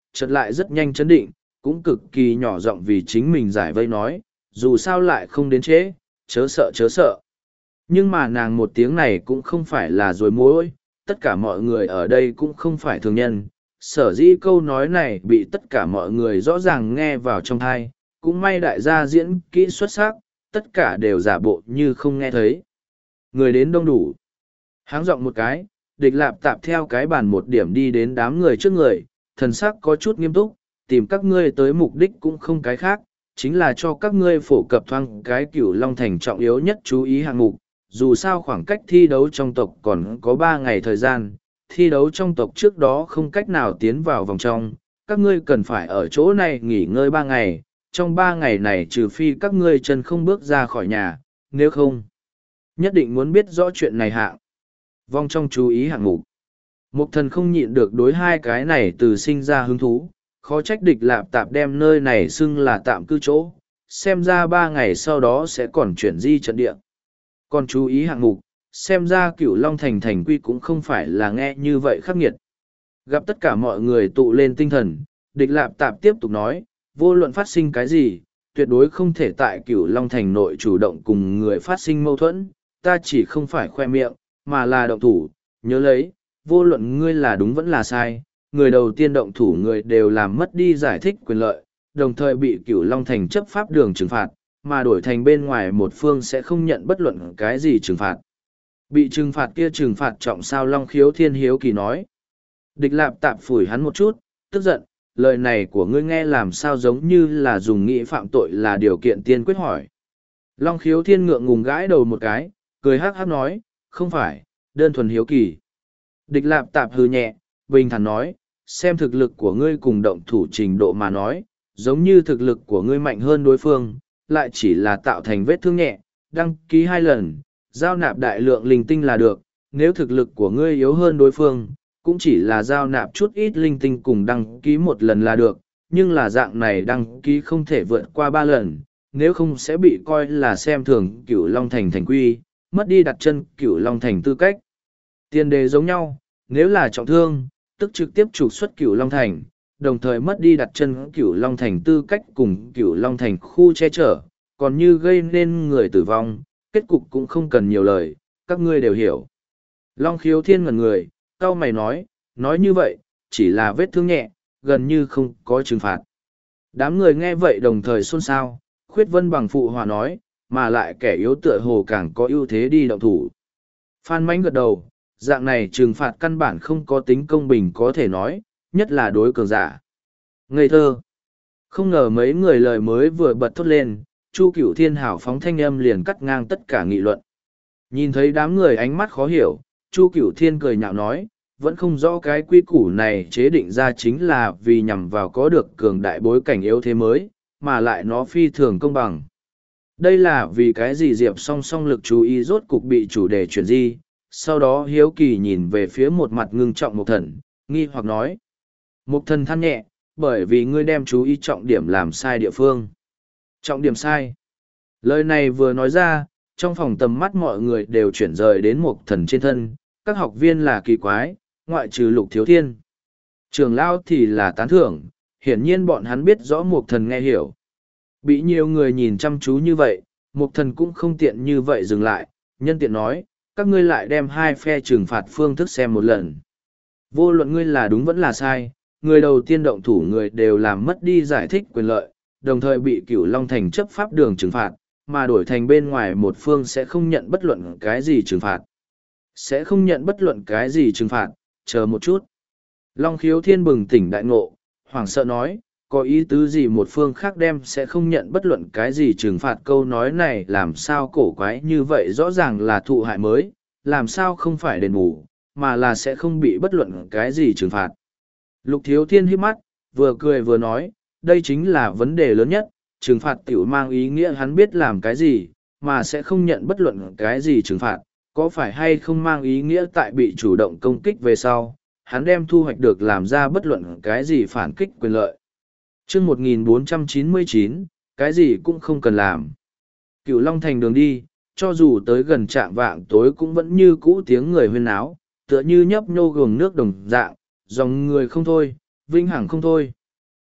chợt lại rất nhanh chấn định, cũng cực kỳ nhỏ giọng vì chính mình giải vây nói, dù sao lại không đến trễ, chớ sợ chớ sợ. Nhưng mà nàng một tiếng này cũng không phải là dối mối, tất cả mọi người ở đây cũng không phải thường nhân. Sở dĩ câu nói này bị tất cả mọi người rõ ràng nghe vào trong thai, cũng may đại gia diễn kỹ xuất sắc, tất cả đều giả bộ như không nghe thấy. Người đến đông đủ. Háng giọng một cái, địch lạp tạp theo cái bàn một điểm đi đến đám người trước người, thần sắc có chút nghiêm túc, tìm các ngươi tới mục đích cũng không cái khác, chính là cho các ngươi phổ cập thoang cái cửu long thành trọng yếu nhất chú ý hạng mục. Dù sao khoảng cách thi đấu trong tộc còn có ba ngày thời gian, thi đấu trong tộc trước đó không cách nào tiến vào vòng trong, các ngươi cần phải ở chỗ này nghỉ ngơi ba ngày, trong ba ngày này trừ phi các ngươi chân không bước ra khỏi nhà, nếu không, nhất định muốn biết rõ chuyện này hạng. Vòng trong chú ý hạng mục. Mục thần không nhịn được đối hai cái này từ sinh ra hứng thú, khó trách địch lạp tạp đem nơi này xưng là tạm cư chỗ, xem ra ba ngày sau đó sẽ còn chuyển di trận địa. Còn chú ý hạng mục, xem ra cửu long thành thành quy cũng không phải là nghe như vậy khắc nghiệt. Gặp tất cả mọi người tụ lên tinh thần, địch lạp tạp tiếp tục nói, vô luận phát sinh cái gì, tuyệt đối không thể tại cửu long thành nội chủ động cùng người phát sinh mâu thuẫn, ta chỉ không phải khoe miệng, mà là động thủ, nhớ lấy, vô luận ngươi là đúng vẫn là sai, người đầu tiên động thủ người đều làm mất đi giải thích quyền lợi, đồng thời bị cửu long thành chấp pháp đường trừng phạt, mà đổi thành bên ngoài một phương sẽ không nhận bất luận cái gì trừng phạt. Bị trừng phạt kia trừng phạt trọng sao Long Khiếu Thiên hiếu kỳ nói. Địch lạp tạp phủi hắn một chút, tức giận, lời này của ngươi nghe làm sao giống như là dùng nghĩ phạm tội là điều kiện tiên quyết hỏi. Long Khiếu Thiên ngượng ngùng gãi đầu một cái, cười hắc hắc nói, không phải, đơn thuần hiếu kỳ. Địch lạp tạp hừ nhẹ, bình thản nói, xem thực lực của ngươi cùng động thủ trình độ mà nói, giống như thực lực của ngươi mạnh hơn đối phương, lại chỉ là tạo thành vết thương nhẹ, đăng ký hai lần, giao nạp đại lượng linh tinh là được, nếu thực lực của ngươi yếu hơn đối phương, cũng chỉ là giao nạp chút ít linh tinh cùng đăng ký một lần là được, nhưng là dạng này đăng ký không thể vượt qua ba lần, nếu không sẽ bị coi là xem thường cửu long thành thành quy, mất đi đặt chân cửu long thành tư cách. Tiền đề giống nhau, nếu là trọng thương, tức trực tiếp trục xuất cửu long thành, đồng thời mất đi đặt chân cửu long thành tư cách cùng cửu long thành khu che chở, còn như gây nên người tử vong, kết cục cũng không cần nhiều lời, các ngươi đều hiểu. Long Khiếu Thiên ngẩn người, cau mày nói, nói như vậy, chỉ là vết thương nhẹ, gần như không có trừng phạt. Đám người nghe vậy đồng thời xôn xao, Khuyết Vân bằng phụ hòa nói, mà lại kẻ yếu tựa hồ càng có ưu thế đi động thủ. Phan Mánh gật đầu, dạng này trừng phạt căn bản không có tính công bình có thể nói, nhất là đối cường giả. Ngây thơ. Không ngờ mấy người lời mới vừa bật thốt lên, Chu Cửu Thiên hảo phóng thanh âm liền cắt ngang tất cả nghị luận. Nhìn thấy đám người ánh mắt khó hiểu, Chu Cửu Thiên cười nhạo nói, vẫn không rõ cái quy củ này chế định ra chính là vì nhằm vào có được cường đại bối cảnh yếu thế mới, mà lại nó phi thường công bằng. Đây là vì cái gì Diệp song song lực chú ý rốt cục bị chủ đề chuyển di, sau đó hiếu kỳ nhìn về phía một mặt ngưng trọng Mục Thần, nghi hoặc nói. Mục Thần than nhẹ, bởi vì ngươi đem chú ý trọng điểm làm sai địa phương. Trọng điểm sai. Lời này vừa nói ra, trong phòng tầm mắt mọi người đều chuyển rời đến Mục Thần trên thân, các học viên là kỳ quái, ngoại trừ Lục Thiếu Thiên. Trường Lao thì là tán thưởng, hiển nhiên bọn hắn biết rõ Mục Thần nghe hiểu. Bị nhiều người nhìn chăm chú như vậy, Mục Thần cũng không tiện như vậy dừng lại, nhân tiện nói, các ngươi lại đem hai phe trừng phạt phương thức xem một lần. Vô luận ngươi là đúng vẫn là sai, người đầu tiên động thủ người đều làm mất đi giải thích quyền lợi, đồng thời bị Cửu Long Thành chấp pháp đường trừng phạt, mà đổi thành bên ngoài một phương sẽ không nhận bất luận cái gì trừng phạt. Sẽ không nhận bất luận cái gì trừng phạt, chờ một chút. Long Khiếu Thiên bừng tỉnh đại ngộ, hoảng sợ nói, có ý tứ gì một phương khác đem sẽ không nhận bất luận cái gì trừng phạt, câu nói này làm sao cổ quái như vậy, rõ ràng là thụ hại mới, làm sao không phải đền bù, mà là sẽ không bị bất luận cái gì trừng phạt. Lục Thiếu Thiên hít mắt, vừa cười vừa nói, đây chính là vấn đề lớn nhất, trừng phạt tiểu mang ý nghĩa hắn biết làm cái gì, mà sẽ không nhận bất luận cái gì trừng phạt, có phải hay không mang ý nghĩa tại bị chủ động công kích về sau, hắn đem thu hoạch được làm ra bất luận cái gì phản kích quyền lợi. Chương một nghìn bốn trăm chín mươi chín, cái gì cũng không cần làm. Cửu Long Thành đường đi, cho dù tới gần trạm vạng tối cũng vẫn như cũ tiếng người huyên náo, tựa như nhấp nhô gường nước đồng dạng, dòng người không thôi, vinh hằng không thôi,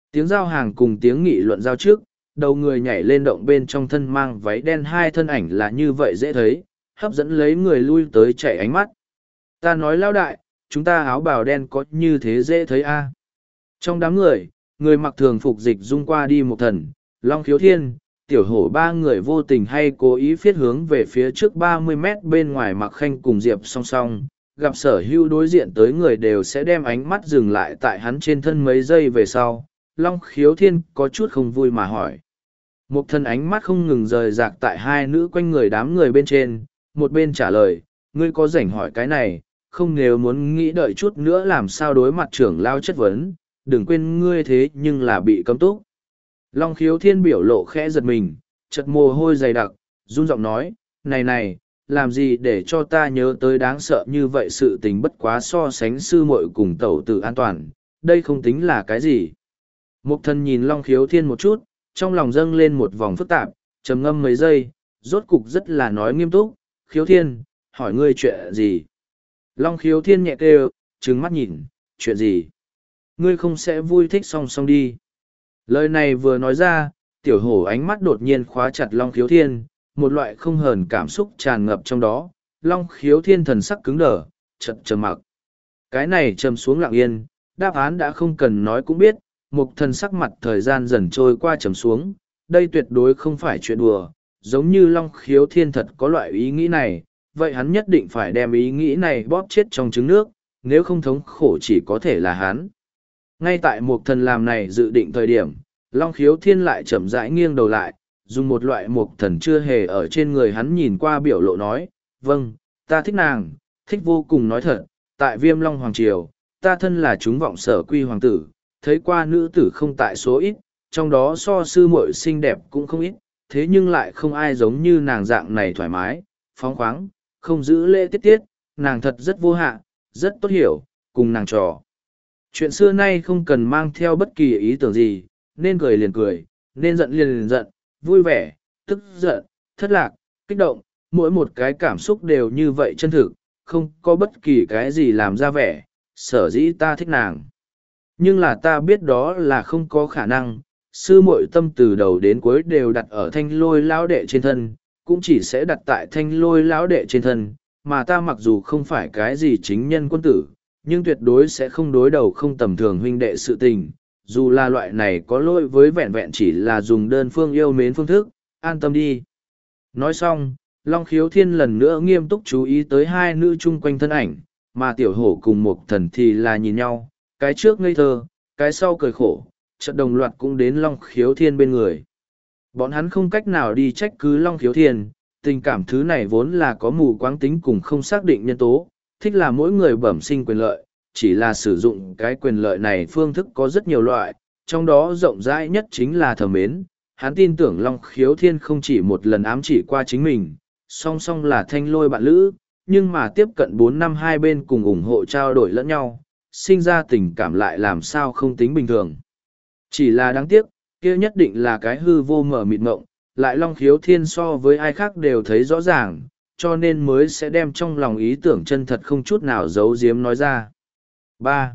Tiếng giao hàng cùng tiếng nghị luận giao trước, đầu người nhảy lên động bên trong thân mang váy đen hai thân ảnh là như vậy dễ thấy, hấp dẫn lấy người lui tới chạy ánh mắt. Ta nói lao đại, chúng ta áo bào đen có như thế dễ thấy a? Trong đám người, người mặc thường phục dịch dung qua đi một thần, Long Khiếu Thiên, Tiểu Hổ ba người vô tình hay cố ý phiết hướng về phía trước ba mươi mét bên ngoài Mặc Khanh cùng Diệp song song, gặp sở hữu đối diện tới người đều sẽ đem ánh mắt dừng lại tại hắn trên thân mấy giây về sau. Long Khiếu Thiên có chút không vui mà hỏi. Một thân ánh mắt không ngừng rời rạc tại hai nữ quanh người đám người bên trên, một bên trả lời, ngươi có rảnh hỏi cái này, không nếu muốn nghĩ đợi chút nữa làm sao đối mặt trưởng lao chất vấn, đừng quên ngươi thế nhưng là bị cấm túc. Long Khiếu Thiên biểu lộ khẽ giật mình, chật mồ hôi dày đặc, run giọng nói, này này, làm gì để cho ta nhớ tới đáng sợ như vậy sự tình bất quá so sánh sư muội cùng tẩu tử an toàn, đây không tính là cái gì. Mục thần nhìn Long Khiếu Thiên một chút, trong lòng dâng lên một vòng phức tạp, trầm ngâm mấy giây, rốt cục rất là nói nghiêm túc, Khiếu Thiên, hỏi ngươi chuyện gì? Long Khiếu Thiên nhẹ kêu, trừng mắt nhìn, chuyện gì? Ngươi không sẽ vui thích song song đi. Lời này vừa nói ra, tiểu hổ ánh mắt đột nhiên khóa chặt Long Khiếu Thiên, một loại không hờn cảm xúc tràn ngập trong đó. Long Khiếu Thiên thần sắc cứng đờ, chật trầm mặc. Cái này trầm xuống lặng yên, đáp án đã không cần nói cũng biết, một thần sắc mặt thời gian dần trôi qua trầm xuống. Đây tuyệt đối không phải chuyện đùa, giống như Long Khiếu Thiên thật có loại ý nghĩ này, vậy hắn nhất định phải đem ý nghĩ này bóp chết trong trứng nước, nếu không thống khổ chỉ có thể là hắn. Ngay tại một thần làm này dự định thời điểm, Long Khiếu Thiên lại chậm rãi nghiêng đầu lại, dùng một loại một thần chưa hề ở trên người hắn nhìn qua biểu lộ nói, vâng, ta thích nàng, thích vô cùng nói thật, tại Viêm Long Hoàng Triều, ta thân là chúng vọng sở quy hoàng tử, thấy qua nữ tử không tại số ít, trong đó so sư muội xinh đẹp cũng không ít, thế nhưng lại không ai giống như nàng dạng này thoải mái, phóng khoáng, không giữ lễ tiết tiết, nàng thật rất vô hạ, rất tốt hiểu, cùng nàng trò. Chuyện xưa nay không cần mang theo bất kỳ ý tưởng gì, nên cười liền cười, nên giận liền liền giận, vui vẻ, tức giận, thất lạc, kích động, mỗi một cái cảm xúc đều như vậy chân thực, không có bất kỳ cái gì làm ra vẻ, sở dĩ ta thích nàng. Nhưng là ta biết đó là không có khả năng, sư muội tâm từ đầu đến cuối đều đặt ở thanh lôi lão đệ trên thân, cũng chỉ sẽ đặt tại thanh lôi lão đệ trên thân, mà ta mặc dù không phải cái gì chính nhân quân tử, nhưng tuyệt đối sẽ không đối đầu không tầm thường huynh đệ sự tình, dù là loại này có lỗi với vẹn vẹn chỉ là dùng đơn phương yêu mến phương thức, an tâm đi. Nói xong, Long Khiếu Thiên lần nữa nghiêm túc chú ý tới hai nữ chung quanh thân ảnh, mà tiểu hổ cùng một thần thì là nhìn nhau, cái trước ngây thơ, cái sau cười khổ, chợt đồng loạt cũng đến Long Khiếu Thiên bên người. Bọn hắn không cách nào đi trách cứ Long Khiếu Thiên, tình cảm thứ này vốn là có mù quáng tính cùng không xác định nhân tố, thích là mỗi người bẩm sinh quyền lợi, chỉ là sử dụng cái quyền lợi này phương thức có rất nhiều loại, trong đó rộng rãi nhất chính là thờ mến. Hắn tin tưởng Long Khiếu Thiên không chỉ một lần ám chỉ qua chính mình, song song là thanh lôi bạn lữ, nhưng mà tiếp cận bốn năm hai bên cùng ủng hộ trao đổi lẫn nhau, sinh ra tình cảm lại làm sao không tính bình thường. Chỉ là đáng tiếc, kia nhất định là cái hư vô mở mịt mộng, lại Long Khiếu Thiên so với ai khác đều thấy rõ ràng, cho nên mới sẽ đem trong lòng ý tưởng chân thật không chút nào giấu giếm nói ra. ba.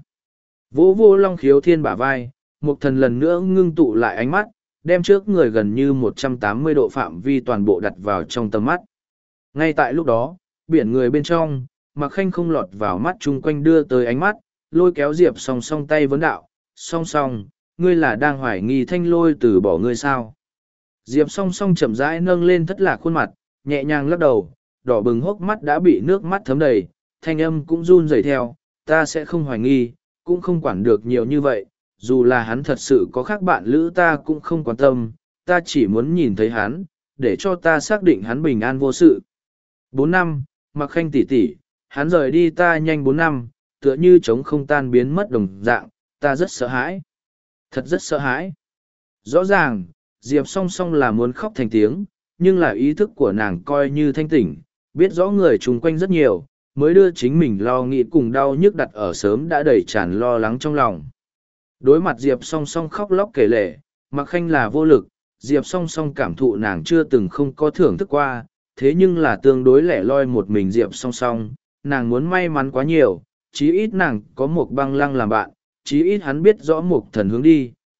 Vô vô Long Khiếu Thiên bả vai, một thần lần nữa ngưng tụ lại ánh mắt, đem trước người gần như một trăm tám mươi độ phạm vi toàn bộ đặt vào trong tầm mắt. Ngay tại lúc đó, biển người bên trong, Mạc Khanh không lọt vào mắt chung quanh đưa tới ánh mắt, lôi kéo Diệp song song tay vấn đạo, song song, ngươi là đang hoài nghi thanh lôi từ bỏ ngươi sao? Diệp song song chậm rãi nâng lên thất lạc khuôn mặt, nhẹ nhàng lắc đầu, đỏ bừng hốc mắt đã bị nước mắt thấm đầy, thanh âm cũng run rẩy theo, ta sẽ không hoài nghi, cũng không quản được nhiều như vậy, dù là hắn thật sự có khác bạn lữ ta cũng không quan tâm, ta chỉ muốn nhìn thấy hắn, để cho ta xác định hắn bình an vô sự. Bốn năm, Mạc Khanh tỷ tỷ, hắn rời đi ta nhanh bốn năm, tựa như trống không tan biến mất đồng dạng, ta rất sợ hãi. Thật rất sợ hãi. Rõ ràng, Diệp song song là muốn khóc thành tiếng, nhưng là ý thức của nàng coi như thanh tỉnh, biết rõ người chung quanh rất nhiều, mới đưa chính mình lo nghĩ cùng đau nhức đặt ở sớm đã đầy tràn lo lắng trong lòng. Đối mặt Diệp song song khóc lóc kể lể, Mạc Khanh là vô lực, Diệp song song cảm thụ nàng chưa từng không có thưởng thức qua, thế nhưng là tương đối lẻ loi một mình Diệp song song, nàng muốn may mắn quá nhiều, chí ít nàng có một băng lăng làm bạn, chí ít hắn biết rõ một thần hướng đi,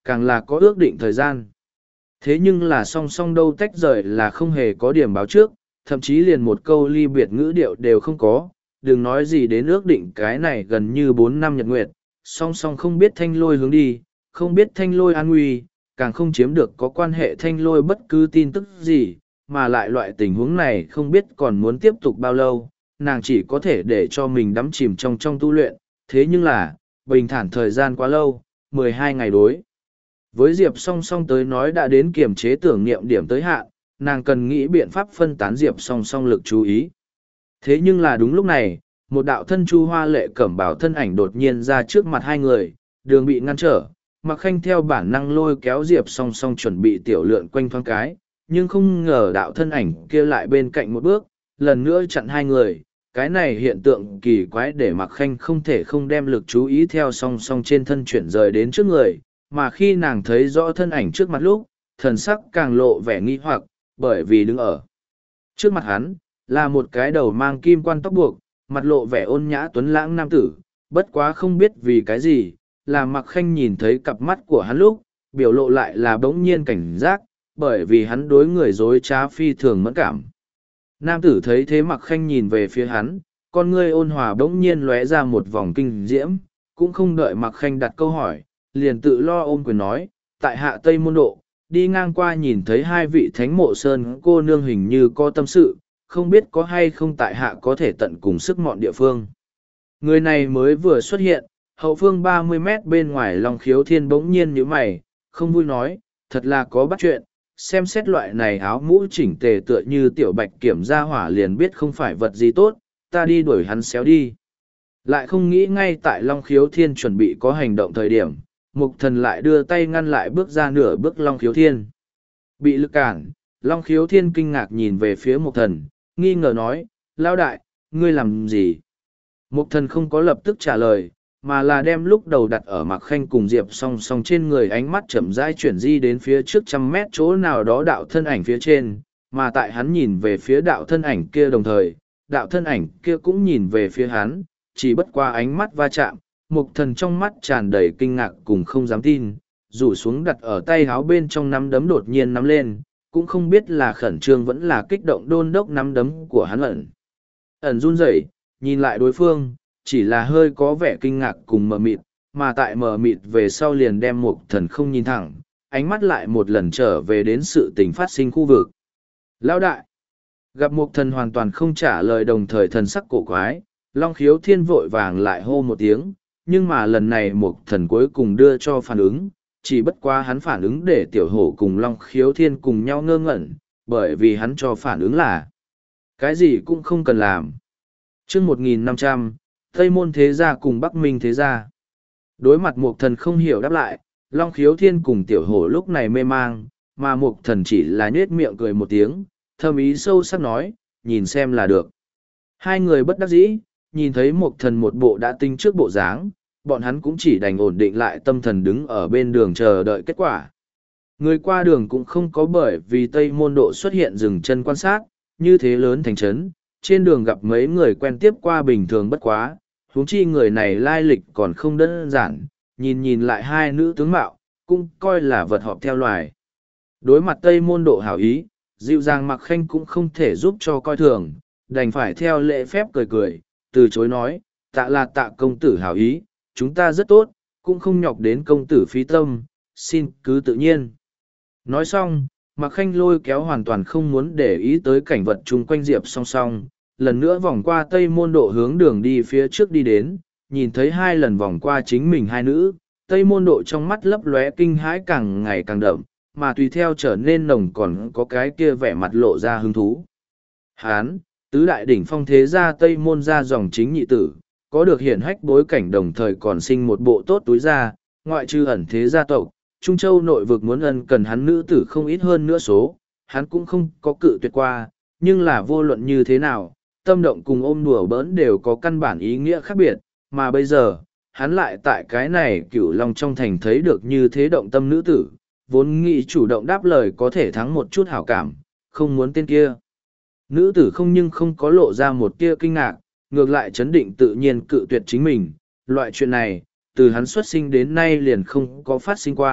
càng là có ước định thời gian. Thế nhưng là song song đâu tách rời là không hề có điểm báo trước, thậm chí liền một câu ly biệt ngữ điệu đều không có, đừng nói gì đến ước định cái này gần như bốn năm nhật nguyệt, song song không biết thanh lôi hướng đi, không biết thanh lôi an nguy, càng không chiếm được có quan hệ thanh lôi bất cứ tin tức gì, mà lại loại tình huống này không biết còn muốn tiếp tục bao lâu, nàng chỉ có thể để cho mình đắm chìm trong trong tu luyện, thế nhưng là, bình thản thời gian quá lâu, mười hai ngày đối. Với Diệp song song tới nói đã đến kiềm chế tưởng niệm điểm tới hạn, nàng cần nghĩ biện pháp phân tán Diệp song song lực chú ý. Thế nhưng là đúng lúc này, một đạo thân chu hoa lệ cẩm bảo thân ảnh đột nhiên ra trước mặt hai người, đường bị ngăn trở, Mạc Khanh theo bản năng lôi kéo Diệp song song chuẩn bị tiểu lượn quanh thoáng cái, nhưng không ngờ đạo thân ảnh kia lại bên cạnh một bước, lần nữa chặn hai người. Cái này hiện tượng kỳ quái để Mạc Khanh không thể không đem lực chú ý theo song song trên thân chuyển rời đến trước người, mà khi nàng thấy rõ thân ảnh trước mặt lúc, thần sắc càng lộ vẻ nghi hoặc, bởi vì đứng ở trước mặt hắn, là một cái đầu mang kim quan tóc buộc, mặt lộ vẻ ôn nhã tuấn lãng nam tử, bất quá không biết vì cái gì, là Mạc Khanh nhìn thấy cặp mắt của hắn lúc, biểu lộ lại là bỗng nhiên cảnh giác, bởi vì hắn đối người dối trá phi thường mẫn cảm. Nam tử thấy thế Mạc Khanh nhìn về phía hắn, con ngươi ôn hòa bỗng nhiên lóe ra một vòng kinh diễm, cũng không đợi Mạc Khanh đặt câu hỏi, liền tự lo ôm quyền nói, tại hạ Tây Môn Độ, đi ngang qua nhìn thấy hai vị thánh mộ sơn cô nương hình như có tâm sự, không biết có hay không tại hạ có thể tận cùng sức mọn địa phương. Người này mới vừa xuất hiện, hậu phương ba mươi mét bên ngoài Long Khiếu Thiên bỗng nhiên nhíu mày, không vui nói, thật là có bắt chuyện, xem xét loại này áo mũ chỉnh tề tựa như tiểu bạch kiểm ra hỏa liền biết không phải vật gì tốt, ta đi đuổi hắn xéo đi. Lại không nghĩ ngay tại Long Khiếu Thiên chuẩn bị có hành động thời điểm, Mục Thần lại đưa tay ngăn lại bước ra nửa bước Long Khiếu Thiên. Bị lực cản, Long Khiếu Thiên kinh ngạc nhìn về phía Mục Thần, nghi ngờ nói, Lão đại, ngươi làm gì? Mục Thần không có lập tức trả lời, mà là đem lúc đầu đặt ở Mạc Khanh cùng Diệp song song trên người, ánh mắt chậm rãi chuyển di đến phía trước trăm mét chỗ nào đó đạo thân ảnh phía trên, mà tại hắn nhìn về phía đạo thân ảnh kia đồng thời, đạo thân ảnh kia cũng nhìn về phía hắn, chỉ bất qua ánh mắt va chạm, Mục Thần trong mắt tràn đầy kinh ngạc cùng không dám tin, rủ xuống đặt ở tay háo bên trong nắm đấm đột nhiên nắm lên, cũng không biết là khẩn trương vẫn là kích động đôn đốc nắm đấm của hắn ẩn. Ẩn run rẩy, nhìn lại đối phương, chỉ là hơi có vẻ kinh ngạc cùng mờ mịt, mà tại mờ mịt về sau liền đem Mục Thần không nhìn thẳng, ánh mắt lại một lần trở về đến sự tình phát sinh khu vực. Lão đại! Gặp Mục Thần hoàn toàn không trả lời, đồng thời thần sắc cổ quái, Long Khiếu Thiên vội vàng lại hô một tiếng, nhưng mà lần này Mục Thần cuối cùng đưa cho phản ứng, chỉ bất quá hắn phản ứng để tiểu hổ cùng Long Khiếu Thiên cùng nhau ngơ ngẩn, bởi vì hắn cho phản ứng là cái gì cũng không cần làm. Chương một nghìn năm trăm, Tây Môn Thế Gia cùng Bắc Minh Thế Gia. Đối mặt Mục Thần không hiểu đáp lại, Long Khiếu Thiên cùng tiểu hổ lúc này mê mang, mà Mục Thần chỉ là nhếch miệng cười một tiếng, thâm ý sâu sắc nói, nhìn xem là được. Hai người bất đắc dĩ, nhìn thấy Mục Thần một bộ đã tinh trước bộ dáng, bọn hắn cũng chỉ đành ổn định lại tâm thần đứng ở bên đường chờ đợi kết quả. Người qua đường cũng không có bởi vì Tây Môn Độ xuất hiện dừng chân quan sát, như thế lớn thành trấn, trên đường gặp mấy người quen tiếp qua bình thường bất quá, huống chi người này lai lịch còn không đơn giản, nhìn nhìn lại hai nữ tướng mạo, cũng coi là vật họp theo loài. Đối mặt Tây Môn Độ hảo ý, dịu dàng Mạc Khanh cũng không thể giúp cho coi thường, đành phải theo lễ phép cười cười, từ chối nói, tạ là tạ công tử hảo ý, chúng ta rất tốt, cũng không nhọc đến công tử phí tâm, xin cứ tự nhiên. Nói xong, Mạc Khanh lôi kéo hoàn toàn không muốn để ý tới cảnh vật chung quanh Diệp song song, lần nữa vòng qua Tây Môn Độ hướng đường đi phía trước đi đến, nhìn thấy hai lần vòng qua chính mình hai nữ, Tây Môn Độ trong mắt lấp lóe kinh hãi càng ngày càng đậm, mà tùy theo trở nên nồng còn có cái kia vẻ mặt lộ ra hứng thú. Hán, tứ đại đỉnh phong thế gia Tây Môn gia dòng chính nhị tử, có được hiển hách bối cảnh đồng thời còn sinh một bộ tốt túi gia, ngoại trừ ẩn thế gia tộc, Trung Châu nội vực muốn ân cần hắn nữ tử không ít hơn nữa số, hắn cũng không có cự tuyệt qua, nhưng là vô luận như thế nào, tâm động cùng ôm đùa bỡn đều có căn bản ý nghĩa khác biệt, mà bây giờ, hắn lại tại cái này Cửu Long trong thành thấy được như thế động tâm nữ tử, vốn nghĩ chủ động đáp lời có thể thắng một chút hảo cảm, không muốn tên kia. Nữ tử không nhưng không có lộ ra một tia kinh ngạc, ngược lại chấn định tự nhiên cự tuyệt chính mình, loại chuyện này, từ hắn xuất sinh đến nay liền không có phát sinh qua,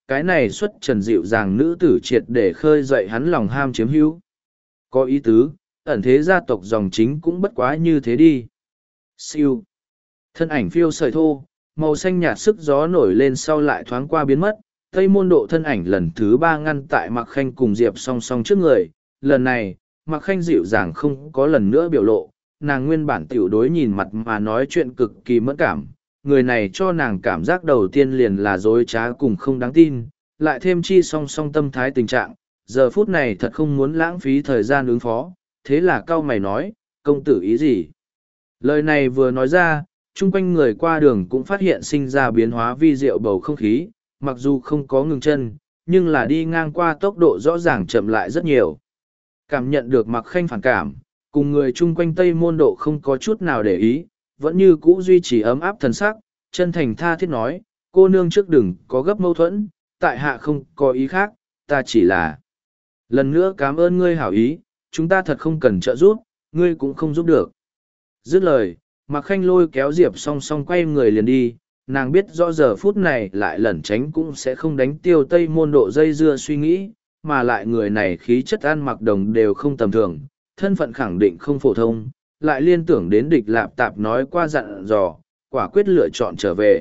cái này xuất trần dịu dàng nữ tử triệt để khơi dậy hắn lòng ham chiếm hữu. Có ý tứ, ẩn thế gia tộc dòng chính cũng bất quá như thế đi. Siêu. Thân ảnh phiêu sợi thô, màu xanh nhạt sức gió nổi lên sau lại thoáng qua biến mất. Tây môn độ thân ảnh lần thứ ba ngăn tại Mạc Khanh cùng Diệp song song trước người. Lần này, Mạc Khanh dịu dàng không có lần nữa biểu lộ, nàng nguyên bản tiểu đối nhìn mặt mà nói chuyện cực kỳ mẫn cảm. Người này cho nàng cảm giác đầu tiên liền là dối trá cùng không đáng tin, lại thêm chi song song tâm thái tình trạng, giờ phút này thật không muốn lãng phí thời gian ứng phó, thế là cao mày nói, công tử ý gì? Lời này vừa nói ra, chung quanh người qua đường cũng phát hiện sinh ra biến hóa vi diệu bầu không khí, mặc dù không có ngừng chân, nhưng là đi ngang qua tốc độ rõ ràng chậm lại rất nhiều. Cảm nhận được Mạc Khanh phản cảm, cùng người chung quanh Tây Môn Độ không có chút nào để ý, vẫn như cũ duy trì ấm áp thần sắc, chân thành tha thiết nói, cô nương trước đừng có gấp mâu thuẫn, tại hạ không có ý khác, ta chỉ là... Lần nữa cảm ơn ngươi hảo ý, chúng ta thật không cần trợ giúp, ngươi cũng không giúp được. Dứt lời, Mạc Khanh lôi kéo Diệp song song quay người liền đi, nàng biết rõ giờ phút này lại lẩn tránh cũng sẽ không đánh tiêu Tây Môn Độ dây dưa suy nghĩ, mà lại người này khí chất ăn mặc đồng đều không tầm thường, thân phận khẳng định không phổ thông, lại liên tưởng đến địch lạp tạp nói qua dặn dò, quả quyết lựa chọn trở về.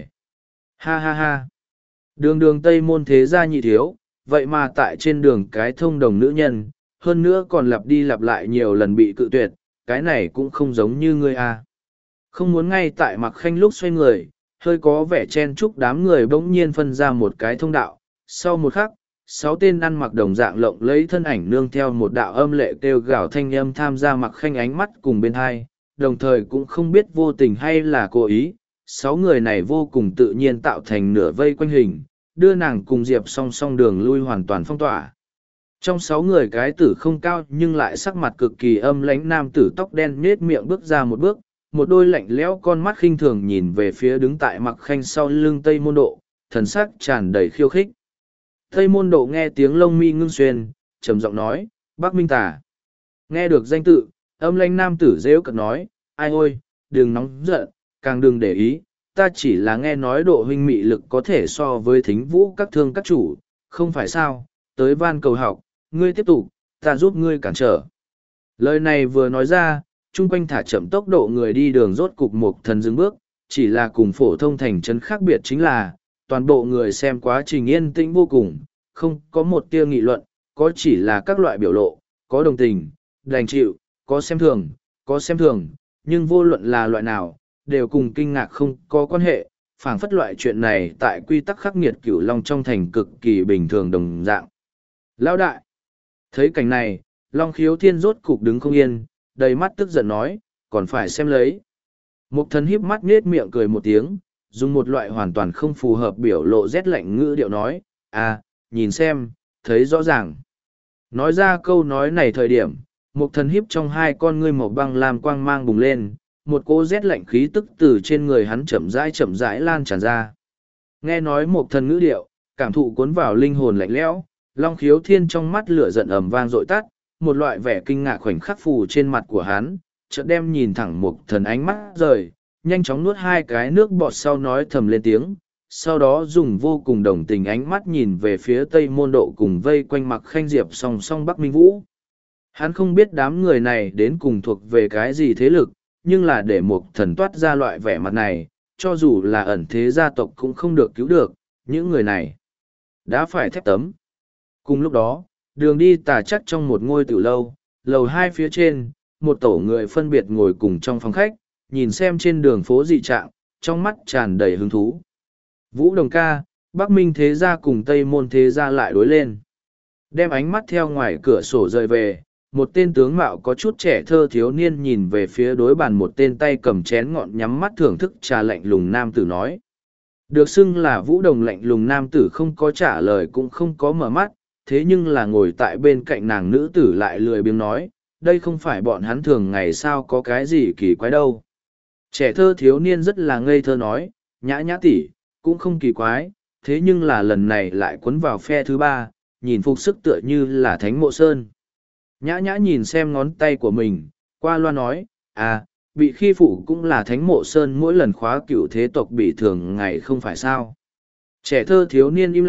Ha ha ha! Đường đường Tây Môn thế gia nhị thiếu, vậy mà tại trên đường cái thông đồng nữ nhân, hơn nữa còn lặp đi lặp lại nhiều lần bị cự tuyệt, cái này cũng không giống như ngươi à. Không muốn ngay tại Mạc Khanh lúc xoay người, hơi có vẻ chen chúc đám người bỗng nhiên phân ra một cái thông đạo, sau một khắc, sáu tên ăn mặc đồng dạng lộng lấy thân ảnh nương theo một đạo âm lệ kêu gào thanh âm tham gia Mạc Khanh ánh mắt cùng bên hai, đồng thời cũng không biết vô tình hay là cố ý, sáu người này vô cùng tự nhiên tạo thành nửa vây quanh hình, đưa nàng cùng Diệp song song đường lui hoàn toàn phong tỏa. Trong sáu người cái tử không cao nhưng lại sắc mặt cực kỳ âm lãnh nam tử tóc đen nhết miệng bước ra một bước, một đôi lạnh lẽo con mắt khinh thường nhìn về phía đứng tại Mạc Khanh sau lưng Tây Môn Độ, thần sắc tràn đầy khiêu khích. Tây Môn Độ nghe tiếng lông mi ngưng xuyên, trầm giọng nói, Bắc Minh Tà. Nghe được danh tự, âm lãnh nam tử rêu cợt nói, ai ôi, đừng nóng giận, càng đừng để ý, ta chỉ là nghe nói Độ huynh mị lực có thể so với thính vũ các thương các chủ, không phải sao, tới van cầu học, ngươi tiếp tục, ta giúp ngươi cản trở. Lời này vừa nói ra, chung quanh thả chậm tốc độ người đi đường rốt cục một thần dừng bước, chỉ là cùng phổ thông thành trấn khác biệt chính là, toàn bộ người xem quá trình yên tĩnh vô cùng, không có một tia nghị luận, có chỉ là các loại biểu lộ, có đồng tình, đành chịu, có xem thường, có xem thường, nhưng vô luận là loại nào, đều cùng kinh ngạc không có quan hệ, phảng phất loại chuyện này tại quy tắc khắc nghiệt cửu long trong thành cực kỳ bình thường đồng dạng. Lão đại! Thấy cảnh này, Long Khiếu Thiên rốt cục đứng không yên, đầy mắt tức giận nói, còn phải xem lấy. Mục thần híp mắt nết miệng cười một tiếng, dùng một loại hoàn toàn không phù hợp biểu lộ rét lạnh ngữ điệu nói, à, nhìn xem, thấy rõ ràng. Nói ra câu nói này thời điểm, mục thần híp trong hai con ngươi màu băng làm quang mang bùng lên, một cỗ rét lạnh khí tức từ trên người hắn chậm rãi chậm rãi lan tràn ra. Nghe nói mục thần ngữ điệu, cảm thụ cuốn vào linh hồn lạnh lẽo, Long Khiếu Thiên trong mắt lửa giận ầm vang dội tắt, một loại vẻ kinh ngạc khoảnh khắc phù trên mặt của hắn, chợt đem nhìn thẳng mục thần ánh mắt rời, nhanh chóng nuốt hai cái nước bọt sau nói thầm lên tiếng, sau đó dùng vô cùng đồng tình ánh mắt nhìn về phía Tây Môn Độ cùng vây quanh Mạc Khanh Diệp song song Bắc Minh Vũ. Hắn không biết đám người này đến cùng thuộc về cái gì thế lực, nhưng là để mục thần toát ra loại vẻ mặt này, cho dù là ẩn thế gia tộc cũng không được cứu được, những người này đã phải thép tấm. Cùng lúc đó, đường đi tà chắc trong một ngôi tiểu lâu, lầu hai phía trên, một tổ người phân biệt ngồi cùng trong phòng khách, nhìn xem trên đường phố dị trạng, trong mắt tràn đầy hứng thú. Vũ Đồng ca, Bắc Minh thế gia cùng Tây Môn thế gia lại đối lên. Đem ánh mắt theo ngoài cửa sổ rời về, một tên tướng mạo có chút trẻ thơ thiếu niên nhìn về phía đối bàn một tên tay cầm chén ngọn nhắm mắt thưởng thức trà lạnh lùng nam tử nói. Được xưng là Vũ Đồng lạnh lùng nam tử không có trả lời cũng không có mở mắt, thế nhưng là ngồi tại bên cạnh nàng nữ tử lại lười biếng nói, đây không phải bọn hắn thường ngày sao có cái gì kỳ quái đâu. Trẻ thơ thiếu niên rất là ngây thơ nói, nhã nhã tỷ cũng không kỳ quái, thế nhưng là lần này lại quấn vào phe thứ ba, nhìn phục sức tựa như là Thánh Mộ Sơn. Nhã nhã nhìn xem ngón tay của mình, qua loa nói, à, bị khi phụ cũng là Thánh Mộ Sơn mỗi lần khóa cựu thế tộc bị thường ngày không phải sao. Trẻ thơ thiếu niên im lặng,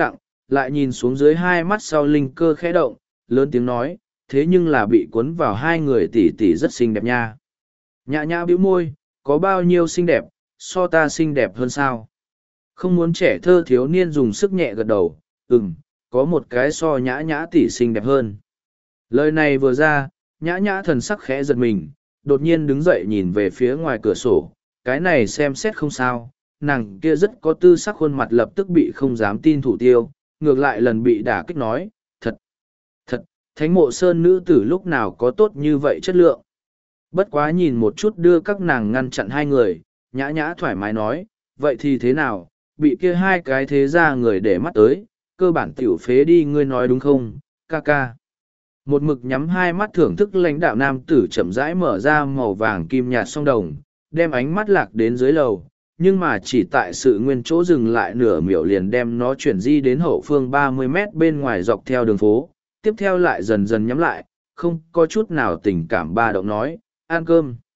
lại nhìn xuống dưới hai mắt sau linh cơ khẽ động, lớn tiếng nói, thế nhưng là bị cuốn vào hai người tỷ tỷ rất xinh đẹp nha. Nhã nhã bĩu môi, có bao nhiêu xinh đẹp, so ta xinh đẹp hơn sao? Không muốn trẻ thơ thiếu niên dùng sức nhẹ gật đầu, ừm, có một cái so nhã nhã tỷ xinh đẹp hơn. Lời này vừa ra, nhã nhã thần sắc khẽ giật mình, đột nhiên đứng dậy nhìn về phía ngoài cửa sổ, cái này xem xét không sao, nàng kia rất có tư sắc khuôn mặt lập tức bị không dám tin thủ tiêu, ngược lại lần bị đả kích nói, thật, thật, thánh mộ sơn nữ tử lúc nào có tốt như vậy chất lượng. Bất quá nhìn một chút đưa các nàng ngăn chặn hai người, nhã nhã thoải mái nói, vậy thì thế nào, bị kia hai cái thế ra người để mắt tới, cơ bản tiểu phế đi ngươi nói đúng không, ca ca. Một mực nhắm hai mắt thưởng thức lãnh đạo nam tử chậm rãi mở ra màu vàng kim nhạt song đồng, đem ánh mắt lạc đến dưới lầu, nhưng mà chỉ tại sự nguyên chỗ dừng lại nửa miểu liền đem nó chuyển di đến hậu phương ba mươi mét bên ngoài dọc theo đường phố, tiếp theo lại dần dần nhắm lại, không có chút nào tình cảm ba động nói, ăn cơm.